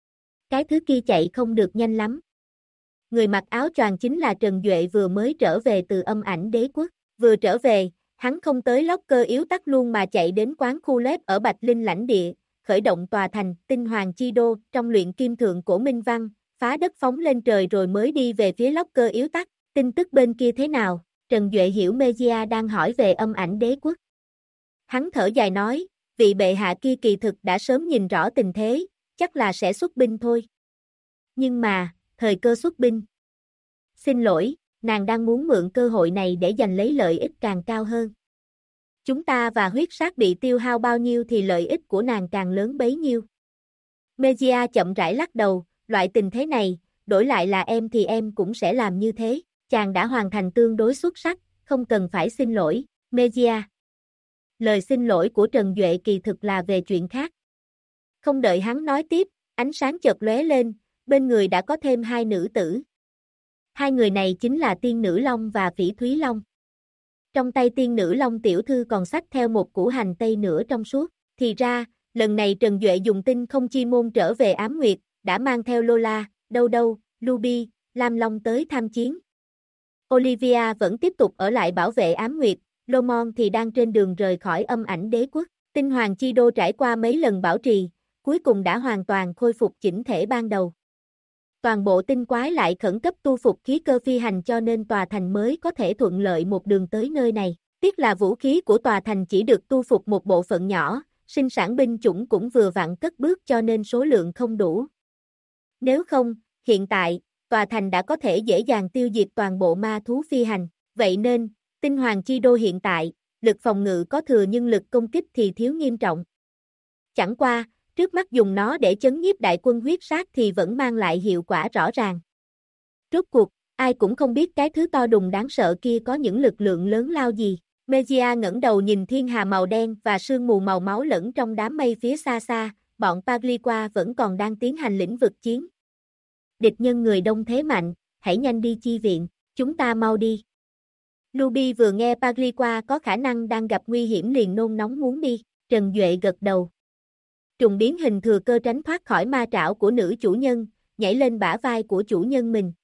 Cái thứ kia chạy không được nhanh lắm. Người mặc áo choàng chính là Trần Duệ vừa mới trở về từ Âm Ảnh Đế Quốc. Vừa trở về, hắn không tới Locker yếu tắc luôn mà chạy đến quán khu lép ở Bạch Linh lãnh địa, khởi động tòa thành Tinh Hoàng Chi Đô trong luyện kim thượng cổ minh văn, phá đất phóng lên trời rồi mới đi về phía Locker yếu tắc. Tin tức bên kia thế nào? Trần Duệ hiểu Mejia đang hỏi về Âm Ảnh Đế Quốc. Hắn thở dài nói, vị bệ hạ kia kỳ thực đã sớm nhìn rõ tình thế, chắc là sẽ xuất binh thôi. Nhưng mà, thời cơ xuất binh. Xin lỗi, nàng đang muốn mượn cơ hội này để giành lấy lợi ích càng cao hơn. Chúng ta và huyết sát bị tiêu hao bao nhiêu thì lợi ích của nàng càng lớn bấy nhiêu. Mejia chậm rãi lắc đầu, loại tình thế này, đổi lại là em thì em cũng sẽ làm như thế. Chàng đã hoàn thành tương đối xuất sắc, không cần phải xin lỗi, Mejia. Lời xin lỗi của Trần Duệ kỳ thực là về chuyện khác. Không đợi hắn nói tiếp, ánh sáng chợt lóe lên, bên người đã có thêm hai nữ tử. Hai người này chính là Tiên Nữ Long và Phỉ Thúy Long. Trong tay Tiên Nữ Long tiểu thư còn xách theo một củ hành tây nữa trong suốt. Thì ra, lần này Trần Duệ dùng tinh không chi môn trở về Ám Nguyệt, đã mang theo Lola, Đâu Đâu, Ruby, Lam Long tới tham chiến. Olivia vẫn tiếp tục ở lại bảo vệ Ám Nguyệt, Lomon thì đang trên đường rời khỏi Âm Ảnh Đế Quốc. Tinh Hoàng Chi Đô trải qua mấy lần bảo trì, cuối cùng đã hoàn toàn khôi phục chỉnh thể ban đầu. Toàn bộ tinh quái lại khẩn cấp tu phục khí cơ phi hành cho nên tòa thành mới có thể thuận lợi một đường tới nơi này. Tiếc là vũ khí của tòa thành chỉ được tu phục một bộ phận nhỏ, sinh sản binh chủng cũng vừa vặn cất bước cho nên số lượng không đủ. Nếu không, hiện tại, tòa thành đã có thể dễ dàng tiêu diệt toàn bộ ma thú phi hành, vậy nên, Tinh Hoàng Chi Đô hiện tại, lực phòng ngự có thừa nhưng lực công kích thì thiếu nghiêm trọng. Chẳng qua, trước mắt dùng nó để chấn nhiếp đại quân huyết sát thì vẫn mang lại hiệu quả rõ ràng. Rốt cuộc, ai cũng không biết cái thứ to đùng đáng sợ kia có những lực lượng lớn lao gì. Mejia ngẩng đầu nhìn thiên hà màu đen và sương mù màu máu lẫn trong đám mây phía xa xa, bọn Pagliqua vẫn còn đang tiến hành lĩnh vực chiến. Địch nhân người đông thế mạnh, hãy nhanh đi chi viện, chúng ta mau đi. Luby vừa nghe Pagliqua có khả năng đang gặp nguy hiểm liền nôn nóng muốn đi, Trần Duệ gật đầu. Trùng biến hình thừa cơ tránh thoát khỏi ma trảo của nữ chủ nhân, nhảy lên bả vai của chủ nhân mình.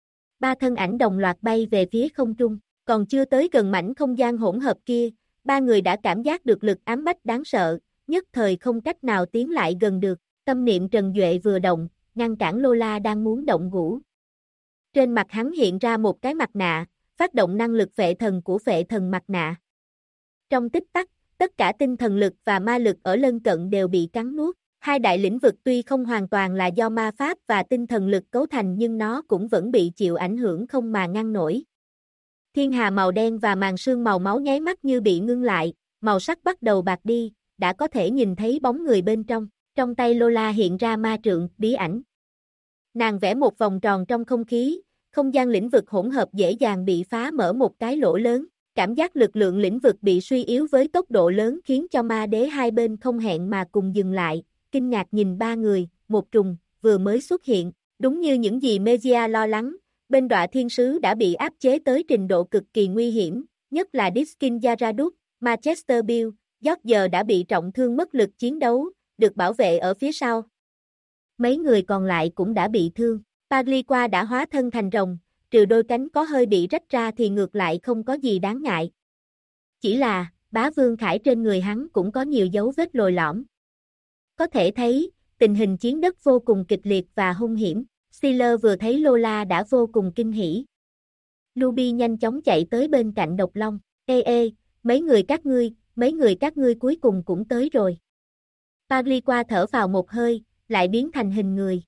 Ba thân ảnh đồng loạt bay về phía không trung, còn chưa tới gần mảnh không gian hỗn hợp kia, ba người đã cảm giác được lực ám bách đáng sợ, nhất thời không cách nào tiến lại gần được, tâm niệm Trần Duệ vừa động, ngăn cản Lola đang muốn động ngũ. Trên mặt hắn hiện ra một cái mặt nạ, phát động năng lực phệ thần của phệ thần mặt nạ. Trong tích tắc, tất cả tinh thần lực và ma lực ở lân cận đều bị cắn nuốt. Hai đại lĩnh vực tuy không hoàn toàn là do ma pháp và tinh thần lực cấu thành nhưng nó cũng vẫn bị chịu ảnh hưởng không mà ngăn nổi. Thiên hà màu đen và màn sương màu máu nháy mắt như bị ngưng lại, màu sắc bắt đầu bạc đi, đã có thể nhìn thấy bóng người bên trong. Trong tay Lola hiện ra ma trượng, bí ảnh. Nàng vẽ một vòng tròn trong không khí, không gian lĩnh vực hỗn hợp dễ dàng bị phá mở một cái lỗ lớn. Cảm giác lực lượng lĩnh vực bị suy yếu với tốc độ lớn khiến cho ma đế hai bên không hẹn mà cùng dừng lại, kinh ngạc nhìn ba người, một trùng, vừa mới xuất hiện. Đúng như những gì Mejia lo lắng, bên Đọa Thiên Sứ đã bị áp chế tới trình độ cực kỳ nguy hiểm, nhất là Diskin Yaradut, Manchester Bill, George đã bị trọng thương mất lực chiến đấu, được bảo vệ ở phía sau. Mấy người còn lại cũng đã bị thương, Pagliqua đã hóa thân thành rồng, trừ đôi cánh có hơi bị rách ra thì ngược lại không có gì đáng ngại. Chỉ là, bá vương khải trên người hắn cũng có nhiều dấu vết lồi lõm. Có thể thấy, tình hình chiến đất vô cùng kịch liệt và hung hiểm. Sealer vừa thấy Lola đã vô cùng kinh hỉ. Luby nhanh chóng chạy tới bên cạnh Độc Long. Ê, mấy người các ngươi cuối cùng cũng tới rồi. Pagliqua thở vào một hơi, lại biến thành hình người.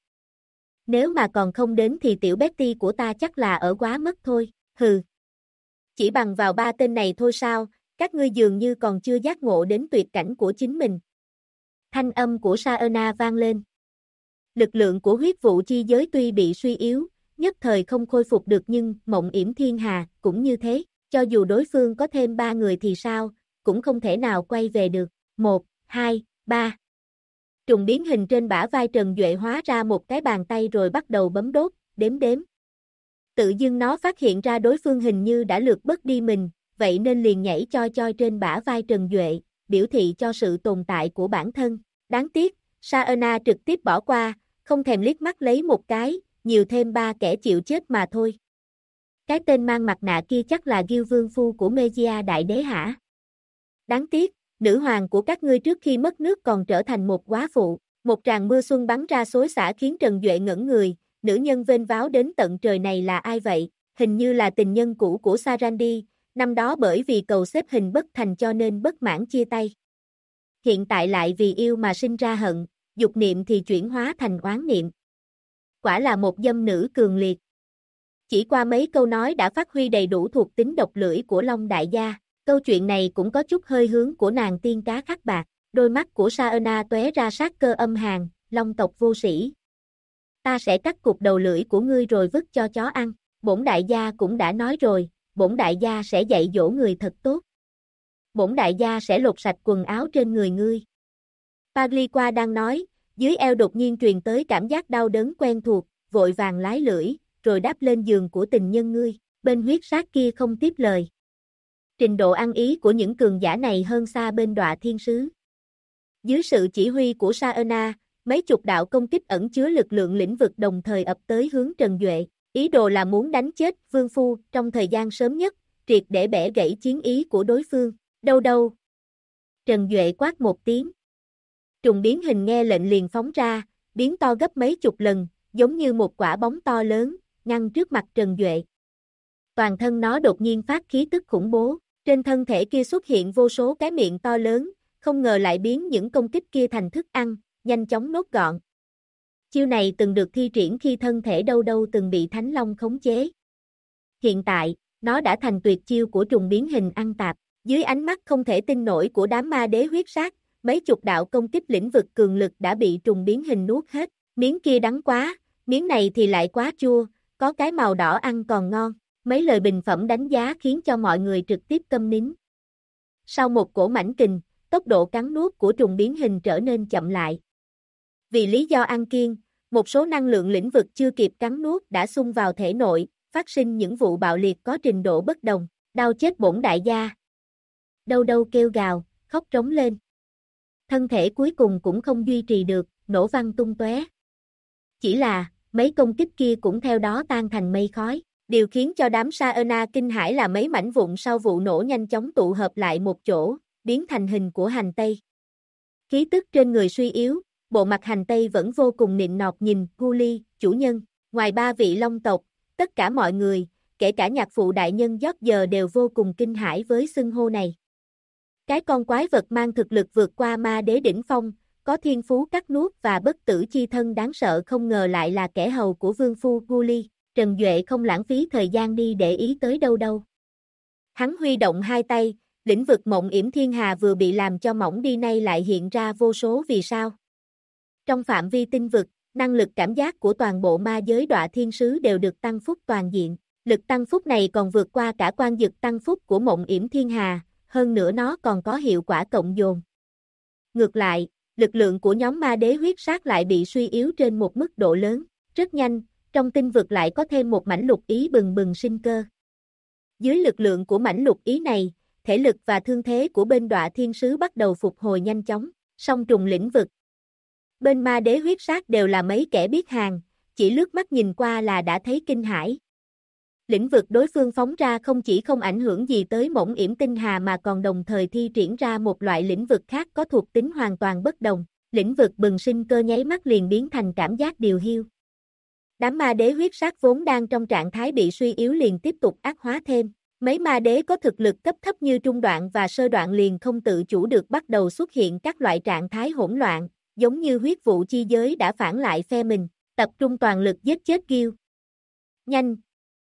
Nếu mà còn không đến thì tiểu Betty của ta chắc là ở quá mất thôi, hừ. Chỉ bằng vào ba tên này thôi sao, các ngươi dường như còn chưa giác ngộ đến tuyệt cảnh của chính mình. Thanh âm của Saena vang lên. Lực lượng của huyết vụ chi giới tuy bị suy yếu, nhất thời không khôi phục được nhưng Mộng Yểm Thiên Hà cũng như thế, cho dù đối phương có thêm 3 người thì sao, cũng không thể nào quay về được. 1, 2, 3. Trùng biến hình trên bả vai Trần Duệ hóa ra một cái bàn tay rồi bắt đầu bấm đốt, đếm. Tự dưng nó phát hiện ra đối phương hình như đã lược bớt đi mình, vậy nên liền nhảy choi trên bả vai Trần Duệ, biểu thị cho sự tồn tại của bản thân. Đáng tiếc, Saena trực tiếp bỏ qua, không thèm liếc mắt lấy một cái, nhiều thêm 3 kẻ chịu chết mà thôi. Cái tên mang mặt nạ kia chắc là Gil Vương Phu của Mejia Đại Đế hả? Đáng tiếc, nữ hoàng của các ngươi trước khi mất nước còn trở thành một góa phụ. Một tràng mưa xuân bắn ra xối xả khiến Trần Duệ ngẩn người, nữ nhân vênh váo đến tận trời này là ai vậy? Hình như là tình nhân cũ của Sarandi, năm đó bởi vì cầu xếp hình bất thành cho nên bất mãn chia tay. Hiện tại lại vì yêu mà sinh ra hận, dục niệm thì chuyển hóa thành oán niệm. Quả là một dâm nữ cường liệt. Chỉ qua mấy câu nói đã phát huy đầy đủ thuộc tính độc lưỡi của Long đại gia, câu chuyện này cũng có chút hơi hướng của nàng tiên cá khắc bạc, đôi mắt của Saena tóe ra sát cơ âm hàn, Long tộc vô sĩ. Ta sẽ cắt cục đầu lưỡi của ngươi rồi vứt cho chó ăn, bổn đại gia cũng đã nói rồi, bổn đại gia sẽ dạy dỗ người thật tốt. Bổn đại gia sẽ lột sạch quần áo trên người ngươi. Pagliqua đang nói, dưới eo đột nhiên truyền tới cảm giác đau đớn quen thuộc, vội vàng lái lưỡi, rồi đáp lên giường của tình nhân ngươi, bên huyết sát kia không tiếp lời. Trình độ ăn ý của những cường giả này hơn xa bên Đọa Thiên Sứ. Dưới sự chỉ huy của Saena, mấy chục đạo công kích ẩn chứa lực lượng lĩnh vực đồng thời ập tới hướng Trần Duệ, ý đồ là muốn đánh chết Vương Phu trong thời gian sớm nhất, triệt để bẻ gãy chiến ý của đối phương. Đâu. Trần Duệ quát một tiếng. Trùng biến hình nghe lệnh liền phóng ra, biến to gấp mấy chục lần, giống như một quả bóng to lớn, ngăn trước mặt Trần Duệ. Toàn thân nó đột nhiên phát khí tức khủng bố, Trên thân thể kia xuất hiện vô số cái miệng to lớn, không ngờ lại biến những công kích kia thành thức ăn, nhanh chóng nuốt gọn. Chiêu này từng được thi triển khi thân thể đâu đâu từng bị Thánh Long khống chế. Hiện tại, nó đã thành tuyệt chiêu của trùng biến hình ăn tạp. Dưới ánh mắt không thể tin nổi của đám ma đế huyết sát, mấy chục đạo công kích lĩnh vực cường lực đã bị trùng biến hình nuốt hết. Miếng kia đắng quá, miếng này thì lại quá chua, có cái màu đỏ ăn còn ngon. Mấy lời bình phẩm đánh giá khiến cho mọi người trực tiếp câm nín. Sau một cổ mãnh kình, tốc độ cắn nuốt của trùng biến hình trở nên chậm lại. Vì lý do ăn kiêng, một số năng lượng lĩnh vực chưa kịp cắn nuốt đã xung vào thể nội, phát sinh những vụ bạo liệt có trình độ bất đồng. Đau chết bổn đại gia. Đâu đâu kêu gào, khóc trống lên. Thân thể cuối cùng cũng không duy trì được, nổ văng tung tóe. Chỉ là, mấy công kích kia cũng theo đó tan thành mây khói. Điều khiến cho đám Saena kinh hãi là mấy mảnh vụn sau vụ nổ nhanh chóng tụ hợp lại một chỗ, biến thành hình của hành tây. Khí tức trên người suy yếu, bộ mặt hành tây vẫn vô cùng nịnh nọt nhìn Guli, chủ nhân. Ngoài 3 vị long tộc, tất cả mọi người, kể cả nhạc phụ đại nhân giờ đều vô cùng kinh hãi với xưng hô này. Cái con quái vật mang thực lực vượt qua ma đế đỉnh phong, có thiên phú cắt nuốt và bất tử chi thân đáng sợ không ngờ lại là kẻ hầu của vương phu Guli. Trần Duệ không lãng phí thời gian đi để ý tới đâu đâu. Hắn huy động hai tay, lĩnh vực mộng yểm thiên hà vừa bị làm cho mỏng đi nay lại hiện ra vô số vì sao. Trong phạm vi tinh vực, năng lực cảm giác của toàn bộ ma giới đọa thiên sứ đều được tăng phúc toàn diện. Lực tăng phúc này còn vượt qua cả quan dực tăng phúc của mộng yểm thiên hà, hơn nữa nó còn có hiệu quả cộng dồn. Ngược lại, lực lượng của nhóm ma đế huyết sát lại bị suy yếu trên một mức độ lớn. Rất nhanh, trong tinh vực lại có thêm một mảnh lục ý bừng bừng sinh cơ. Dưới lực lượng của mảnh lục ý này, thể lực và thương thế của bên đọa thiên sứ bắt đầu phục hồi nhanh chóng, song trùng lĩnh vực. Bên ma đế huyết sát đều là mấy kẻ biết hàng, chỉ lướt mắt nhìn qua là đã thấy kinh hãi. Lĩnh vực đối phương phóng ra không chỉ không ảnh hưởng gì tới mộng yểm tinh hà mà còn đồng thời thi triển ra một loại lĩnh vực khác có thuộc tính hoàn toàn bất đồng. Lĩnh vực bừng sinh cơ nháy mắt liền biến thành cảm giác điều hiu. Đám ma đế huyết sát vốn đang trong trạng thái bị suy yếu liền tiếp tục ác hóa thêm. Mấy ma đế có thực lực cấp thấp như trung đoạn và sơ đoạn liền không tự chủ được bắt đầu xuất hiện các loại trạng thái hỗn loạn, giống như huyết vụ chi giới đã phản lại phe mình, tập trung toàn lực giết chết Gil. Nhanh!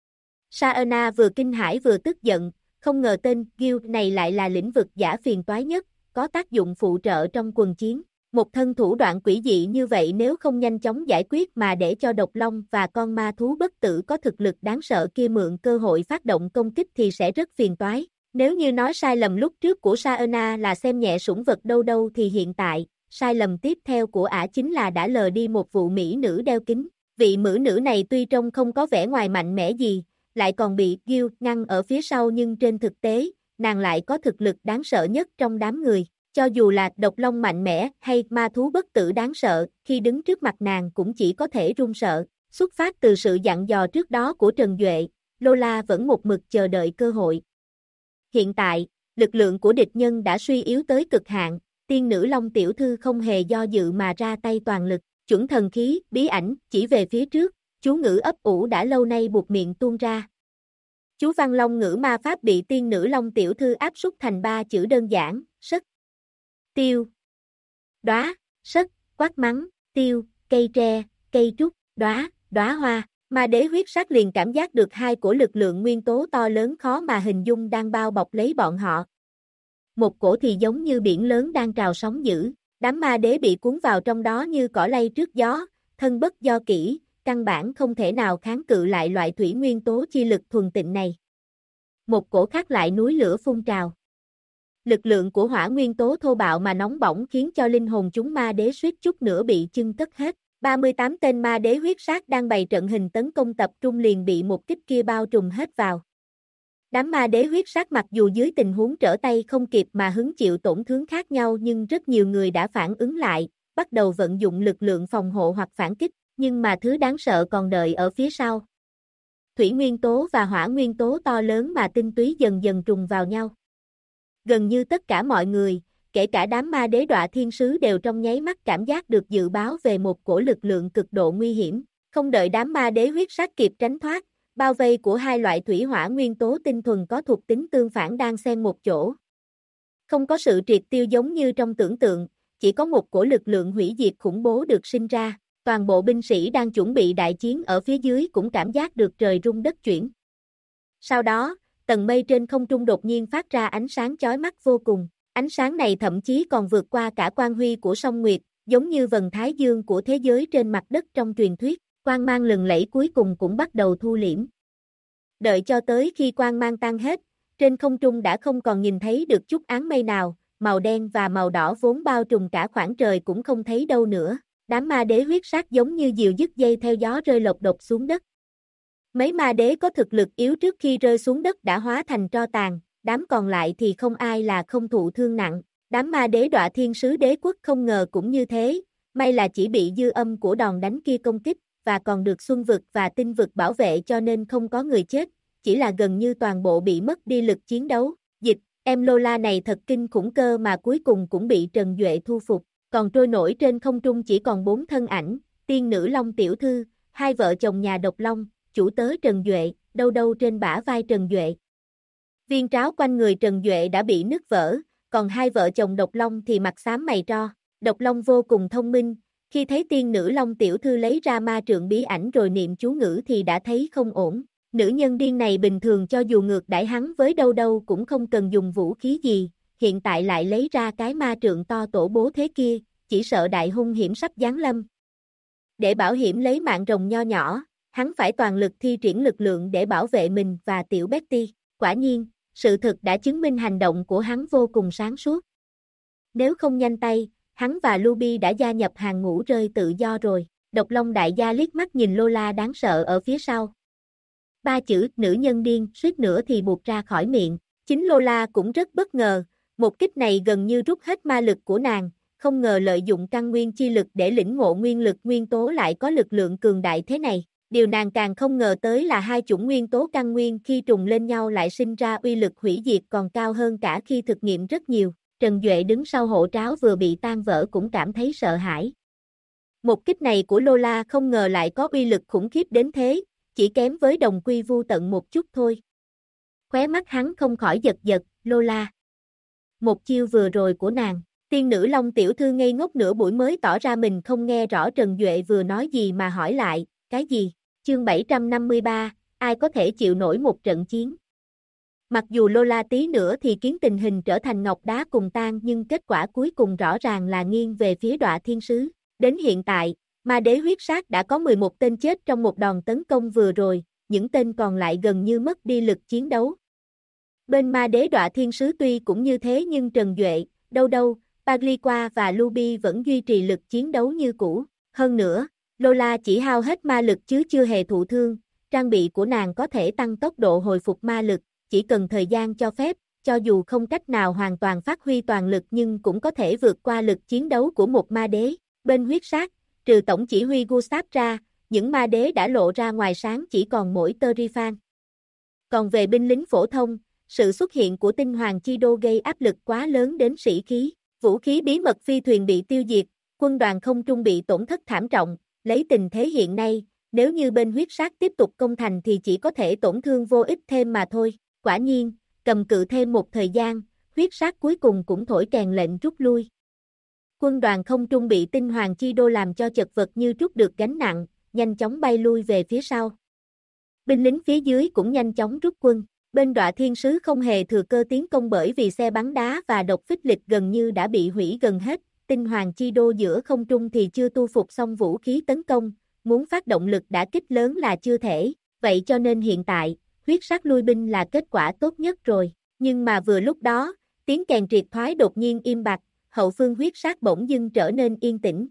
Saena vừa kinh hãi vừa tức giận, không ngờ tên Gil này lại là lĩnh vực giả phiền toái nhất, có tác dụng phụ trợ trong quần chiến. Một thân thủ đoạn quỷ dị như vậy nếu không nhanh chóng giải quyết mà để cho độc long và con ma thú bất tử có thực lực đáng sợ kia mượn cơ hội phát động công kích thì sẽ rất phiền toái. Nếu như nói sai lầm lúc trước của Saena là xem nhẹ sủng vật đâu đâu thì hiện tại, sai lầm tiếp theo của ả chính là đã lờ đi một vụ mỹ nữ đeo kính. Vị mỹ nữ này tuy trông không có vẻ ngoài mạnh mẽ gì, lại còn bị Gil ngăn ở phía sau nhưng trên thực tế, nàng lại có thực lực đáng sợ nhất trong đám người. Cho dù là độc long mạnh mẽ hay ma thú bất tử đáng sợ, khi đứng trước mặt nàng cũng chỉ có thể run sợ. Xuất phát từ sự dặn dò trước đó của Trần Duệ, Lola vẫn một mực chờ đợi cơ hội. Hiện tại, lực lượng của địch nhân đã suy yếu tới cực hạn, tiên nữ Long tiểu thư không hề do dự mà ra tay toàn lực, chuẩn thần khí, bí ảnh, chỉ về phía trước, chú ngữ ấp ủ đã lâu nay buộc miệng tuôn ra. Chú văn long ngữ ma pháp bị tiên nữ Long tiểu thư áp súc thành 3 chữ đơn giản, sất, tiêu, đóa, sất, quát mắng, tiêu, cây tre, cây trúc, đóa hoa. Ma đế huyết sát liền cảm giác được hai cổ lực lượng nguyên tố to lớn khó mà hình dung đang bao bọc lấy bọn họ. Một cổ thì giống như biển lớn đang trào sóng dữ, đám ma đế bị cuốn vào trong đó như cỏ lay trước gió, thân bất do kỷ, căn bản không thể nào kháng cự lại loại thủy nguyên tố chi lực thuần tịnh này. Một cổ khác lại núi lửa phun trào. Lực lượng của hỏa nguyên tố thô bạo mà nóng bỏng khiến cho linh hồn chúng ma đế suýt chút nữa bị chưng cất hết. 38 tên ma đế huyết sát đang bày trận hình tấn công tập trung liền bị một kích kia bao trùm hết vào. Đám ma đế huyết sát mặc dù dưới tình huống trở tay không kịp mà hứng chịu tổn thương khác nhau nhưng rất nhiều người đã phản ứng lại, bắt đầu vận dụng lực lượng phòng hộ hoặc phản kích, nhưng mà thứ đáng sợ còn đợi ở phía sau. Thủy nguyên tố và hỏa nguyên tố to lớn mà tinh túy dần dần trùng vào nhau. Gần như tất cả mọi người, kể cả đám ma đế đọa thiên sứ đều trong nháy mắt cảm giác được dự báo về một cổ lực lượng cực độ nguy hiểm. Không đợi đám ma đế huyết sát kịp tránh thoát, Bao vây của hai loại thủy hỏa nguyên tố tinh thuần có thuộc tính tương phản đang xen một chỗ. Không có sự triệt tiêu giống như trong tưởng tượng, chỉ có một cổ lực lượng hủy diệt khủng bố được sinh ra. Toàn bộ binh sĩ đang chuẩn bị đại chiến ở phía dưới cũng cảm giác được trời rung đất chuyển. Sau đó, tầng mây trên không trung đột nhiên phát ra ánh sáng chói mắt vô cùng. Ánh sáng này thậm chí còn vượt qua cả quang huy của sông Nguyệt, giống như vầng thái dương của thế giới trên mặt đất trong truyền thuyết. Quang mang lừng lẫy cuối cùng cũng bắt đầu thu liễm. Đợi cho tới khi quang mang tan hết, trên không trung đã không còn nhìn thấy được chút áng mây nào, màu đen và màu đỏ vốn bao trùm cả khoảng trời cũng không thấy đâu nữa. Đám ma đế huyết sát giống như diều dứt dây theo gió rơi lộc độc xuống đất. Mấy ma đế có thực lực yếu trước khi rơi xuống đất đã hóa thành tro tàn, đám còn lại thì không ai là không thụ thương nặng. Đám ma đế Đọa Thiên Sứ Đế Quốc không ngờ cũng như thế, may là chỉ bị dư âm của đòn đánh kia công kích, và còn được Xuân Vực và Tinh Vực bảo vệ cho nên không có người chết, chỉ là gần như toàn bộ bị mất đi lực chiến đấu. Dịch, em Lola này thật kinh khủng cơ mà cuối cùng cũng bị Trần Duệ thu phục, còn trôi nổi trên không trung chỉ còn 4 thân ảnh, tiên nữ Long Tiểu Thư, hai vợ chồng nhà độc long, chủ tớ Trần Duệ, đâu đâu trên bả vai Trần Duệ. Viên tráo quanh người Trần Duệ đã bị nứt vỡ, còn hai vợ chồng độc long thì mặt xám mày tro. Độc long vô cùng thông minh, khi thấy tiên nữ Long Tiểu Thư lấy ra ma trượng bí ảnh rồi niệm chú ngữ thì đã thấy không ổn. Nữ nhân điên này bình thường cho dù ngược đãi hắn với đâu đâu cũng không cần dùng vũ khí gì, hiện tại lại lấy ra cái ma trượng to tổ bố thế kia, chỉ sợ đại hung hiểm sắp giáng lâm. Để bảo hiểm lấy mạng rồng nho nhỏ, hắn phải toàn lực thi triển lực lượng để bảo vệ mình và tiểu Betty. Quả nhiên, sự thực đã chứng minh hành động của hắn vô cùng sáng suốt. Nếu không nhanh tay, hắn và Ruby đã gia nhập hàng ngũ rơi tự do rồi. Độc Long đại gia liếc mắt nhìn Lola đáng sợ ở phía sau. Ba chữ nữ nhân điên suýt nữa thì buột ra khỏi miệng. Chính Lola cũng rất bất ngờ, một kích này gần như rút hết ma lực của nàng, không ngờ lợi dụng căn nguyên chi lực để lĩnh ngộ nguyên lực nguyên tố lại có lực lượng cường đại thế này. Điều nàng càng không ngờ tới là hai chủng nguyên tố căn nguyên khi trùng lên nhau lại sinh ra uy lực hủy diệt còn cao hơn cả khi thực nghiệm rất nhiều. Trần Duệ đứng sau hộ tráo vừa bị tan vỡ cũng cảm thấy sợ hãi. Một kích này của Lola không ngờ lại có uy lực khủng khiếp đến thế, chỉ kém với đồng quy vu tận một chút thôi. Khóe mắt hắn không khỏi giật giật, Lola. Một chiêu vừa rồi của nàng, tiên nữ Long Tiểu Thư ngây ngốc nửa buổi mới tỏ ra mình không nghe rõ Trần Duệ vừa nói gì mà hỏi lại, cái gì? Chương 753, ai có thể chịu nổi một trận chiến? Mặc dù Lola tí nữa thì khiến tình hình trở thành ngọc đá cùng tan nhưng kết quả cuối cùng rõ ràng là nghiêng về phía Đọa Thiên Sứ. Đến hiện tại, ma đế huyết sát đã có 11 tên chết trong một đòn tấn công vừa rồi, những tên còn lại gần như mất đi lực chiến đấu. Bên ma đế Đọa Thiên Sứ tuy cũng như thế nhưng Trần Duệ, đâu đâu, Pagliqua và Ruby vẫn duy trì lực chiến đấu như cũ. Hơn nữa, Lola chỉ hao hết ma lực chứ chưa hề thụ thương, trang bị của nàng có thể tăng tốc độ hồi phục ma lực, chỉ cần thời gian cho phép, cho dù không cách nào hoàn toàn phát huy toàn lực nhưng cũng có thể vượt qua lực chiến đấu của một ma đế. Bên huyết sát, trừ tổng chỉ huy Gustav ra, những ma đế đã lộ ra ngoài sáng chỉ còn mỗi Terifan. Còn về binh lính phổ thông, sự xuất hiện của tinh hoàng chi đô gây áp lực quá lớn đến sĩ khí, vũ khí bí mật phi thuyền bị tiêu diệt, quân đoàn không trung bị tổn thất thảm trọng, lấy tình thế hiện nay, nếu như bên huyết sát tiếp tục công thành thì chỉ có thể tổn thương vô ích thêm mà thôi. Quả nhiên, cầm cự thêm một thời gian, huyết sát cuối cùng cũng thổi kèn lệnh rút lui. Quân đoàn không trung bị tinh hoàng chi đô làm cho chật vật như trút được gánh nặng, nhanh chóng bay lui về phía sau. Binh lính phía dưới cũng nhanh chóng rút quân. Bên Đọa Thiên Sứ không hề thừa cơ tiến công bởi vì xe bắn đá và độc phích lịch gần như đã bị hủy gần hết. Tinh hoàng chi đô giữa không trung thì chưa tu phục xong vũ khí tấn công, muốn phát động lực đả kích lớn là chưa thể. Vậy cho nên hiện tại, huyết sát lui binh là kết quả tốt nhất rồi. Nhưng mà vừa lúc đó, tiếng kèn triệt thoái đột nhiên im bặt, hậu phương huyết sát bỗng dưng trở nên yên tĩnh.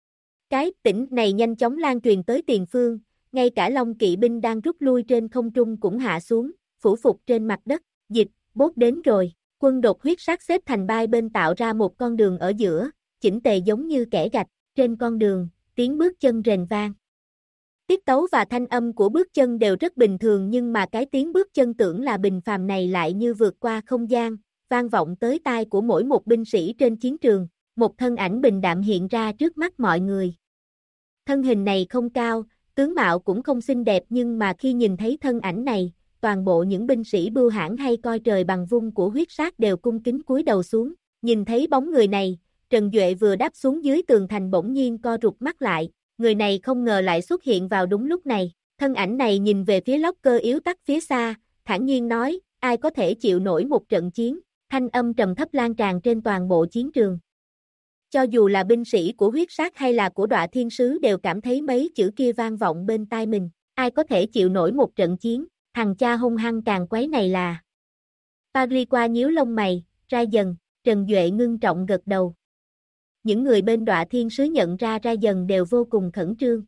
Cái tĩnh này nhanh chóng lan truyền tới tiền phương, ngay cả Long kỵ binh đang rút lui trên không trung cũng hạ xuống, phủ phục trên mặt đất. Dịch, bốt đến rồi. Quân đột huyết sát xếp thành ba bên tạo ra một con đường ở giữa, chỉnh tề giống như kẻ gạch. Trên con đường, tiếng bước chân rền vang. Tiết tấu và thanh âm của bước chân đều rất bình thường nhưng mà cái tiếng bước chân tưởng là bình phàm này lại như vượt qua không gian, vang vọng tới tai của mỗi một binh sĩ trên chiến trường. Một thân ảnh bình đạm hiện ra trước mắt mọi người. Thân hình này không cao, Tướng mạo cũng không xinh đẹp nhưng mà khi nhìn thấy thân ảnh này, toàn bộ những binh sĩ bưu hãn hay coi trời bằng vung của huyết sát đều cung kính cúi đầu xuống. Nhìn thấy bóng người này, Trần Duệ vừa đáp xuống dưới tường thành bỗng nhiên co rụt mắt lại, người này không ngờ lại xuất hiện vào đúng lúc này. Thân ảnh này nhìn về phía locker yếu tắc phía xa, thản nhiên nói, ai có thể chịu nổi một trận chiến, thanh âm trầm thấp lan tràn trên toàn bộ chiến trường. Cho dù là binh sĩ của huyết sát hay là của Đọa Thiên Sứ đều cảm thấy mấy chữ kia vang vọng bên tai mình, ai có thể chịu nổi một trận chiến, thằng cha hung hăng càng quấy này là. Paris qua nhíu lông mày, ra dần, Trần Duệ ngưng trọng gật đầu. Những người bên Đọa Thiên Sứ nhận ra ra dần đều vô cùng khẩn trương.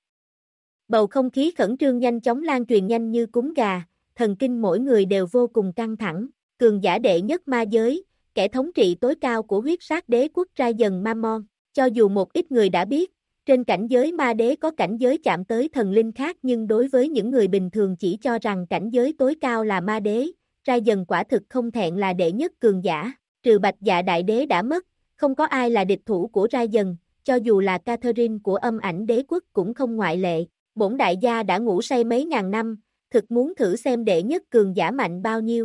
Bầu không khí khẩn trương nhanh chóng lan truyền nhanh như cúm gà, thần kinh mỗi người đều vô cùng căng thẳng, cường giả đệ nhất ma giới, kẻ thống trị tối cao của huyết sát đế quốc ra dần Mammon, cho dù một ít người đã biết, trên cảnh giới ma đế có cảnh giới chạm tới thần linh khác nhưng đối với những người bình thường chỉ cho rằng cảnh giới tối cao là ma đế, ra dần quả thực không thẹn là đệ nhất cường giả, trừ Bạch Dạ đại đế đã mất, không có ai là địch thủ của ra dần, cho dù là Catherine của âm ảnh đế quốc cũng không ngoại lệ. Bổn đại gia đã ngủ say mấy ngàn năm, thực muốn thử xem đệ nhất cường giả mạnh bao nhiêu.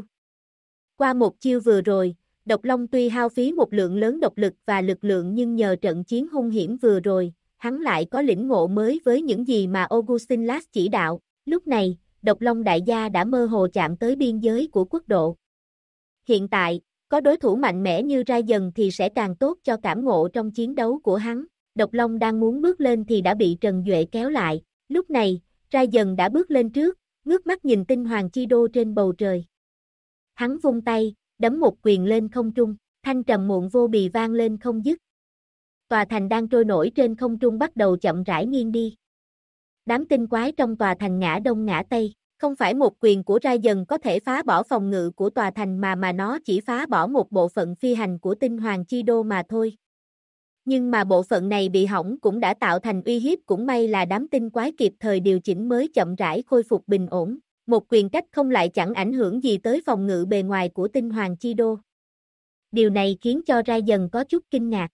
Qua một chiêu vừa rồi, Độc Long tuy hao phí một lượng lớn độc lực và lực lượng nhưng nhờ trận chiến hung hiểm vừa rồi, hắn lại có lĩnh ngộ mới với những gì mà Augustin Lass chỉ đạo. Lúc này, Độc Long đại gia đã mơ hồ chạm tới biên giới của quốc độ. Hiện tại, có đối thủ mạnh mẽ như Ra Dần thì sẽ càng tốt cho cảm ngộ trong chiến đấu của hắn. Độc Long đang muốn bước lên thì đã bị Trần Duệ kéo lại. Lúc này, Ra Dần đã bước lên trước, ngước mắt nhìn tinh hoàng chi đô trên bầu trời. Hắn vung tay, đấm một quyền lên không trung, thanh trầm muộn vô bì vang lên không dứt. Tòa thành đang trôi nổi trên không trung bắt đầu chậm rãi nghiêng đi. Đám tinh quái trong tòa thành ngã đông ngã tây, không phải một quyền của Ra Dần có thể phá bỏ phòng ngự của tòa thành mà nó chỉ phá bỏ một bộ phận phi hành của tinh hoàng chi đô mà thôi. Nhưng mà bộ phận này bị hỏng cũng đã tạo thành uy hiếp, cũng may là đám tinh quái kịp thời điều chỉnh mới chậm rãi khôi phục bình ổn. Một quyền cách không lại chẳng ảnh hưởng gì tới phòng ngự bề ngoài của tinh hoàng chi đô. Điều này khiến cho Ra Dần có chút kinh ngạc.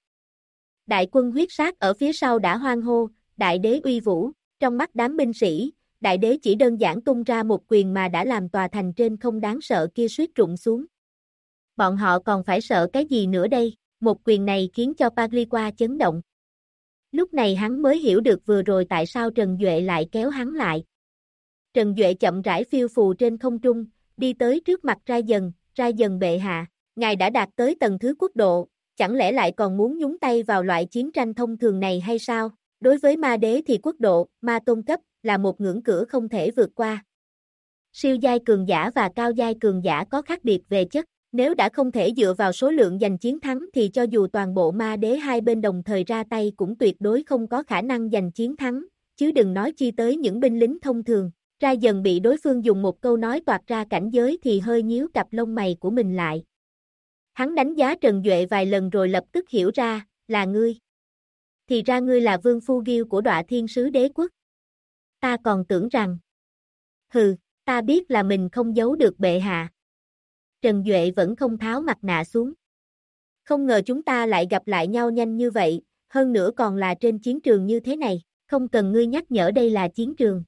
Đại quân huyết sát ở phía sau đã hoan hô, đại đế uy vũ, trong mắt đám binh sĩ, đại đế chỉ đơn giản tung ra một quyền mà đã làm tòa thành trên không đáng sợ kia suýt rụng xuống. Bọn họ còn phải sợ cái gì nữa đây? Một quyền này khiến cho Pagliqua chấn động. Lúc này hắn mới hiểu được vừa rồi tại sao Trần Duệ lại kéo hắn lại. Trần Duệ chậm rãi phiêu phù trên không trung, đi tới trước mặt Ra Dần bệ hạ, ngài đã đạt tới tầng thứ quốc độ, chẳng lẽ lại còn muốn nhúng tay vào loại chiến tranh thông thường này hay sao? Đối với ma đế thì quốc độ, ma tôn cấp, là một ngưỡng cửa không thể vượt qua. Siêu giai cường giả và cao giai cường giả có khác biệt về chất. Nếu đã không thể dựa vào số lượng giành chiến thắng thì cho dù toàn bộ ma đế hai bên đồng thời ra tay cũng tuyệt đối không có khả năng giành chiến thắng, chứ đừng nói chi tới những binh lính thông thường. Ra Dần bị đối phương dùng một câu nói toạc ra cảnh giới thì hơi nhíu cặp lông mày của mình lại. Hắn đánh giá Trần Duệ vài lần rồi lập tức hiểu ra, là ngươi. Thì ra ngươi là Vương Phu Ghiêu của Đọa Thiên Sứ đế quốc. Ta còn tưởng rằng. Hừ, ta biết là mình không giấu được bệ hạ. Trần Duệ vẫn không tháo mặt nạ xuống. Không ngờ chúng ta lại gặp lại nhau nhanh như vậy, hơn nữa còn là trên chiến trường như thế này, không cần ngươi nhắc nhở đây là chiến trường.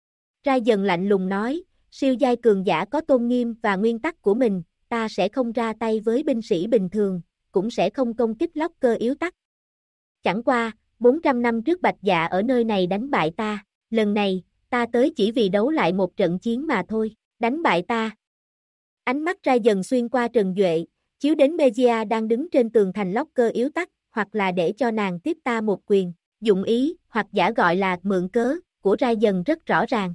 Ra Dần lạnh lùng nói, siêu giai cường giả có tôn nghiêm và nguyên tắc của mình, ta sẽ không ra tay với binh sĩ bình thường, cũng sẽ không công kích locker yếu tắc. Chẳng qua, 400 năm trước Bạch Dạ ở nơi này đánh bại ta, lần này, ta tới chỉ vì đấu lại một trận chiến mà thôi, đánh bại ta. Ánh mắt Ra Dần xuyên qua Trần Duệ, chiếu đến Mejia đang đứng trên tường thành locker yếu tắc, hoặc là để cho nàng tiếp ta một quyền, dụng ý, hoặc giả gọi là mượn cớ, của Ra Dần rất rõ ràng.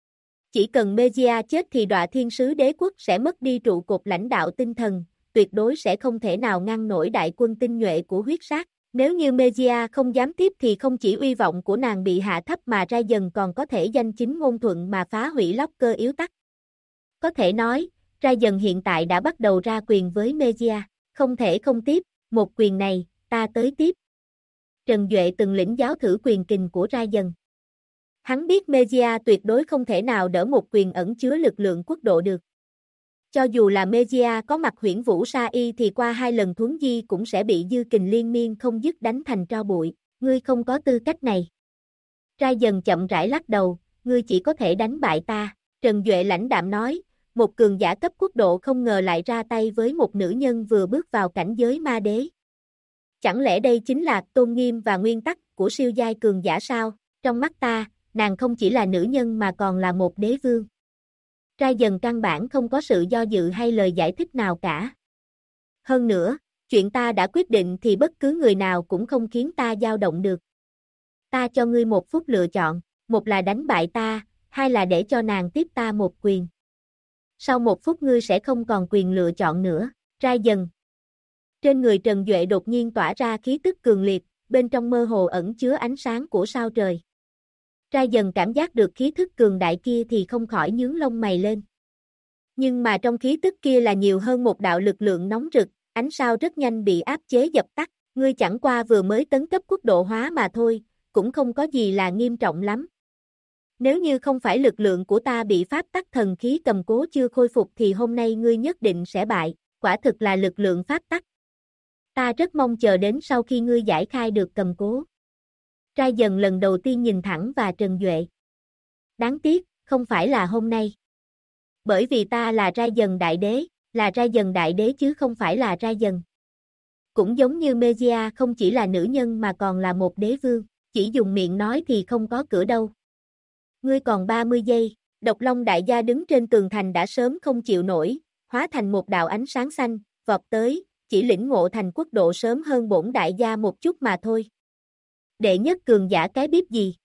Chỉ cần Mejia chết thì Đọa Thiên Sứ đế quốc sẽ mất đi trụ cột lãnh đạo tinh thần, tuyệt đối sẽ không thể nào ngăn nổi đại quân tinh nhuệ của huyết sát. Nếu như Mejia không dám tiếp thì không chỉ uy vọng của nàng bị hạ thấp mà Ra Dần còn có thể danh chính ngôn thuận mà phá hủy locker yếu tắc. Có thể nói, Ra Dần hiện tại đã bắt đầu ra quyền với Mejia, không thể không tiếp, một quyền này, ta tới tiếp. Trần Duệ từng lĩnh giáo thử quyền kình của Ra Dần. Hắn biết Mejia tuyệt đối không thể nào đỡ một quyền ẩn chứa lực lượng quốc độ được. Cho dù là Mejia có mặt huyễn vũ sa y thì qua 2 lần thuấn di cũng sẽ bị dư kình liên miên không dứt đánh thành tro bụi, ngươi không có tư cách này. Ra Dần chậm rãi lắc đầu, ngươi chỉ có thể đánh bại ta. Trần Duệ lãnh đạm nói, một cường giả cấp quốc độ không ngờ lại ra tay với một nữ nhân vừa bước vào cảnh giới ma đế. Chẳng lẽ đây chính là tôn nghiêm và nguyên tắc của siêu giai cường giả sao? Trong mắt ta, nàng không chỉ là nữ nhân mà còn là một đế vương. Trai dần căn bản không có sự do dự hay lời giải thích nào cả. Hơn nữa, chuyện ta đã quyết định thì bất cứ người nào cũng không khiến ta dao động được. Ta cho ngươi 1 phút lựa chọn, một là đánh bại ta, hai là để cho nàng tiếp ta một quyền. Sau 1 phút ngươi sẽ không còn quyền lựa chọn nữa. Trai dần. Trên người Trần Duệ đột nhiên tỏa ra khí tức cường liệt, bên trong mơ hồ ẩn chứa ánh sáng của sao trời. Trai dần cảm giác được khí thức cường đại kia thì không khỏi nhướng lông mày lên. Nhưng mà trong khí tức kia là nhiều hơn một đạo lực lượng nóng rực, ánh sao rất nhanh bị áp chế dập tắt. Ngươi chẳng qua vừa mới tấn cấp quốc độ hóa mà thôi, cũng không có gì là nghiêm trọng lắm. Nếu như không phải lực lượng của ta bị pháp tắc thần khí cầm cố chưa khôi phục thì hôm nay ngươi nhất định sẽ bại, quả thực là lực lượng pháp tắc. Ta rất mong chờ đến sau khi ngươi giải khai được cầm cố. Trai dần lần đầu tiên nhìn thẳng vào Trần Duệ. Đáng tiếc, không phải là hôm nay. Bởi vì ta là Trai dần đại đế, là Trai dần đại đế chứ không phải là Trai dần. Cũng giống như Mejia không chỉ là nữ nhân mà còn là một đế vương, chỉ dùng miệng nói thì không có cửa đâu. Ngươi còn 30 giây, Độc Long đại gia đứng trên tường thành đã sớm không chịu nổi, hóa thành một đạo ánh sáng xanh, vọt tới, chỉ lĩnh ngộ thành quốc độ sớm hơn bổn đại gia một chút mà thôi. Đệ nhất cường giả cái biết gì?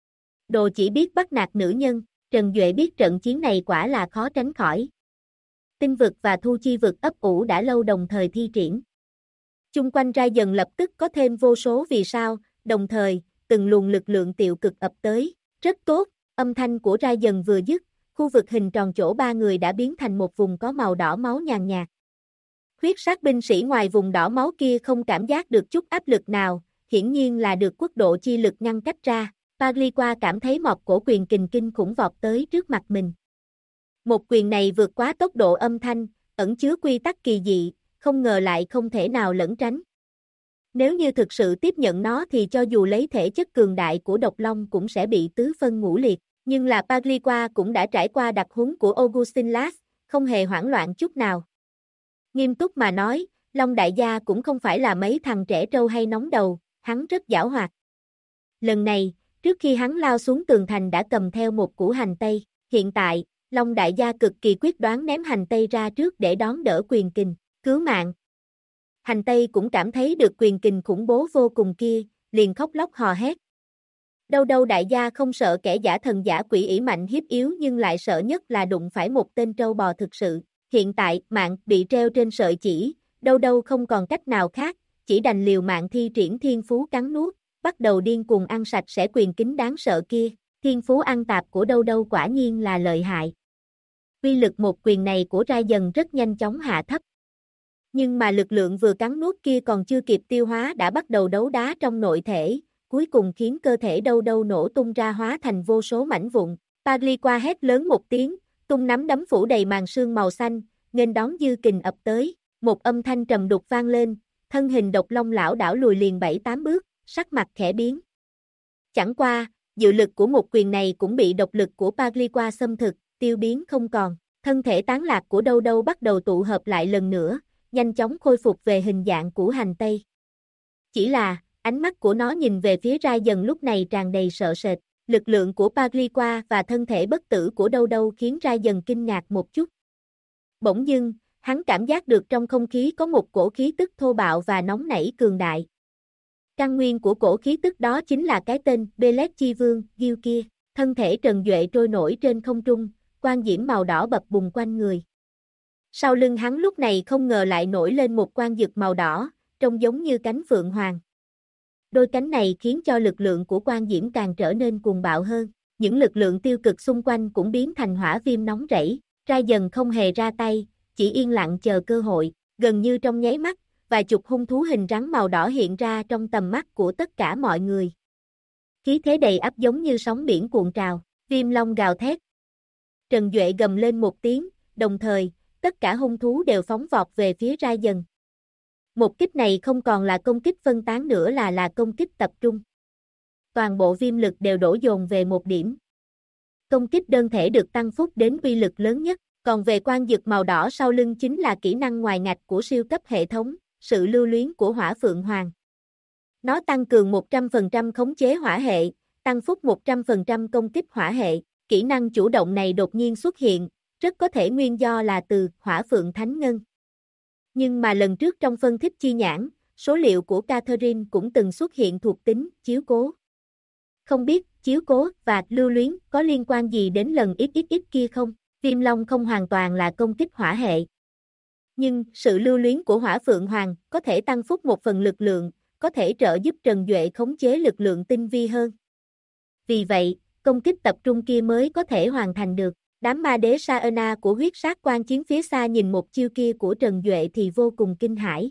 Đồ chỉ biết bắt nạt nữ nhân, Trần Duệ biết trận chiến này quả là khó tránh khỏi. Tinh vực và thu chi vực ấp ủ đã lâu đồng thời thi triển. Chung quanh Trai dần lập tức có thêm vô số vì sao, đồng thời, từng luồng lực lượng tiêu cực ập tới, rất tốt, âm thanh của Trai dần vừa dứt, khu vực hình tròn chỗ 3 người đã biến thành một vùng có màu đỏ máu nhàn nhạt. Huyết sát binh sĩ ngoài vùng đỏ máu kia không cảm giác được chút áp lực nào, hiển nhiên là được quốc độ chi lực ngăn cách ra. Pagliqua cảm thấy một cổ quyền kình kinh khủng vọt tới trước mặt mình. Một quyền này vượt quá tốc độ âm thanh, ẩn chứa quy tắc kỳ dị, không ngờ lại không thể nào lẩn tránh. Nếu như thực sự tiếp nhận nó thì cho dù lấy thể chất cường đại của Độc Long cũng sẽ bị tứ phân ngũ liệt, nhưng là Pagliqua cũng đã trải qua đặc huấn của Augustin Lass, không hề hoảng loạn chút nào. Nghiêm túc mà nói, Long đại gia cũng không phải là mấy thằng trẻ trâu hay nóng đầu, hắn rất giảo hoạt. Lần này, trước khi hắn lao xuống tường thành đã cầm theo một củ hành tây, hiện tại, Long đại gia cực kỳ quyết đoán ném hành tây ra trước để đón đỡ quyền kình, cứu mạng. Hành tây cũng cảm thấy được quyền kình khủng bố vô cùng kia, liền khóc lóc hò hét. Đâu đâu đại gia không sợ kẻ giả thần giả quỷ ỷ mạnh hiếp yếu nhưng lại sợ nhất là đụng phải một tên trâu bò thực sự. Hiện tại, mạng bị treo trên sợi chỉ, đâu đâu không còn cách nào khác, chỉ đành liều mạng thi triển thiên phú cắn nuốt, bắt đầu điên cuồng ăn sạch sẽ quyền kính đáng sợ kia. Thiên phú ăn tạp của đâu đâu quả nhiên là lợi hại. Uy lực một quyền này của Trai dần rất nhanh chóng hạ thấp. Nhưng mà lực lượng vừa cắn nuốt kia còn chưa kịp tiêu hóa đã bắt đầu đấu đá trong nội thể, cuối cùng khiến cơ thể đâu đâu nổ tung ra hóa thành vô số mảnh vụn. Pagliqua hét lớn một tiếng, tung nắm đấm phủ đầy màn sương màu xanh, nghênh đón dư kình ập tới, một âm thanh trầm đục vang lên, thân hình Độc Long lảo đảo lùi liền 7-8 bước, sắc mặt khẽ biến. Chẳng qua, dự lực của một quyền này cũng bị độc lực của Pagliqua xâm thực, tiêu biến không còn, thân thể tán lạc của đâu đâu bắt đầu tụ hợp lại lần nữa, nhanh chóng khôi phục về hình dạng của hành tây. Chỉ là, ánh mắt của nó nhìn về phía Trai dần lúc này tràn đầy sợ sệt, lực lượng của Pagliqua và thân thể bất tử của đâu đâu khiến Trai dần kinh ngạc một chút. Bỗng dưng, hắn cảm giác được trong không khí có một cổ khí tức thô bạo và nóng nảy cường đại. Căn nguyên của cổ khí tức đó chính là cái tên Belet Chi Vương, Gil kia, thân thể Trần Duệ trôi nổi trên không trung, quang diễm màu đỏ bập bùng quanh người. Sau lưng hắn lúc này không ngờ lại nổi lên một quang dực màu đỏ, trông giống như cánh phượng hoàng. Đôi cánh này khiến cho lực lượng của quang diễm càng trở nên cuồng bạo hơn, những lực lượng tiêu cực xung quanh cũng biến thành hỏa viêm nóng rẫy. Trai dần không hề ra tay, chỉ yên lặng chờ cơ hội, gần như trong nháy mắt, vài chục hung thú hình rắn màu đỏ hiện ra trong tầm mắt của tất cả mọi người. Khí thế đầy ắp giống như sóng biển cuộn trào, viêm long gào thét. Trần Duệ gầm lên một tiếng, đồng thời, tất cả hung thú đều phóng vọt về phía Trai dần. Một kích này không còn là công kích phân tán nữa là công kích tập trung. Toàn bộ viêm lực đều đổ dồn về một điểm. công kích đơn thể được tăng phúc đến uy lực lớn nhất, còn về quang dực màu đỏ sau lưng chính là kỹ năng ngoài ngạch của siêu cấp hệ thống, sự lưu luyến của Hỏa Phượng Hoàng. Nó tăng cường 100% khống chế hỏa hệ, tăng phúc 100% công kích hỏa hệ, kỹ năng chủ động này đột nhiên xuất hiện, rất có thể nguyên do là từ Hỏa Phượng Thánh Ngân. Nhưng mà lần trước trong phân tích chi nhãn, số liệu của Catherine cũng từng xuất hiện thuộc tính chiếu cố. Không biết chiếu cố và lưu luyến có liên quan gì đến lần XXX kia không? Viêm Long không hoàn toàn là công kích hỏa hệ. Nhưng sự lưu luyến của Hỏa Phượng Hoàng có thể tăng phúc một phần lực lượng, có thể trợ giúp Trần Duệ khống chế lực lượng tinh vi hơn. Vì vậy, công kích tập trung kia mới có thể hoàn thành được. Đám ma đế Saena của huyết sát quan chiến phía xa nhìn một chiêu kia của Trần Duệ thì vô cùng kinh hãi.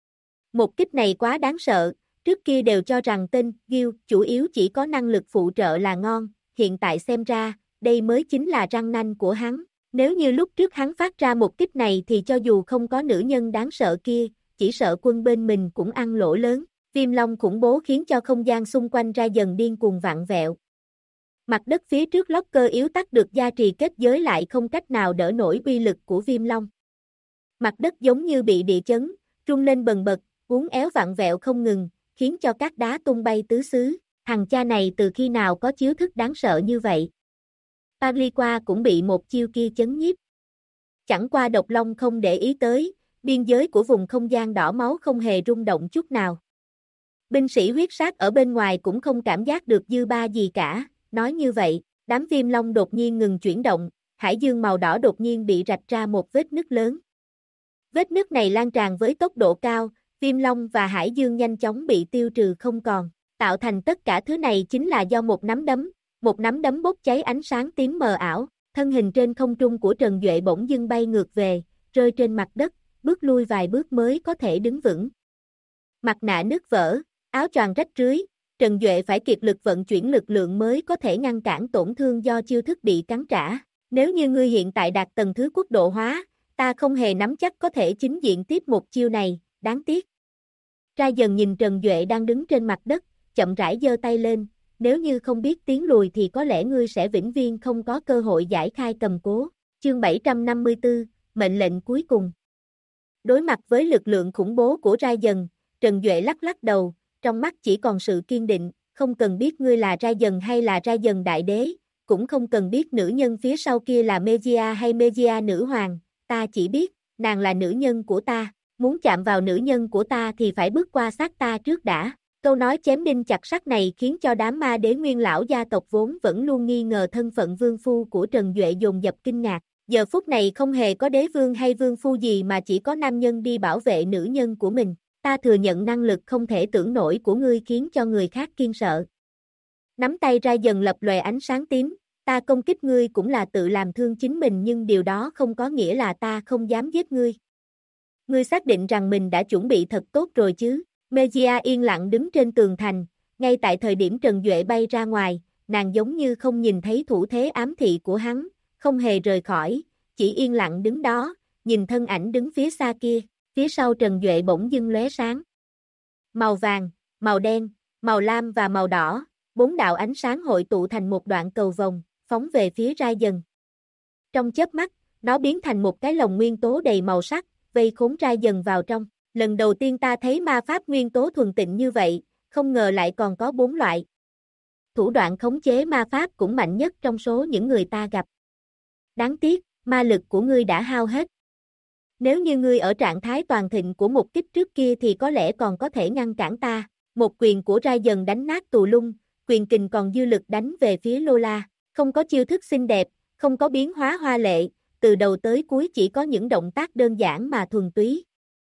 Một kích này quá đáng sợ, trước kia đều cho rằng tên Gil chủ yếu chỉ có năng lực phụ trợ là ngon, hiện tại xem ra, đây mới chính là răng nanh của hắn. Nếu như lúc trước hắn phát ra một kích này thì cho dù không có nữ nhân đáng sợ kia, chỉ sợ quân bên mình cũng ăn lỗ lớn. Viêm Long khủng bố khiến cho không gian xung quanh ra dần điên cuồng vặn vẹo. Mặt đất phía trước locker yếu tắc được gia trì kết giới lại không cách nào đỡ nổi uy lực của Viêm Long. Mặt đất giống như bị địa chấn, rung lên bần bật, uốn éo vặn vẹo không ngừng, khiến cho các đá tung bay tứ xứ. Thằng cha này từ khi nào có chiếu thức đáng sợ như vậy? Pagliqua cũng bị một chiêu kia chấn nhiếp. Chẳng qua Độc Long không để ý tới, biên giới của vùng không gian đỏ máu không hề rung động chút nào. Binh sĩ huyết sát ở bên ngoài cũng không cảm giác được dư ba gì cả, nói như vậy, đám Viêm Long đột nhiên ngừng chuyển động, hải dương màu đỏ đột nhiên bị rạch ra một vết nứt lớn. Vết nứt này lan tràn với tốc độ cao, Viêm Long và hải dương nhanh chóng bị tiêu trừ không còn, tạo thành tất cả thứ này chính là do một nắm đấm bốc cháy ánh sáng tím mờ ảo, thân hình trên không trung của Trần Duệ bỗng dưng bay ngược về, rơi trên mặt đất, bước lui vài bước mới có thể đứng vững. Mặt nạ nứt vỡ, áo choàng rách rưới, Trần Duệ phải kiệt lực vận chuyển lực lượng mới có thể ngăn cản tổn thương do chiêu thức bị cắn trả. Nếu như ngươi hiện tại đạt tầng thứ quốc độ hóa, ta không hề nắm chắc có thể chính diện tiếp một chiêu này, đáng tiếc. Ra dần nhìn Trần Duệ đang đứng trên mặt đất, chậm rãi giơ tay lên, nếu như không biết tiến lùi thì có lẽ ngươi sẽ vĩnh viễn không có cơ hội giải khai cầm cố. Chương 754, mệnh lệnh cuối cùng. Đối mặt với lực lượng khủng bố của Ra dần, Trần Duệ lắc lắc đầu, trong mắt chỉ còn sự kiên định, không cần biết ngươi là Ra dần hay là Ra dần đại đế, cũng không cần biết nữ nhân phía sau kia là Mejia hay Mejia nữ hoàng, ta chỉ biết, nàng là nữ nhân của ta, muốn chạm vào nữ nhân của ta thì phải bước qua xác ta trước đã. Câu nói chém đinh chặt sắt này khiến cho đám ma đế nguyên lão gia tộc vốn vẫn luôn nghi ngờ thân phận vương phu của Trần Duệ dồn dập kinh ngạc. Giờ phút này không hề có đế vương hay vương phu gì mà chỉ có nam nhân đi bảo vệ nữ nhân của mình. Ta thừa nhận năng lực không thể tưởng nổi của ngươi khiến cho người khác kiêng sợ. Nắm tay Ra dần lập lòe ánh sáng tím, ta công kích ngươi cũng là tự làm thương chính mình nhưng điều đó không có nghĩa là ta không dám giết ngươi. Ngươi xác định rằng mình đã chuẩn bị thật tốt rồi chứ? Mejia yên lặng đứng trên tường thành, ngay tại thời điểm Trần Duệ bay ra ngoài, nàng giống như không nhìn thấy thủ thế ám thị của hắn, không hề rời khỏi, chỉ yên lặng đứng đó, nhìn thân ảnh đứng phía xa kia, phía sau Trần Duệ bỗng dưng lóe sáng. Màu vàng, màu đen, màu lam và màu đỏ, 4 đạo ánh sáng hội tụ thành một đoạn cầu vồng, phóng về phía Ra dần. Trong chớp mắt, nó biến thành một cái lồng nguyên tố đầy màu sắc, vây khốn Ra dần vào trong. Lần đầu tiên ta thấy ma pháp nguyên tố thuần tịnh như vậy, không ngờ lại còn có 4 loại. Thủ đoạn khống chế ma pháp cũng mạnh nhất trong số những người ta gặp. Đáng tiếc, ma lực của ngươi đã hao hết. Nếu như ngươi ở trạng thái toàn thịnh của một kích trước kia thì có lẽ còn có thể ngăn cản ta. Một quyền của Ra dần đánh nát tù lung, quyền kình còn dư lực đánh về phía Lola. Không có chiêu thức xinh đẹp, không có biến hóa hoa lệ, từ đầu tới cuối chỉ có những động tác đơn giản mà thuần túy.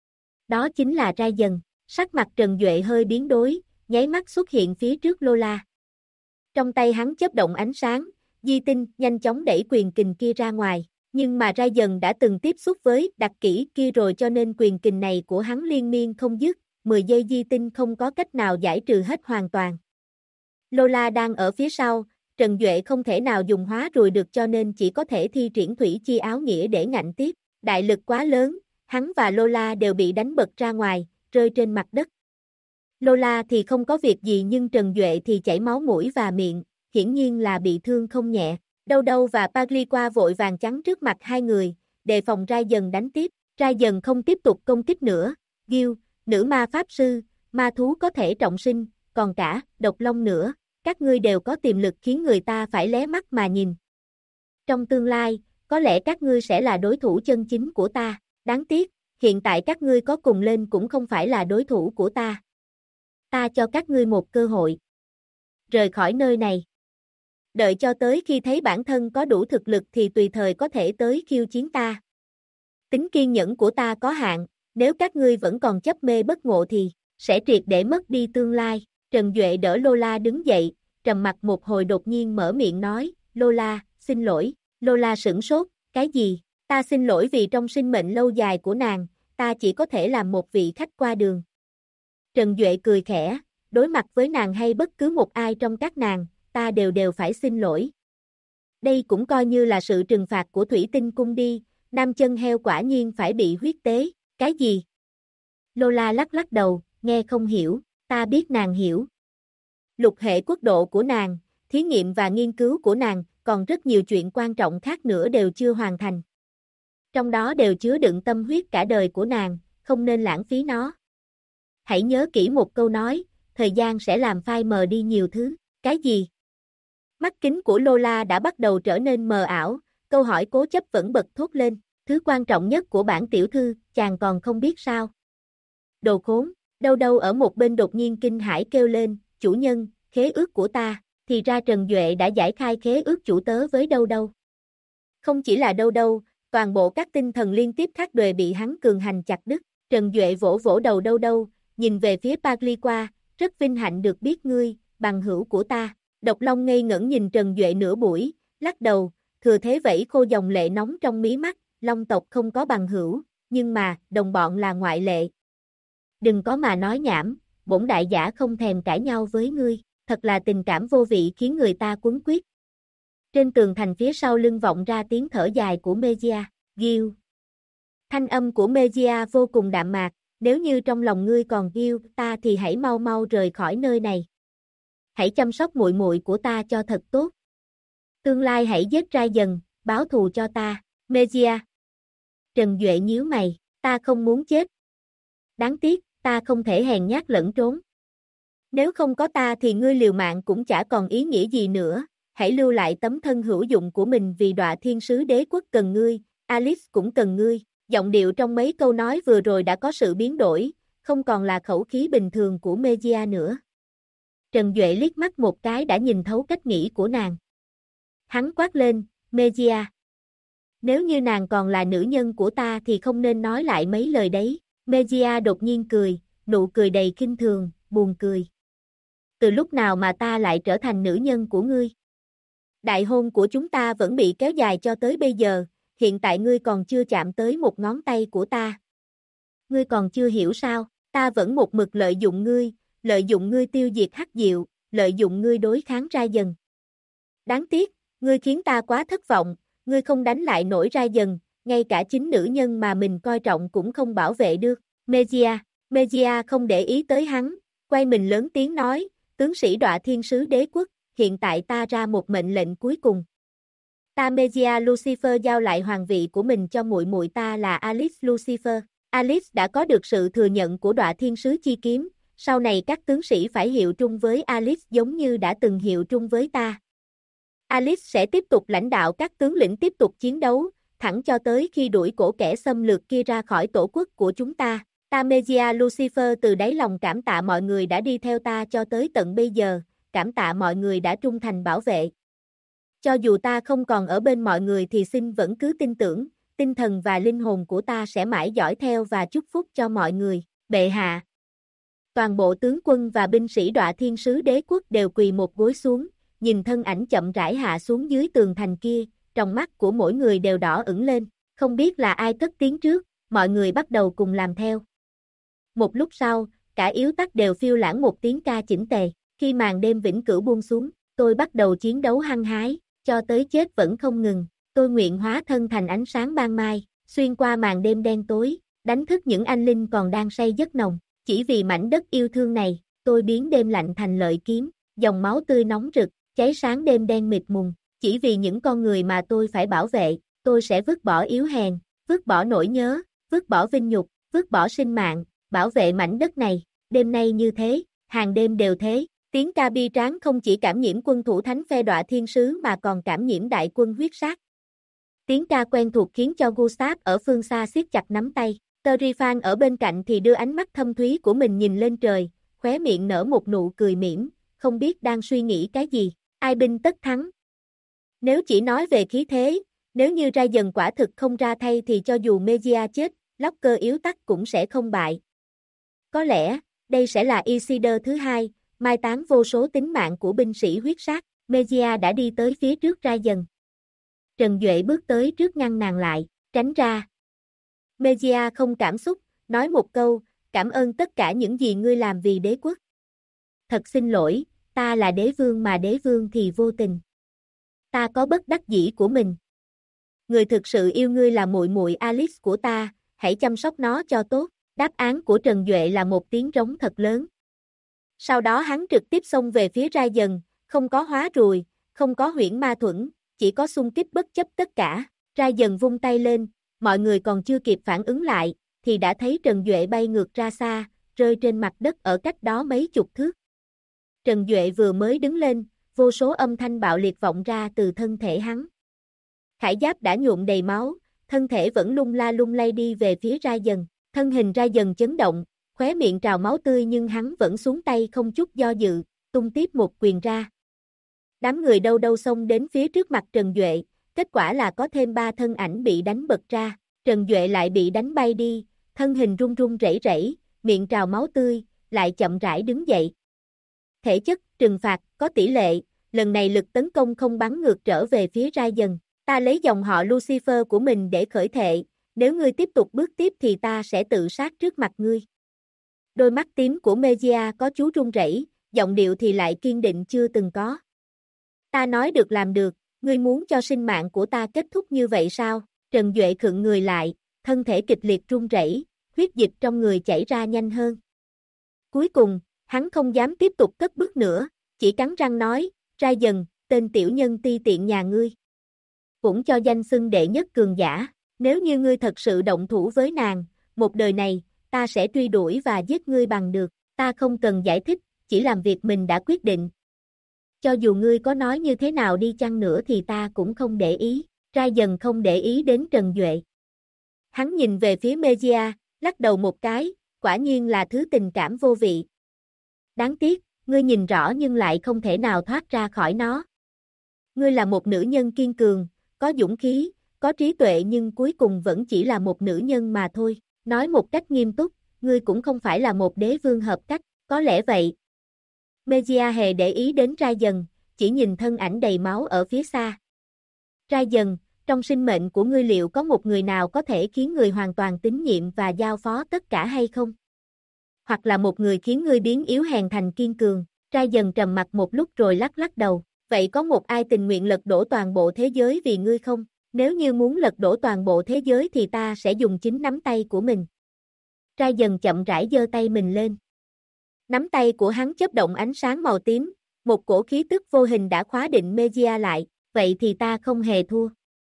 Đó chính là Ra dần, sắc mặt Trần Duệ hơi biến đổi, nháy mắt xuất hiện phía trước Lola. Trong tay hắn chớp động ánh sáng, di tinh nhanh chóng đẩy quyền kình kia ra ngoài, nhưng mà Ra dần đã từng tiếp xúc với đặc kỹ kia rồi cho nên quyền kình này của hắn liên miên không dứt, 10 giây di tinh không có cách nào giải trừ hết hoàn toàn. Lola đang ở phía sau, Trần Duệ không thể nào dùng hóa rùi được cho nên chỉ có thể thi triển thủy chi áo nghĩa để ngạnh tiếp, đại lực quá lớn. Hắn và Lola đều bị đánh bật ra ngoài, rơi trên mặt đất. Lola thì không có việc gì nhưng Trần Duệ thì chảy máu mũi và miệng, hiển nhiên là bị thương không nhẹ. Đâu Đâu và Pagliqua vội vàng chắn trước mặt hai người, đề phòng Rai Dần đánh tiếp. Rai Dần không tiếp tục công kích nữa. Gil, nữ ma pháp sư, ma thú có thể trọng sinh, còn cả Độc Long nữa, các ngươi đều có tiềm lực khiến người ta phải lé mắt mà nhìn. Trong tương lai, có lẽ các ngươi sẽ là đối thủ chân chính của ta. Đáng tiếc, hiện tại các ngươi có cùng lên cũng không phải là đối thủ của ta. Ta cho các ngươi một cơ hội. Rời khỏi nơi này. Đợi cho tới khi thấy bản thân có đủ thực lực thì tùy thời có thể tới khiêu chiến ta. Tính kiên nhẫn của ta có hạn, nếu các ngươi vẫn còn chấp mê bất ngộ thì sẽ triệt để mất đi tương lai. Trần Duệ đỡ Lola đứng dậy, trầm mặt một hồi đột nhiên mở miệng nói, Lola, xin lỗi. Lola sửng sốt, cái gì? Ta xin lỗi vì trong sinh mệnh lâu dài của nàng, ta chỉ có thể làm một vị khách qua đường. Trần Duệ cười khẽ, đối mặt với nàng hay bất cứ một ai trong các nàng, ta đều phải xin lỗi. Đây cũng coi như là sự trừng phạt của Thủy Tinh Cung đi, nam chân heo quả nhiên phải bị huyết tế, cái gì? Lola lắc đầu, nghe không hiểu, ta biết nàng hiểu. Lục hệ quốc độ của nàng, thí nghiệm và nghiên cứu của nàng, còn rất nhiều chuyện quan trọng khác nữa đều chưa hoàn thành. Trong đó đều chứa đựng tâm huyết cả đời của nàng, không nên lãng phí nó. Hãy nhớ kỹ một câu nói, thời gian sẽ làm phai mờ đi nhiều thứ. Cái gì? Mắt kính của Lola đã bắt đầu trở nên mờ ảo, câu hỏi cố chấp vẫn bật thốt lên. Thứ quan trọng nhất của bản tiểu thư, chàng còn không biết sao? Đồ khốn, Đâu Đâu ở một bên đột nhiên kinh hãi kêu lên, chủ nhân, khế ước của ta. Thì ra Trần Duệ đã giải khai khế ước chủ tớ với Đâu Đâu. Không chỉ là Đâu Đâu, toàn bộ các tinh thần liên tiếp khác đều bị hắn cường hành chặt đứt. Trần Duệ vỗ vỗ đầu Đâu Đâu, nhìn về phía Pagliqua, rất vinh hạnh được biết ngươi, bằng hữu của ta. Độc Long ngây ngẩn nhìn Trần Duệ nửa buổi, lắc đầu, thừa thế vẫy khô dòng lệ nóng trong mí mắt, Long tộc không có bằng hữu, nhưng mà, đồng bọn là ngoại lệ. Đừng có mà nói nhảm, bổn đại giả không thèm cãi nhau với ngươi, thật là tình cảm vô vị khiến người ta quấn quýt. Trên tường thành phía sau lưng vọng ra tiếng thở dài của Mejia, Gil. Thanh âm của Mejia vô cùng đạm mạc, nếu như trong lòng ngươi còn Gil ta thì hãy mau mau rời khỏi nơi này. Hãy chăm sóc muội muội của ta cho thật tốt. Tương lai hãy giết Rai Dần, báo thù cho ta, Mejia. Trần Duệ nhíu mày, ta không muốn chết. Đáng tiếc, ta không thể hèn nhát lẫn trốn. Nếu không có ta thì ngươi liều mạng cũng chả còn ý nghĩa gì nữa, hãy lưu lại tấm thân hữu dụng của mình vì Đọa Thiên Sứ Đế Quốc cần ngươi, Alice cũng cần ngươi. Giọng điệu trong mấy câu nói vừa rồi đã có sự biến đổi, không còn là khẩu khí bình thường của Mejia nữa. Trần Duệ liếc mắt một cái đã nhìn thấu cách nghĩ của nàng. Hắn quát lên, Mejia. Nếu như nàng còn là nữ nhân của ta thì không nên nói lại mấy lời đấy. Mejia đột nhiên cười, nụ cười đầy khinh thường, buồn cười. Từ lúc nào mà ta lại trở thành nữ nhân của ngươi? Đại hôn của chúng ta vẫn bị kéo dài cho tới bây giờ, hiện tại ngươi còn chưa chạm tới một ngón tay của ta. Ngươi còn chưa hiểu sao, ta vẫn một mực lợi dụng ngươi tiêu diệt Hắc Diệu, lợi dụng ngươi đối kháng Rai Dần. Đáng tiếc, ngươi khiến ta quá thất vọng, ngươi không đánh lại nổi Rai Dần, ngay cả chính nữ nhân mà mình coi trọng cũng không bảo vệ được. Mejia không để ý tới hắn, quay mình lớn tiếng nói, tướng sĩ Đọa Thiên Sứ Đế Quốc, hiện tại ta ra một mệnh lệnh cuối cùng. Ta Mejia Lucifer giao lại hoàng vị của mình cho muội muội ta là Alice Lucifer. Alice đã có được sự thừa nhận của Đọa Thiên Sứ Chi Kiếm, sau này các tướng sĩ phải hiệu trung với Alice giống như đã từng hiệu trung với ta. Alice sẽ tiếp tục lãnh đạo các tướng lĩnh tiếp tục chiến đấu, thẳng cho tới khi đuổi cổ kẻ xâm lược kia ra khỏi tổ quốc của chúng ta. Ta Mejia Lucifer từ đáy lòng cảm tạ mọi người đã đi theo ta cho tới tận bây giờ, cảm tạ mọi người đã trung thành bảo vệ. Cho dù ta không còn ở bên mọi người thì xin vẫn cứ tin tưởng, tinh thần và linh hồn của ta sẽ mãi dõi theo và chúc phúc cho mọi người, bệ hạ. Toàn bộ tướng quân và binh sĩ Đọa Thiên Sứ Đế Quốc đều quỳ một gối xuống, nhìn thân ảnh chậm rãi hạ xuống dưới tường thành kia, trong mắt của mỗi người đều đỏ ửng lên, không biết là ai cất tiếng trước, mọi người bắt đầu cùng làm theo. Một lúc sau, cả yếu tắc đều phiêu lãng một tiếng ca chỉnh tề, khi màn đêm vĩnh cửu buông xuống, tôi bắt đầu chiến đấu hăng hái, cho tới chết vẫn không ngừng, tôi nguyện hóa thân thành ánh sáng ban mai, xuyên qua màn đêm đen tối, đánh thức những anh linh còn đang say giấc nồng, chỉ vì mảnh đất yêu thương này, tôi biến đêm lạnh thành lợi kiếm, dòng máu tươi nóng rực, cháy sáng đêm đen mịt mùng, chỉ vì những con người mà tôi phải bảo vệ, tôi sẽ vứt bỏ yếu hèn, vứt bỏ nỗi nhớ, vứt bỏ vinh nhục, vứt bỏ sinh mạng, bảo vệ mảnh đất này. Đêm nay như thế, hàng đêm đều thế. Tiếng ca bi tráng không chỉ cảm nhiễm quân thủ thánh phe đọa thiên sứ mà còn cảm nhiễm đại quân huyết sát. Tiếng ca quen thuộc khiến cho Gustav ở phương xa siết chặt nắm tay. Trifan ở bên cạnh thì đưa ánh mắt thâm thúy của mình nhìn lên trời, khóe miệng nở một nụ cười mỉm, không biết đang suy nghĩ cái gì. Ai binh tất thắng. Nếu chỉ nói về khí thế, nếu như Ra dần quả thực không ra thay thì cho dù Megia chết, Locker yếu tắc cũng sẽ không bại. Có lẽ, đây sẽ là Isildur thứ hai, mai táng vô số tính mạng của binh sĩ huyết sát. Megia đã đi tới phía trước Ra dần. Trần Duệ bước tới trước ngăn nàng lại, tránh ra. Megia không cảm xúc, nói một câu, cảm ơn tất cả những gì ngươi làm vì đế quốc. Thật xin lỗi, ta là đế vương mà đế vương thì vô tình. Ta có bất đắc dĩ của mình. Người thực sự yêu ngươi là muội muội Alice của ta, hãy chăm sóc nó cho tốt. Đáp án của Trần Duệ là một tiếng rống thật lớn. Sau đó hắn trực tiếp xông về phía Ra dần, không có hóa rùi, không có huyễn ma thuẫn, chỉ có xung kích bất chấp tất cả. Ra dần vung tay lên, mọi người còn chưa kịp phản ứng lại, thì đã thấy Trần Duệ bay ngược ra xa, rơi trên mặt đất ở cách đó mấy chục thước. Trần Duệ vừa mới đứng lên, vô số âm thanh bạo liệt vọng ra từ thân thể hắn. Khải giáp đã nhuộm đầy máu, thân thể vẫn lung la lung lay đi về phía Ra dần. Thân hình Ra dần chấn động, khóe miệng trào máu tươi nhưng hắn vẫn xuống tay không chút do dự, tung tiếp một quyền ra. Đám người đâu đâu xông đến phía trước mặt Trần Duệ, kết quả là có thêm 3 thân ảnh bị đánh bật ra. Trần Duệ lại bị đánh bay đi, thân hình run run rẩy rẩy, miệng trào máu tươi, lại chậm rãi đứng dậy. Thể chất, trừng phạt, có tỷ lệ, lần này lực tấn công không bắn ngược trở về phía Ra dần. Ta lấy dòng họ Lucifer của mình để khởi thệ, nếu ngươi tiếp tục bước tiếp thì ta sẽ tự sát trước mặt ngươi. Đôi mắt tím của Megia có chú run rẩy, giọng điệu thì lại kiên định chưa từng có. Ta nói được làm được, ngươi muốn cho sinh mạng của ta kết thúc như vậy sao? Trần Duệ khựng người lại, thân thể kịch liệt run rẩy, huyết dịch trong người chảy ra nhanh hơn. Cuối cùng, hắn không dám tiếp tục cất bước nữa, chỉ cắn răng nói, Ra dần, tên tiểu nhân ti tiện nhà ngươi. Cũng cho danh xưng đệ nhất cường giả, nếu như ngươi thật sự động thủ với nàng, một đời này, ta sẽ truy đuổi và giết ngươi bằng được, ta không cần giải thích, chỉ làm việc mình đã quyết định. Cho dù ngươi có nói như thế nào đi chăng nữa thì ta cũng không để ý. Ra dần không để ý đến Trần Duệ. Hắn nhìn về phía Megia, lắc đầu một cái, quả nhiên là thứ tình cảm vô vị. Đáng tiếc, ngươi nhìn rõ nhưng lại không thể nào thoát ra khỏi nó. Ngươi là một nữ nhân kiên cường, có dũng khí, có trí tuệ nhưng cuối cùng vẫn chỉ là một nữ nhân mà thôi. Nói một cách nghiêm túc, ngươi cũng không phải là một đế vương hợp cách, có lẽ vậy. Megia hề để ý đến Ra dần, chỉ nhìn thân ảnh đầy máu ở phía xa. Ra dần, trong sinh mệnh của ngươi liệu có một người nào có thể khiến người hoàn toàn tín nhiệm và giao phó tất cả hay không? Hoặc là một người khiến ngươi biến yếu hèn thành kiên cường? Ra dần trầm mặt một lúc rồi lắc lắc đầu. Vậy có một ai tình nguyện lật đổ toàn bộ thế giới vì ngươi không? Nếu như muốn lật đổ toàn bộ thế giới thì ta sẽ dùng chính nắm tay của mình. Ra dần chậm rãi giơ tay mình lên. Nắm tay của hắn chớp động ánh sáng màu tím, một cổ khí tức vô hình đã khóa định Megia lại, vậy thì ta không hề thua.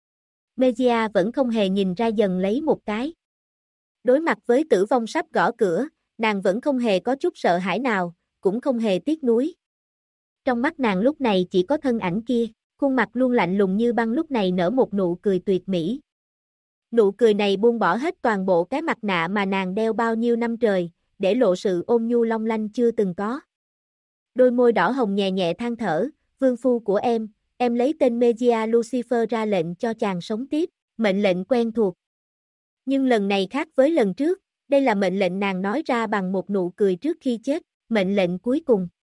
Megia vẫn không hề nhìn Ra dần lấy một cái. Đối mặt với tử vong sắp gõ cửa, nàng vẫn không hề có chút sợ hãi nào, cũng không hề tiếc nuối. Trong mắt nàng lúc này chỉ có thân ảnh kia, khuôn mặt luôn lạnh lùng như băng lúc này nở một nụ cười tuyệt mỹ. Nụ cười này buông bỏ hết toàn bộ cái mặt nạ mà nàng đeo bao nhiêu năm trời, để lộ sự ôn nhu long lanh chưa từng có. Đôi môi đỏ hồng nhẹ nhẹ than thở, vương phu của em lấy tên Megia Lucifer ra lệnh cho chàng sống tiếp, mệnh lệnh quen thuộc. Nhưng lần này khác với lần trước, đây là mệnh lệnh nàng nói ra bằng một nụ cười trước khi chết, mệnh lệnh cuối cùng.